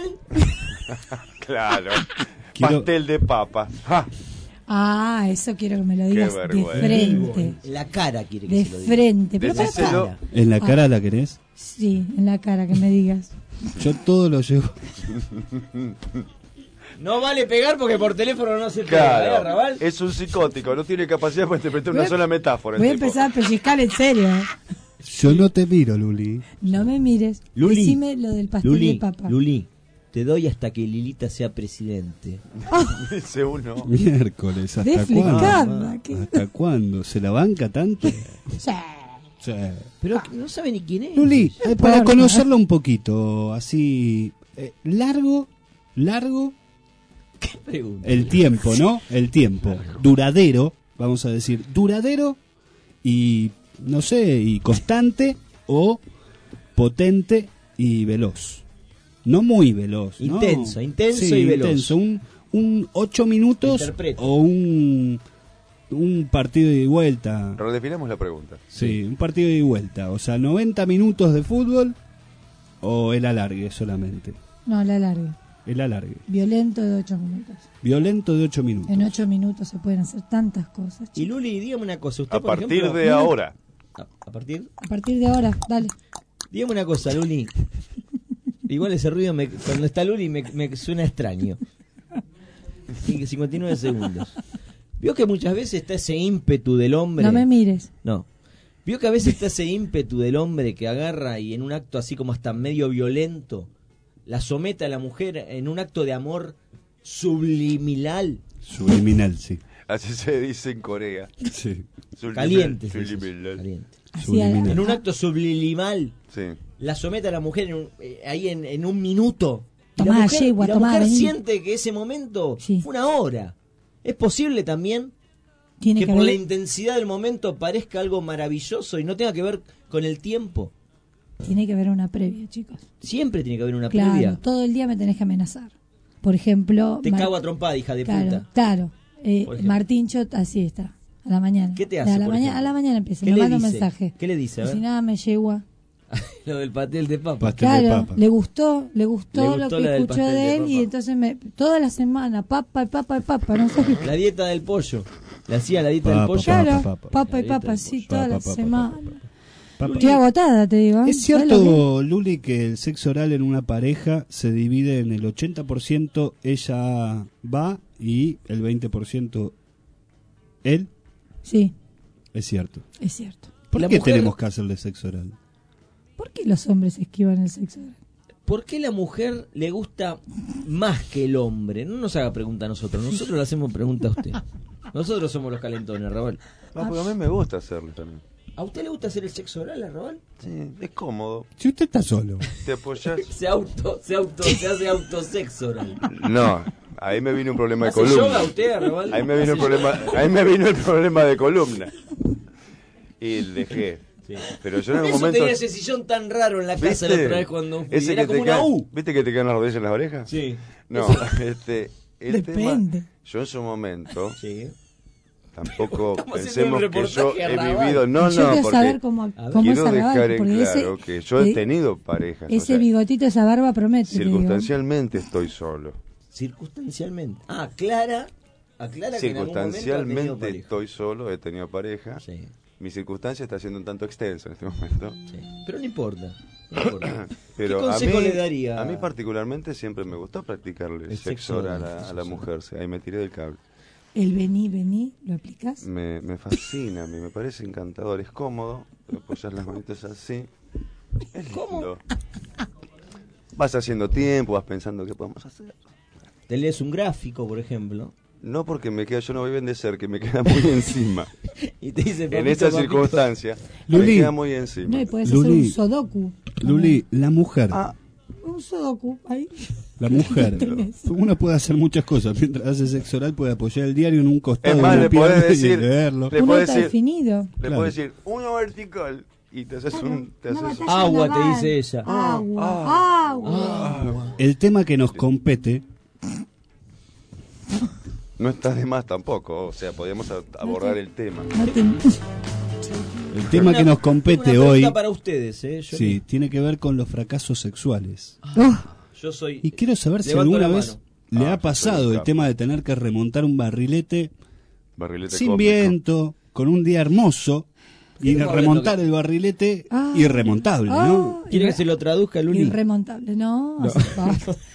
Claro. Quiero- Pastel de papa. ¡Ja! Ah, eso quiero que me lo Qué digas de vergüenza. frente. En la cara quiere que De se lo diga. frente. Pero para Decíselo. Cara. ¿En la cara la querés? Sí, en la cara que me digas. Yo todo lo llevo. No vale pegar porque por teléfono no se pega, Claro, Raval? es un psicótico, no tiene capacidad para interpretar una sola metáfora. el Voy a tipo. empezar a pellizcar en serio. Yo no te miro, Luli. No me mires. Luli, Decime lo del pastel de papa. Luli, te doy hasta que Lilita sea presidente. Dice uno. Miércoles, ¿hasta De cuándo? flicarla, ¿qué? ¿Hasta cuándo? ¿Se la banca tanto? Sí. Sí. Pero no sabe ni quién es. Luli, No para importa. conocerlo un poquito, así, largo, ¿Qué pregunta? el tiempo, ¿no? El tiempo. Duradero, vamos a decir, duradero y, no sé, y constante o potente y veloz. No muy veloz, ¿no? Intenso Sí, y veloz. Intenso, un 8 minutos Interpreto. o un partido de vuelta. Redefinamos la pregunta. Sí, un partido de vuelta. O sea, 90 minutos de fútbol o el alargue solamente. No, la larga. El alargue. Violento de 8 minutos. Violento de 8 minutos. En 8 minutos se pueden hacer tantas cosas. Y Luli, dígame una cosa. Usted, A por partir ejemplo, de ahora. ¿A partir? A partir de ahora, dale. Dígame una cosa, Luli. Igual ese ruido, cuando está Luli, me suena extraño. 59 segundos. ¿Vio que muchas veces está ese ímpetu del hombre? No me mires. No. ¿Vio que a veces está ese ímpetu del hombre que agarra y en un acto así como hasta medio violento la somete a la mujer en un acto de amor subliminal? Subliminal, sí. Así se dice en Corea. Sí. Caliente. Subliminal. Caliente. Subliminal. En un acto subliminal. Sí. La somete a la mujer ahí en un minuto. Y Tomá, la mujer, yegua, la tomá, mujer vení. siente que ese momento fue una hora. ¿Es posible también Tiene que que por haber- la intensidad del momento parezca algo maravilloso y no tenga que ver con el tiempo? Tiene que haber una previa, chicos. Siempre tiene que haber una Claro, previa. todo el día me tenés que amenazar. Por ejemplo... Te cago a trompada, hija de claro, puta. Claro. Por ejemplo. Martín Chot, así está. A la mañana. ¿Qué te hace, A la, por ejemplo? a la mañana empieza. ¿Qué Me le manda un dice? mensaje. ¿Qué le dice? A ver. Si nada me yegua. Lo del pastel de papa. Claro, le gustó Le lo gustó que la del escuchó pastel de de él papa. y entonces toda la semana, papa, no sé. La dieta del pollo. Le hacía la dieta del Papa, pollo. Claro, papa y La dieta papa, del sí, pollo. toda la Papa, semana. Papa. Estoy agotada, te digo. ¿Es ¿Sabes lo cierto, Luli, que el sexo oral en una pareja se divide en el 80% ella va y el 20% él? Sí, Es cierto. es cierto. ¿Por La qué mujer- tenemos que hacerle sexo oral? ¿Por qué los hombres esquivan el sexo oral? ¿Por qué la mujer le gusta más que el hombre? No nos haga pregunta a nosotros. Nosotros le hacemos pregunta a usted. Nosotros somos los calentones, Raval. No, porque a mí me gusta hacerlo también. ¿A usted le gusta hacer el sexo oral, Raval? Sí, es cómodo. Si usted está solo. Te apoyas. Se hace autosexo oral. No, ahí me vino un problema de ¿Hace columna. yoga usted, Raval? Ahí me vino ¿Hace ahí me vino el problema de columna. Y dejé. Sí. Pero yo en Por un eso momento. tenía ese sillón tan raro en la casa la otra vez cuando fui. Ese Era que como te una cae- U. ¿Viste que te quedan las rodillas en las orejas? Sí. No, el Depende. tema. Yo en su momento. Sí. Tampoco Estamos pensemos haciendo un que yo reportaje a he Raval. vivido. No, Yo no, quiero porque saber cómo es quiero Raval, dejar en porque claro que yo he tenido parejas. o Ese sea, bigotito, esa barba promete. te digo. circunstancialmente estoy solo. Circunstancialmente. Aclara que en algún momento ha tenido Circunstancialmente pareja. estoy solo, he tenido pareja. Sí, Mi circunstancia está siendo un tanto extensa en este momento. sí. Pero no importa. No importa. Pero ¿Qué consejo a mí, le daría? A mí particularmente siempre me gustó practicarle El sexo sexo oral oral, a la mujer. Sí, ahí me tiré del cable. El vení, ¿lo aplicás? Me fascina, a mí me parece encantador. Es cómodo, apoyas las manitas así. Es lindo. Vas haciendo tiempo, vas pensando qué podemos hacer. Te lees un gráfico, por ejemplo. No porque yo no voy bien de ser, que me queda muy encima. Y te dice, En papito, esa papito. circunstancia, Luli. me queda muy encima. No, y podés hacer Luli. un sudoku. Luli, la mujer. Un sudoku, ahí. La mujer. Tenés. Uno puede hacer muchas cosas. Mientras hace sexo oral puede apoyar el diario en un costado Es más, de una le podés pierna y decir- leerlo. le Uno podés está decir- definido. Le Claro. puedo decir, uno vertical. Y te haces un... Te Una haces batalla Agua, naval. te dice ella. Agua. El tema que nos compete, No estás de más tampoco. O sea, podríamos abordar el tema. No te- el tema que nos compete Una hoy, pregunta para ustedes, Johnny. sí, tiene que ver con los fracasos sexuales. Oh, Yo soy. Y quiero saber si Levanto alguna la vez mano. le ha yo pasado soy un el capo. tema de tener que remontar un barrilete Barrilete sin cósmico. viento, con un día hermoso, y estamos remontar hablando? el barrilete Ah. irremontable, ¿no? ¿Quiere que se lo traduzca, Luli? irremontable, no.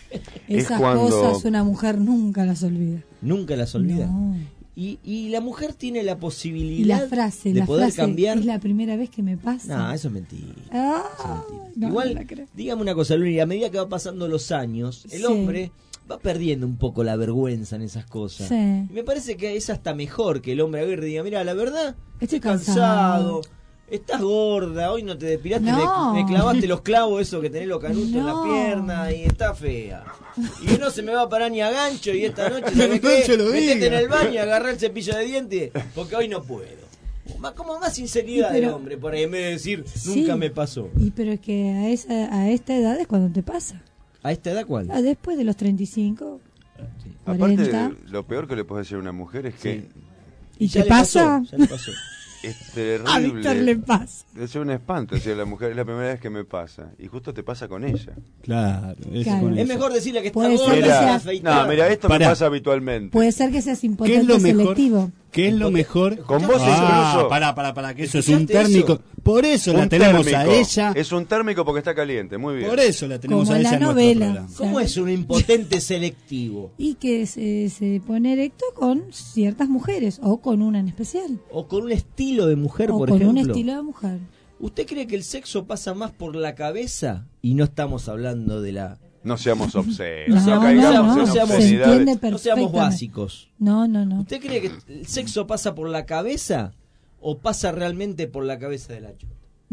Esas cuando... cosas una mujer nunca las olvida. Nunca las olvida. No. Y la mujer tiene la Y posibilidad la frase, de poder cambiar. es la primera vez que me pasa. No, eso es mentira. No, Igual, no la creo. dígame una cosa, Luli, a medida que va pasando los años, el Sí. hombre va perdiendo un poco la vergüenza en esas cosas. Sí. Y me parece que es hasta mejor que el hombre agarre y diga, mira, la verdad, Estoy cansado, estás gorda, hoy no te depilaste, No. me clavaste los clavos, eso que tenés los canutos en la No. pierna y está fea. Y no se me va a parar ni a gancho y esta noche, Pero ¿sabes no qué? se lo Metete diga. en el baño y agarrá el cepillo de dientes porque hoy no puedo. Como más sinceridad Pero- del hombre, por ahí, en vez de decir, Sí. nunca me pasó. Y pero es que a esta edad es cuando te pasa. ¿A esta edad cuál? Después de los 35, Aparte, 40. lo peor que le puedes decir a una mujer es que ¿Y Ya te le pasó, pasa? ya le pasó. es A Víctor terrible. le pasa. Es un espanto decir a la mujer, es la primera vez que me pasa. Y justo te pasa con ella. Claro, Claro. con Es eso. mejor decirle que está Puede ser gorda, que que sea- está afeitada. No, mira, esto Pará. me pasa habitualmente. Puede ser que seas ¿Qué es impotente lo mejor? selectivo. ¿Qué es lo mejor? Con vos incluso. Para, que eso es un ¿Escuchaste térmico. eso? Por eso la Un tenemos térmico. a ella. Es un térmico porque está caliente, muy bien. Por eso la tenemos Como a en ella la en nuestro novela. programa. ¿Cómo es un impotente selectivo? Y que se pone erecto con ciertas mujeres o con una en especial. O con un estilo de mujer, O por con ejemplo. un estilo de mujer. ¿Usted cree que el sexo pasa más por la cabeza? Y no estamos hablando de la... No seamos obscenos. No, No, caigamos no, en no, se obscenidades. entiende No seamos perfectamente. básicos. No. ¿Usted cree que el sexo pasa por la cabeza o pasa realmente por la cabeza de la chota?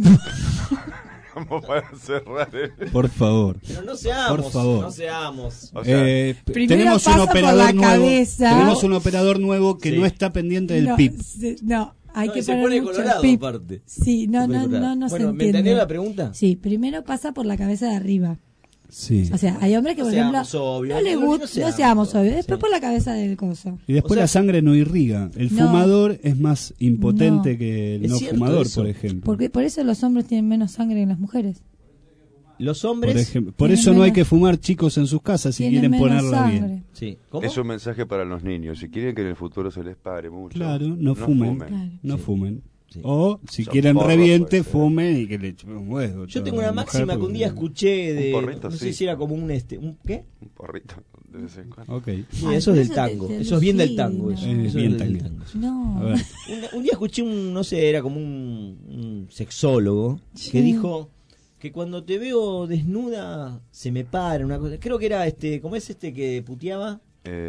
Como para cerrar Por favor. Pero no seamos, Por favor. no seamos. O sea, Primero Tenemos pasa un por operador la nuevo. cabeza. Tenemos un operador nuevo que Sí. no está pendiente del No, PIB. no, hay No, que y se poner pone mucho colorado pip. aparte. Sí, no Se pone colorado. se Bueno, ¿me entiende. entendió la pregunta? Sí, primero pasa por la cabeza de arriba. Sí. O sea, hay hombres que, No por ejemplo, seamos obvios, no les no gusta, seamos no seamos obvios. obvios, Después sí. por la cabeza del coso. Y después O sea, la sangre no irriga. El No. fumador es más impotente No. que el ¿Es no cierto fumador, eso? por ejemplo. Porque por eso los hombres tienen menos sangre que las mujeres. Los Por hombres... ejemplo. Por Tienen eso no hay menos- que fumar, chicos, en sus casas si Tienen quieren menos ponerla sangre. bien. Sí. ¿Cómo? es un mensaje para los niños. Si quieren que en el futuro se les pare mucho, Claro, no fumen. Claro. No Sí. fumen. Sí. O si Son quieren porros, reviente, puede ser. fumen y que le chupen un huevo. Yo toda tengo la una mujer, máxima que un porque- día escuché de... Un porrito, no sé sí. si era como un... ¿Un qué? Un porrito de vez en cuando. Ok. Sí, Ay, eso es del pero tango. te Eso es bien del alucina. tango. Eso, Es eso bien es del tango. tango. No. A ver. Un día escuché no sé, era como un sexólogo Sí. que dijo que cuando te veo desnuda se me para una cosa. Creo que era ¿cómo es que puteaba?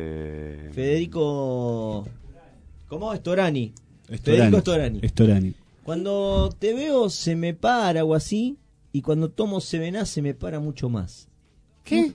Federico, ¿cómo? Storani. Federico Storani. Storani. Cuando te veo se me para o así, y cuando tomo Sevená se me para mucho más. ¿Qué?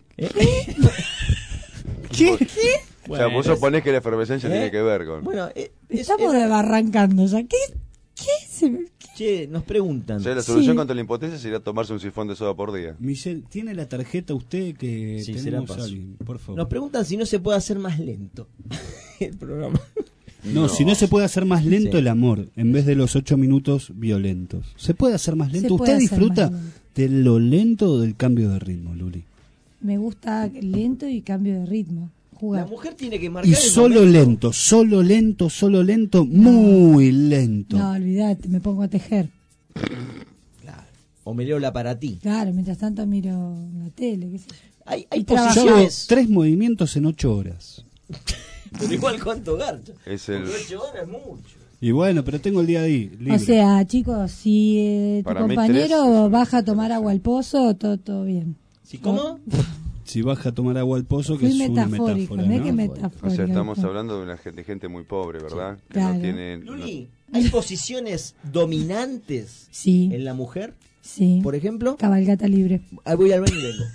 ¿Qué? O Bueno, sea, vos suponés que la efervescencia tiene que ver con... Bueno, Estamos desbarrancando ya. ¿Qué? Che, nos preguntan. O sea, la solución contra la impotencia sería tomarse un sifón de soda por día. Michelle, ¿tiene la tarjeta usted que Sí, se la tenemos paso. a alguien? Por favor. Nos preguntan si no se puede hacer más lento el programa. No, si no se puede hacer más lento Sí. el amor, en vez de los 8 minutos violentos. ¿Se puede hacer más lento? Se puede ¿Usted hacer disfruta más lento. de lo lento o del cambio de ritmo, Luli? Me gusta lento y cambio de ritmo. Jugar. La mujer tiene que marcar Y el solo momento. lento, muy lento. No, olvídate, me pongo a tejer. Claro. O me leo la para ti. Claro, mientras tanto miro la tele. Qué sé yo. Hay Y trabajo. Yo hago posiciones. 3 movimientos en 8 horas. Pero igual cuánto garcha. Es el... Porque 8 horas es mucho. Y bueno, pero tengo el día ahí libre. O sea, chicos, si tu Para mí, compañero 3 es baja a tomar agua al pozo, todo bien. ¿Sí, cómo? Si baja a tomar agua al pozo, que Fui es una metafórico, metáfora, mirá ¿no? qué O metafórica. sea, estamos hablando de gente muy pobre, ¿verdad? Que Claro. no tiene... Luli, ¿hay posiciones dominantes Sí, en la mujer? sí. Por ejemplo, Cabalgata libre. ahí voy al baño y vengo.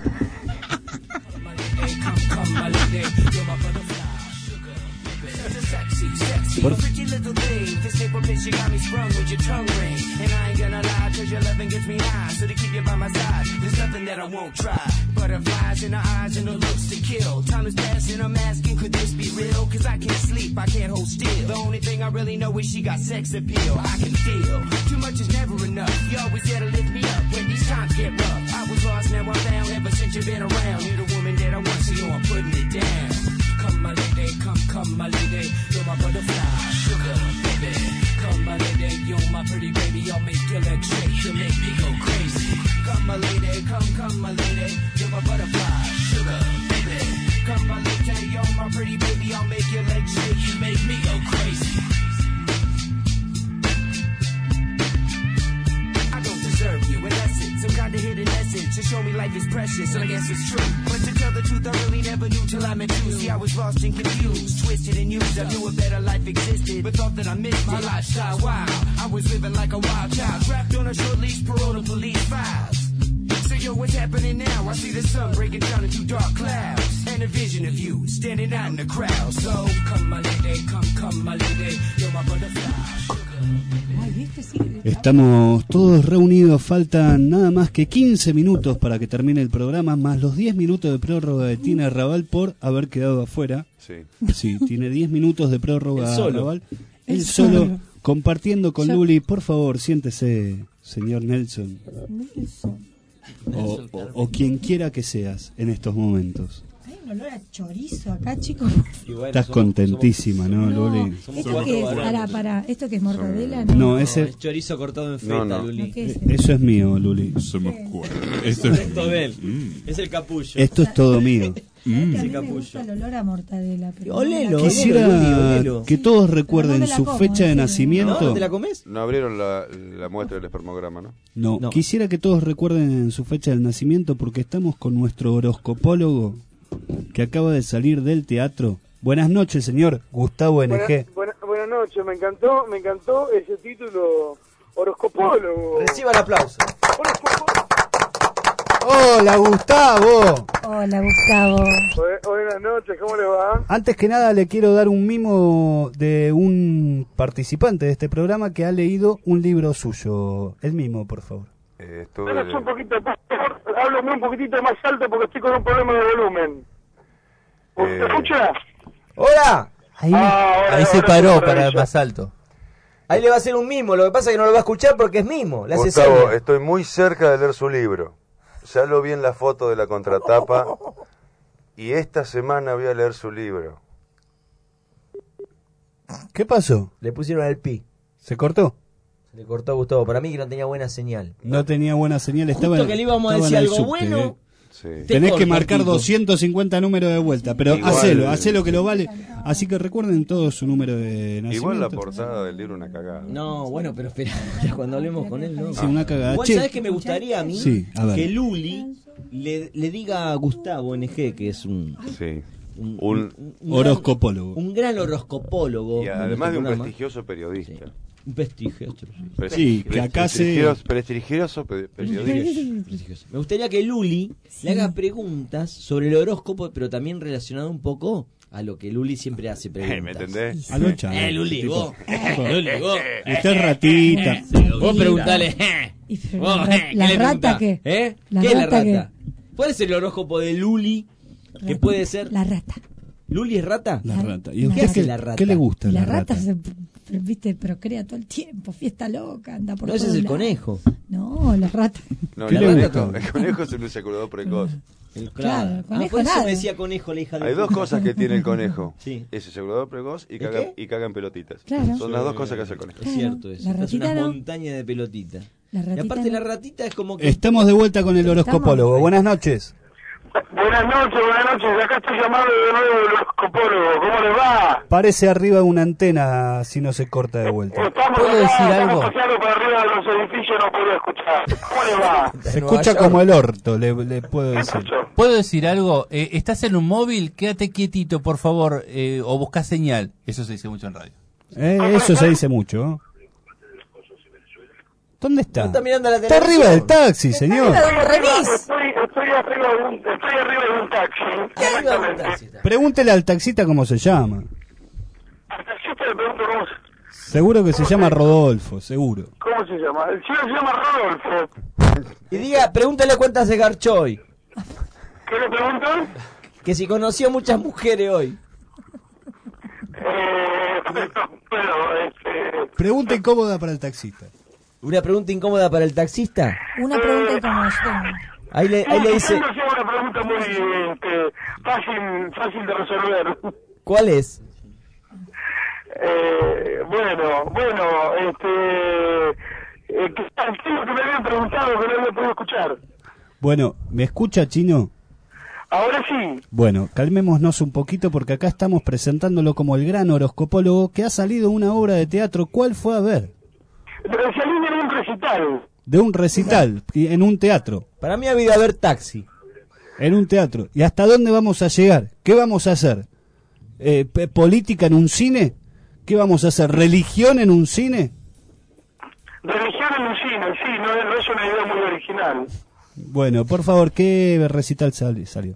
Por- Butterflies in her eyes and her looks to kill. Time is passing, I'm asking, could this be real? Cause I can't sleep, I can't hold still. The only thing I really know is she got sex appeal. I can feel too much is never enough. You always there to lift me up when these times get rough. I was lost, now I'm found. Ever since you've been around, you're the woman that I want, so you know I'm putting it down. Come my lady, come my lady, you're my butterfly, sugar baby. Come my lady, you're my pretty baby, I'll make your legs shake, you'll make me go crazy. Come my lady, come my lady, you're my butterfly, sugar sugar, baby. Come my little yo, my pretty baby, I'll make your legs shake. You make me go crazy. I don't deserve you, in essence, some kind of hidden essence to show me life is precious, and I guess it's true. But to tell the truth, I really never knew till I met you. See, I was lost and confused, twisted and used. I knew a better life existed, but thought that I missed my lifestyle. Wow, I was living like a wild child, trapped on a short leash, parole to police files. So yo, what's happening now? I see the sun breaking down into dark clouds, and a vision of you standing out in the crowd. So come my lady, come my lady, you're my butterfly. Estamos todos reunidos, faltan nada más que 15 minutos para que termine el programa, más los 10 minutos de prórroga de Tina Raval por haber quedado afuera. Sí, tiene 10 minutos de prórroga Raval. Él solo, compartiendo con Luli. Por favor, siéntese, señor Nelson. O quien quiera que seas en estos momentos. Hay un olor a chorizo acá, chicos. Bueno, estás contentísima, ¿no, Luli? ¿Esto qué es? Para, ¿esto que es mortadela? No, ese es chorizo cortado en feta, Luli. Eso es mío, Luli. Esto de él. Es el capullo. Esto es todo mío. A mí me gusta el olor a mortadela. Quisiera que todos recuerden su fecha de nacimiento. ¿No te la comes? No abrieron la muestra del espermograma, ¿no? No, quisiera que todos recuerden su fecha de nacimiento porque estamos con nuestro horoscopólogo que acaba de salir del teatro. Buenas noches, señor Gustavo NG. Buenas noches, me encantó ese título, horoscopólogo. Reciba el aplauso. Hola, Gustavo. Hola, Gustavo. Buenas noches, ¿cómo le va? Antes que nada le quiero dar un mimo de un participante de este programa que ha leído un libro suyo. El mimo, por favor. Un poquito, háblame un poquitito más alto porque estoy con un problema de volumen. ¿Se escucha? ¡Hola! Ahí se paró para más alto. Ahí le va a hacer un mimo, lo que pasa es que no lo va a escuchar porque es mimo. Gustavo, estoy muy cerca de leer su libro. Ya lo vi en la foto de la contratapa y esta semana voy a leer su libro. ¿Qué pasó? Le pusieron al pi. ¿Se cortó? Se le cortó a Gustavo. Para mí que no tenía buena señal. No tenía buena señal. Justo que le íbamos a decir algo bueno. Sí. Tenés que marcar 250 números de vuelta, pero hacelo que lo vale. Así que recuerden todo su número de nacimiento. Igual la portada del libro una cagada. No, bueno, pero espera, cuando hablemos con él, ¿no? Sí, una cagada. Igual, ¿sabés qué me gustaría a mí? Sí, a ver. Que Luli le diga a Gustavo NG, que es un horoscopólogo. Un gran horoscopólogo. Y además de un prestigioso periodista. Sí. Un prestigioso. Sí, que acá prestigioso periodista. Me gustaría que Luli le haga preguntas sobre el horóscopo, pero también relacionado un poco a lo que Luli siempre hace preguntas. ¿Me entendés? A lo Chavo. Luli, vos. Usted es ratita. Vos preguntale. ¿La rata qué? ¿Qué es la rata? ¿Cuál es el horóscopo de Luli? ¿Qué puede ser? La rata. ¿Luli es rata? La rata. ¿Y qué hace la rata? ¿Qué le gusta la rata? Viste, procrea todo el tiempo, fiesta loca, anda por no, ese es el conejo. No, la rata. No, el conejo es un eyaculador precoz. Claro, conejo por eso nada. me decía conejo la hija de Hay dos cosas que tiene el conejo. Sí. Es eyaculador precoz y caga en pelotitas. Claro. Son las dos cosas que hace el conejo. Es cierto eso. Es una montaña de pelotitas. Y aparte la ratita es como que... Estamos de vuelta con el horoscopólogo. Buenas noches. Buenas noches. Acá estoy llamando de nuevo el horoscopólogo. ¿Cómo le va? Parece arriba una antena si no se corta de vuelta. ¿Puedo decir algo? Estamos para arriba de los edificios, no puedo escuchar. ¿Cómo le va? Se escucha como el orto, le puedo decir. ¿Puedo decir algo? ¿Estás en un móvil? Quédate quietito, por favor, o busca señal. Eso se dice mucho en radio. Eso se dice mucho. ¿Dónde está? Está mirando la Está arriba del taxi, señor. Estoy arriba de un taxi. Pregúntele al taxista cómo se llama. Al taxista le pregunto cómo se... Seguro que se llama Rodolfo, seguro. ¿Cómo se llama? El señor se llama Rodolfo. Y diga, pregúntale cuántas se garchó hoy. ¿Qué le pregunto? Que si conoció muchas mujeres hoy. Pregunta incómoda para el taxista. ¿Una pregunta incómoda para el taxista? Una pregunta incómoda. Ahí le dice... Una pregunta muy fácil de resolver. ¿Cuál es? ¿qué es lo que me habían preguntado que no había podido escuchar? Bueno, ¿me escucha, Chino? Ahora sí. Bueno, calmémonos un poquito porque acá estamos presentándolo como el gran horoscopólogo que ha salido una obra de teatro. ¿Cuál fue a ver? Salí de un recital. De un recital, en un teatro. Para mí ha habido a ver Taxi. En un teatro. ¿Y hasta dónde vamos a llegar? ¿Qué vamos a hacer? ¿Política en un cine? ¿Qué vamos a hacer? ¿Religión en un cine? Religión en un cine, sí, no es una idea muy original. Bueno, por favor, ¿qué recital salió?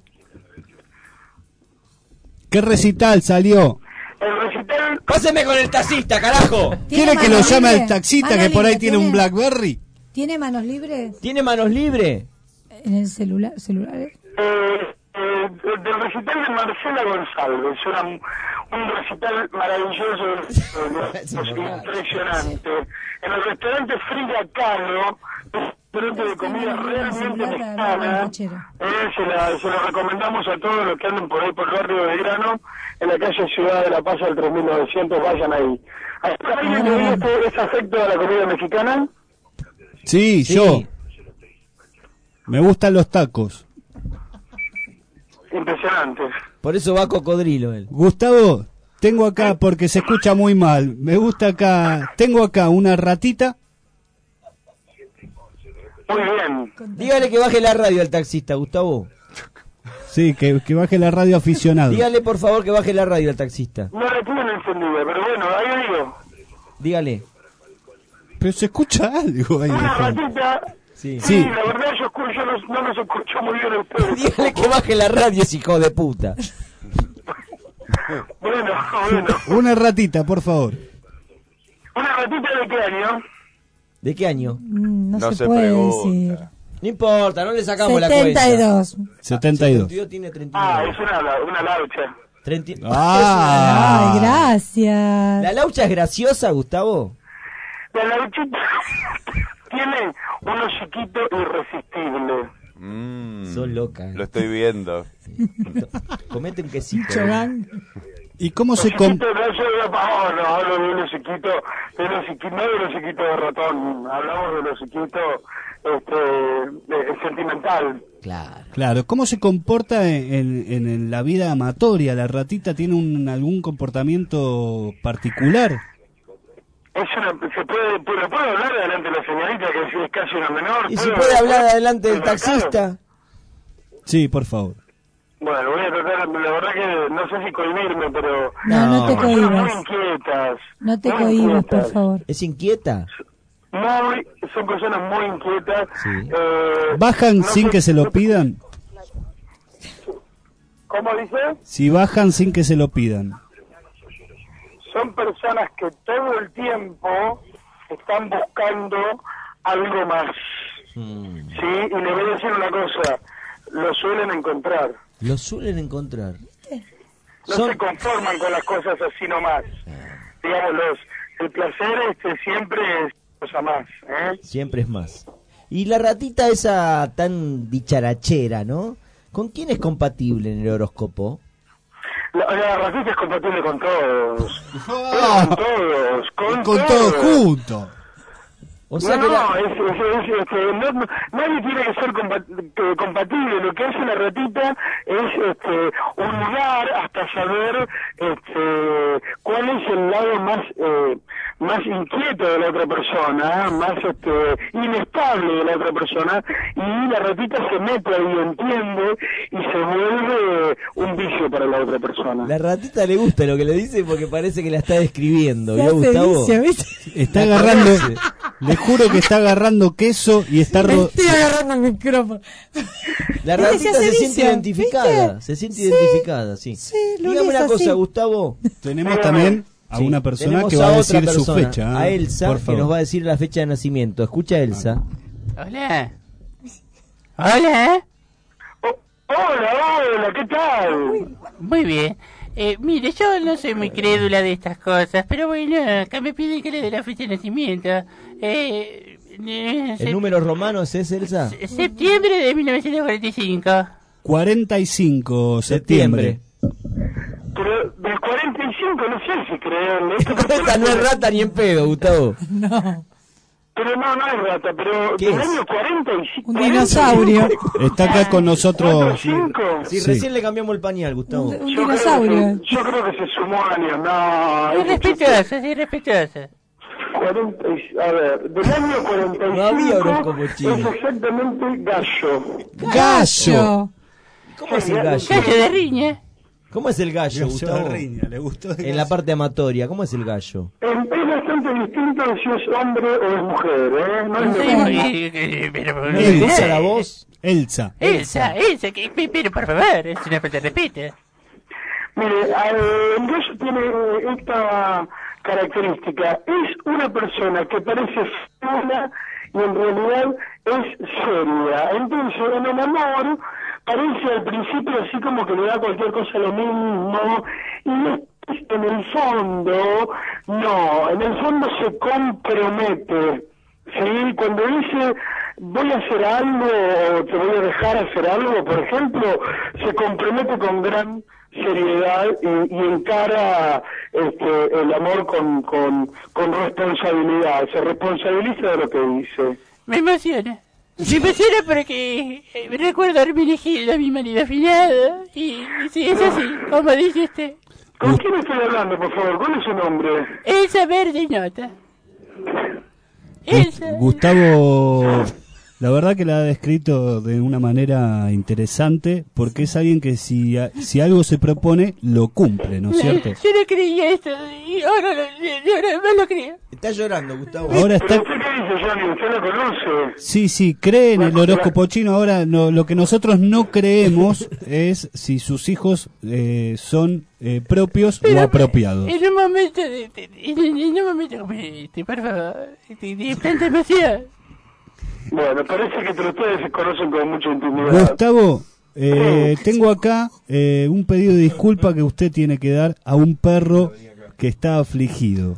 ¿Qué recital salió? El recital... ¡Páseme con el taxista, carajo! ¿Quiere que lo llame al taxista que por ahí tiene un BlackBerry? ¿Tiene manos libres? ¿Tiene manos libres? En el celulares. Del recital de Marcela González, un recital maravilloso, impresionante. En el restaurante Frida Kahlo, un restaurante de comida realmente mexicana, se lo recomendamos a todos los que anden por ahí por el barrio de Belgrano, en la calle Ciudad de la Paz al 3900, vayan ahí. ¿Alguien que vive este afecto a la comida mexicana? Sí, yo. Me gustan los tacos. Impresionante. Por eso va Cocodrilo él. Gustavo, tengo acá, porque se escucha muy mal, me gusta acá, tengo acá una ratita. Muy bien. Dígale que baje la radio al taxista, Gustavo. Sí, que baje la radio aficionado. Dígale por favor que baje la radio al taxista. No la tienen encendida, pero bueno, ahí digo. Dígale. Pero se escucha algo ahí. Una ratita. Sí. La verdad yo no nos escucho muy bien ustedes. Dígale que baje la radio, ese hijo de puta. Bueno. Una ratita, por favor. ¿Una ratita de qué año? ¿De qué año? No se puede decir. No importa, no le sacamos la cuenta. 72. Tiene 39. Es una laucha. Ay, gracias. ¿La laucha es graciosa, Gustavo? La lauchita tiene un hociquito irresistible. Son locas. Lo estoy viendo. Comete un quesito. ¿Y cómo se no hablo de un hociquito, no de un hociquito de ratón, hablamos de un hociquito sentimental. Claro, ¿cómo se comporta en la vida amatoria? ¿La ratita tiene algún comportamiento particular? ¿Puede hablar delante de la señorita que es casi una menor? ¿Y si puede hablar delante del taxista? Sí, por favor. Bueno, voy a tratar, la verdad que no sé si cohibirme, pero... No te cohibas. Muy inquietas. No te cohibas, por favor. ¿Es inquieta? Son personas muy inquietas. Sí. ¿Bajan sin que se lo pidan? ¿Cómo dice? Si bajan sin que se lo pidan. Son personas que todo el tiempo están buscando algo más. Sí, y le voy a decir una cosa, lo suelen encontrar. Lo suelen encontrar. No se conforman con las cosas así nomás. Digamos, el placer siempre es cosa más. Siempre es más. Y la ratita esa tan dicharachera, ¿no? ¿Con quién es compatible en el horóscopo? La ratita es compatible con todos. Con todos juntos. O sea nadie tiene que ser compatible. Lo que hace la ratita es un lugar hasta saber cuál es el lado más inquieto de la otra persona, más inestable de la otra persona, y la ratita se mete ahí, entiende, y se vuelve un vicio para la otra persona. La ratita le gusta lo que le dice porque parece que la está describiendo, ¿vio, Gustavo? Está agarrando, le juro que está agarrando queso y está estoy agarrando el micrófono. La ratita se siente identificada, identificada, sí. Dígame una cosa, Gustavo. Tenemos también a una persona que va a decir su fecha. A Elsa, que nos va a decir la fecha de nacimiento. Escucha, Elsa. Hola. Hola. Hola, ¿qué tal? Muy bien. Mire, yo no soy muy crédula de estas cosas, pero bueno, acá me piden que le dé la fecha de nacimiento. ¿El número romano es Elsa? Septiembre de 1945. 45 septiembre. Pero del 45 no sé si creerle. Esta no es rata ni en pedo, Gustavo. No. Pero no es rata, pero del año 45. Un dinosaurio. Está acá con nosotros. Sí, recién le cambiamos el pañal, Gustavo. Un dinosaurio. Yo creo que se sumó años, no. Es respetuosa. 40, a ver, del año 45 no había horóscopo chino. es exactamente gallo. ¡Gallo! ¿Cómo es el gallo? Gallo de riña. ¿Cómo es el gallo, Gustavo? Le gustó en la parte amatoria, ¿cómo es el gallo? Es bastante distinto de si es hombre o es mujer, ¿eh? No es ¿No le gusta la voz? Elsa, pero por favor, es una falta de respeto. Mire, el gallo tiene esta característica. Es una persona que parece sola y en realidad es seria. Entonces, en el amor parece al principio así como que le da cualquier cosa lo mismo, y en el fondo, no, en el fondo se compromete, ¿sí? Cuando dice voy a hacer algo o te voy a dejar hacer algo, por ejemplo, se compromete con gran seriedad y encara el amor con responsabilidad, se responsabiliza de lo que dice. Me emociona porque recuerdo a Hermenegildo, mi marido afinado, y sí, es así, como dice usted. ¿Con quién estoy hablando, por favor? ¿Cuál es su nombre? Elsa Verde Nota. Elsa. Gustavo, la verdad que la ha descrito de una manera interesante, porque es alguien que si algo se propone, lo cumple, ¿no es cierto? Yo no creía esto, y ahora más lo creo. Está llorando, Gustavo. Ahora está... ¿Pero usted qué dice, Johnny? ¿Usted lo conoce? Sí, cree en el horóscopo chino. Ahora, lo que nosotros no creemos es si sus hijos son propios o apropiados. En un momento como este, por favor, de tanta emoción. Bueno, parece que entre ustedes se conocen con mucha intimidad. Gustavo, tengo acá un pedido de disculpa que usted tiene que dar a un perro que está afligido.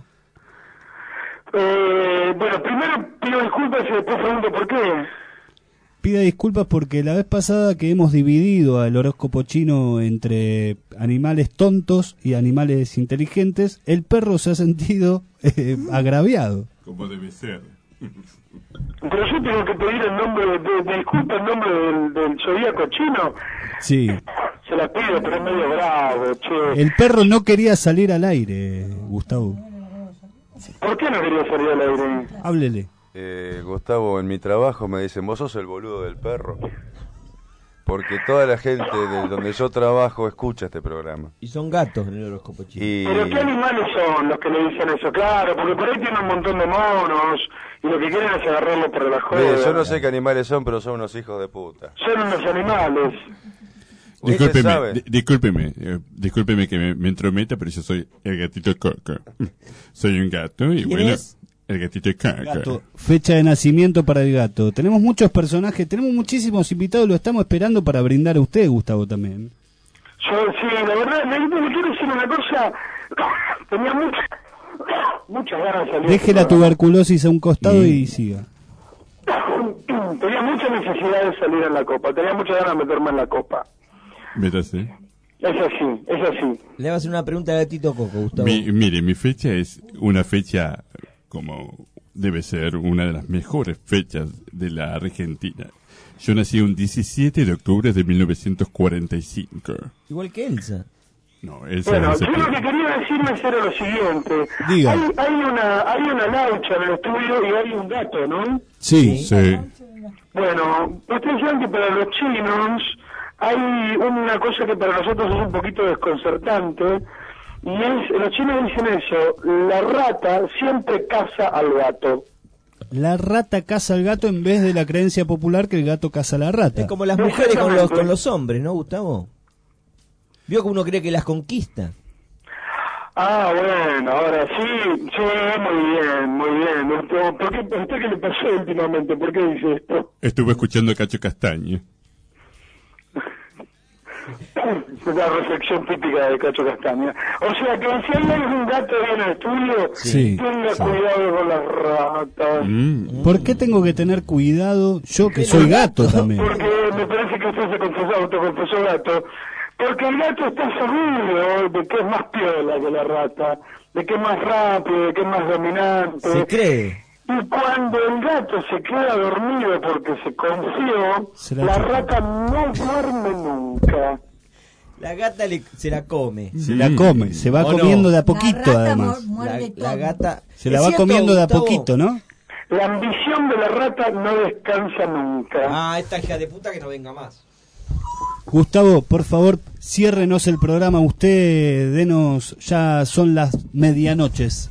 Bueno, primero pido disculpas y después pregunto por qué. Pida disculpas porque la vez pasada que hemos dividido al horóscopo chino entre animales tontos y animales inteligentes, el perro se ha sentido agraviado. Como debe ser. Pero yo tengo que pedir el nombre de disculpa en nombre del zodíaco chino. Sí. Se la pido, pero es medio bravo, che. El perro no quería salir al aire, Gustavo. ¿Por qué no quería salir al aire? Háblele. Gustavo, en mi trabajo me dicen, vos sos el boludo del perro. Porque toda la gente de donde yo trabajo escucha este programa. Y son gatos en el horóscopo chino. ¿Pero qué animales son los que le dicen eso? Claro, porque por ahí tienen un montón de monos y lo que quieren es agarrarlo por la joda. Yo no sé qué animales son, pero son unos hijos de puta. Son unos animales. Discúlpeme que me entrometa, pero yo soy el gatito Coco. Soy un gato y ¿Quién bueno, es? el gatito Coco. Gato. Fecha de nacimiento para el gato. Tenemos muchos personajes, tenemos muchísimos invitados, lo estamos esperando para brindar a usted, Gustavo, también. Yo, sí, la verdad, le quiero decir una cosa. Tenía muchas ganas de salir. Deje la tuberculosis a un costado y siga. Tenía mucha necesidad de salir en la copa, tenía muchas ganas de meterme en la copa. Métase. Es así. Le voy a hacer una pregunta a Gatito Coco, Gustavo. Mire, mi fecha es una fecha como debe ser una de las mejores fechas de la Argentina. Yo nací un 17 de octubre de 1945. Igual que Elsa. No, Elsa Bueno, no se yo lo puede. que quería decirles era lo siguiente. Diga. Hay una laucha en el estudio y hay un gato, ¿no? Sí. Bueno, ustedes saben que para los chinos hay una cosa que para nosotros es un poquito desconcertante, y es, los chinos dicen eso, la rata siempre caza al gato. La rata caza al gato en vez de la creencia popular que el gato caza a la rata. Es como las mujeres con los hombres, ¿no, Gustavo? Vio que uno cree que las conquista. Ah, bueno, ahora sí, muy bien. ¿Por qué, ¿usted qué le pasó últimamente? ¿Por qué dice esto? Estuve escuchando a Cacho Castaña. La reflexión típica de Cacho Castaña. O sea, que si hay algún gato ahí en el estudio, tenga cuidado con las ratas. ¿Por qué tengo que tener cuidado yo que soy gato también? Porque me parece que usted se autoconfesó gato. Porque el gato está seguro de que es más piola que la rata, de que es más rápido, de que es más dominante. Se cree. Y cuando el gato se queda dormido porque se confió, la rata no duerme nunca. La gata se la come. Se la come, se va comiendo de a poquito, además. La gata se la va comiendo de a poquito, ¿no? La ambición de la rata no descansa nunca. Ah, esta hija de puta que no venga más. Gustavo, por favor, ciérrenos el programa. Usted, denos, ya son las medianoches.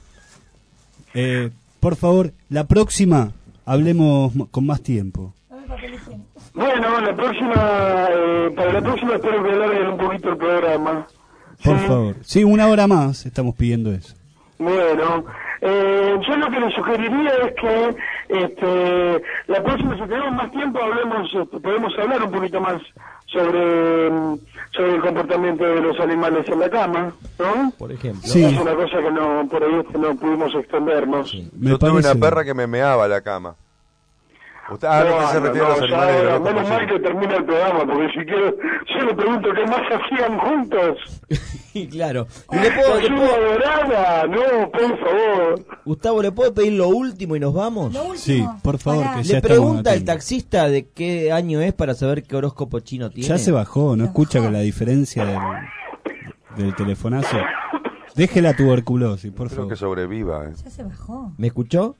Por favor, la próxima, hablemos con más tiempo. Bueno, para la próxima espero que alarguen un poquito el programa. Por favor. Sí, 1 hora más estamos pidiendo eso. Bueno, yo lo que le sugeriría es que la próxima, si tenemos más tiempo, podemos hablar un poquito más sobre el comportamiento de los animales en la cama, ¿no? Por ejemplo. Sí. Es una cosa que por ahí no pudimos extendernos. Sí. Yo tuve una perra que me meaba la cama. ¿Usted se refiere a los animales de Europa? Menos mal que termina el programa, porque si quiero, yo le pregunto qué más hacían juntos. Y claro. ¿Y le puedo dorada? No, por favor. Gustavo, ¿le puedo pedir lo último y nos vamos? Lo último. Sí, por favor, que ya le pregunta el taxista de qué año es para saber qué horóscopo chino tiene. Ya se bajó, ¿no escucha que la diferencia del telefonazo? Deje la tuberculosis, por favor. Creo que sobreviva. Ya se bajó. ¿Me escuchó?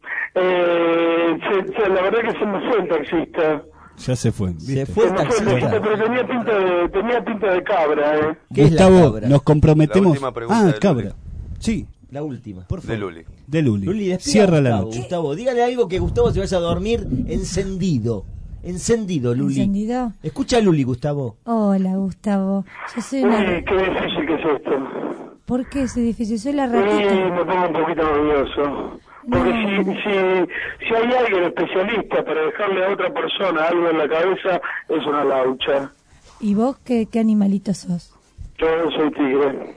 La verdad que se me fue el taxista. Ya se fue. ¿viste? Se fue el taxista. Pero tenía pinta de cabra, Gustavo, nos comprometemos. Cabra. Sí. La última. Por favor. De Luli. Luli, cierra la noche. Gustavo, dígale algo que Gustavo se vaya a dormir encendido. Encendido, Luli. ¿Encendido? Escucha a Luli, Gustavo. Hola, Gustavo. Yo soy una... Qué difícil que es esto. ¿Por qué es difícil? Soy la ratita. Me pongo un poquito nervioso. Porque si hay alguien especialista para dejarle a otra persona algo en la cabeza, es una laucha. ¿Y vos qué animalito sos? Yo soy tigre.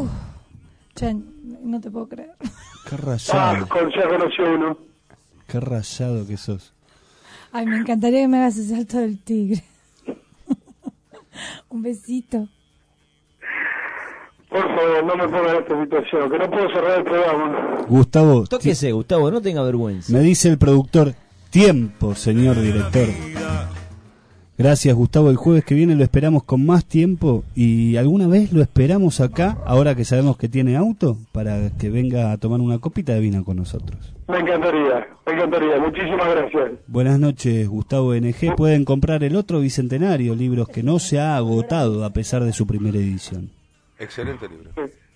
No te puedo creer. Qué rayado. Ya conocí uno. Qué rayado que sos. Ay, me encantaría que me hagas el salto del tigre. Un besito. Por favor, no me pongan en esta situación, que no puedo cerrar el programa. Gustavo. Tóquese, Gustavo, no tenga vergüenza. Me dice el productor, tiempo, señor director. Gracias, Gustavo. El jueves que viene lo esperamos con más tiempo y alguna vez lo esperamos acá, ahora que sabemos que tiene auto, para que venga a tomar una copita de vino con nosotros. Me encantaría. Muchísimas gracias. Buenas noches, Gustavo NG. Pueden comprar el otro Bicentenario, libros que no se ha agotado a pesar de su primera edición. Excelente libro.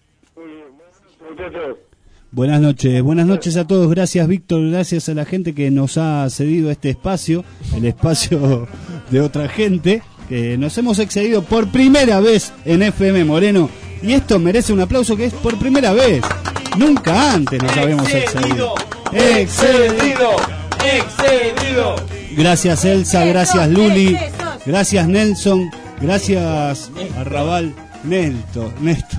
Buenas noches a todos. Gracias, Víctor. Gracias a la gente que nos ha cedido este espacio, el espacio de otra gente, que nos hemos excedido por primera vez en FM Moreno. Y esto merece un aplauso, que es por primera vez. Nunca antes nos habíamos excedido. ¡Excedido! Gracias, Elsa. Gracias, Luli. Gracias, Nelson. Gracias, Arrabal. Néstor.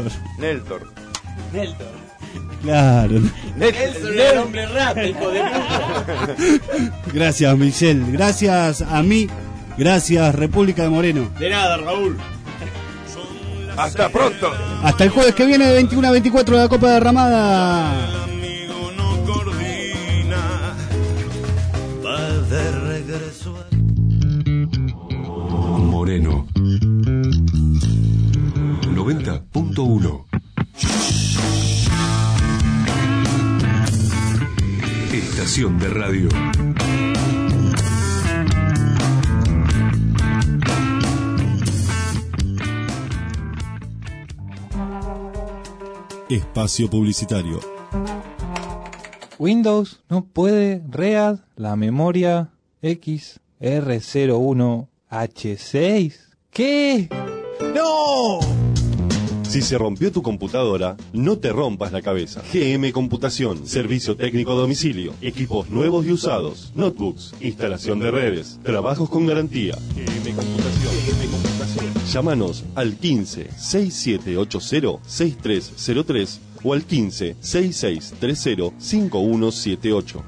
Claro. Nelson era el hombre rata, hijo de puta. Gracias, Michelle. Gracias a mí. Gracias, República de Moreno. De nada, Raúl. Hasta pronto. Hasta el jueves que viene de 21 a 24 de la Copa Derramada. Moreno 90.1. Estación de radio. Espacio publicitario. Windows no puede read la memoria XR01H6. ¿Qué? ¡No! Si se rompió tu computadora, no te rompas la cabeza. GM Computación, servicio técnico a domicilio, equipos nuevos y usados, notebooks, instalación de redes, trabajos con garantía. GM Computación. Llámanos al 15-6780-6303 o al 15-6630-5178.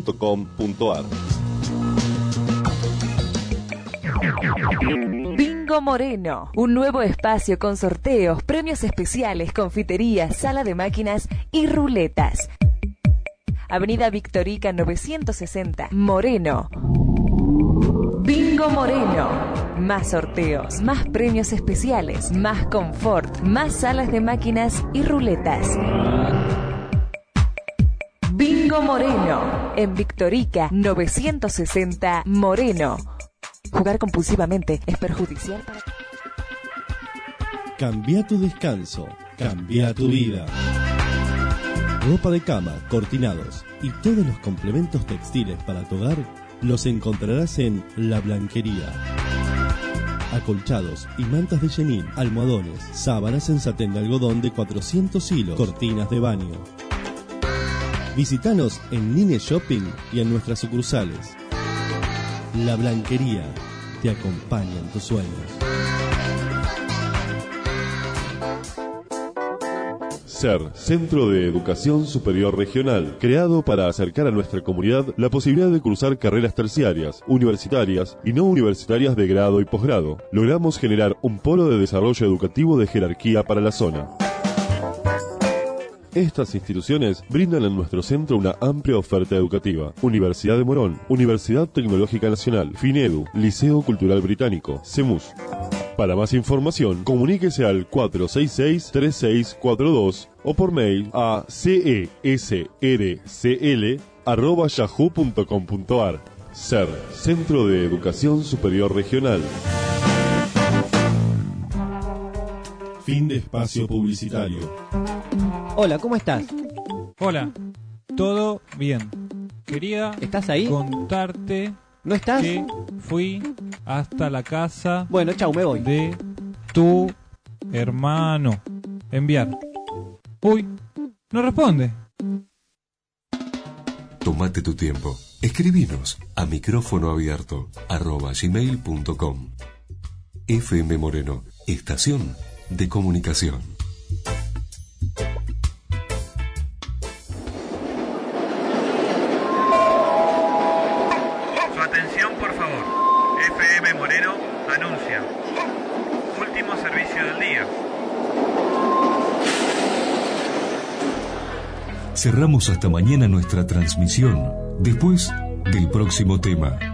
gmcomputacion@live.com.ar. Bingo Moreno, un nuevo espacio con sorteos, premios especiales, confiterías, sala de máquinas y ruletas. Avenida Victorica 960, Moreno. Bingo Moreno. Más sorteos, más premios especiales, más confort, más salas de máquinas y ruletas. Bingo Moreno. En Victorica 960, Moreno. Jugar compulsivamente es perjudicial para... Cambia tu descanso, cambia tu vida. Ropa de cama, cortinados y todos los complementos textiles para tu hogar los encontrarás en La Blanquería. Acolchados y mantas de chenín, almohadones, sábanas en satén de algodón de 400 hilos, cortinas de baño. Visítanos en Nine Shopping y en nuestras sucursales. La Blanquería te acompaña en tus sueños. SER, Centro de Educación Superior Regional, creado para acercar a nuestra comunidad la posibilidad de cursar carreras terciarias, universitarias y no universitarias de grado y posgrado. Logramos generar un polo de desarrollo educativo de jerarquía para la zona. Estas instituciones brindan en nuestro centro una amplia oferta educativa. Universidad de Morón, Universidad Tecnológica Nacional, FINEDU, Liceo Cultural Británico, CEMUS. Para más información, comuníquese al 466-3642 o por mail a cesrcl@yahoo.com.ar. SER, Centro de Educación Superior Regional. Fin de espacio publicitario. Hola, ¿cómo estás? Hola, todo bien. ¿Estás ahí? Contarte ¿No estás? que fui hasta la casa. Bueno, chau, me voy. De tu hermano. Enviar. Uy, no responde. Tómate tu tiempo. Escribinos a micrófonoabierto@gmail.com. FM Moreno, estación de comunicación. Su atención, por favor. FM Moreno anuncia. Último servicio del día. Cerramos hasta mañana nuestra transmisión, después del próximo tema.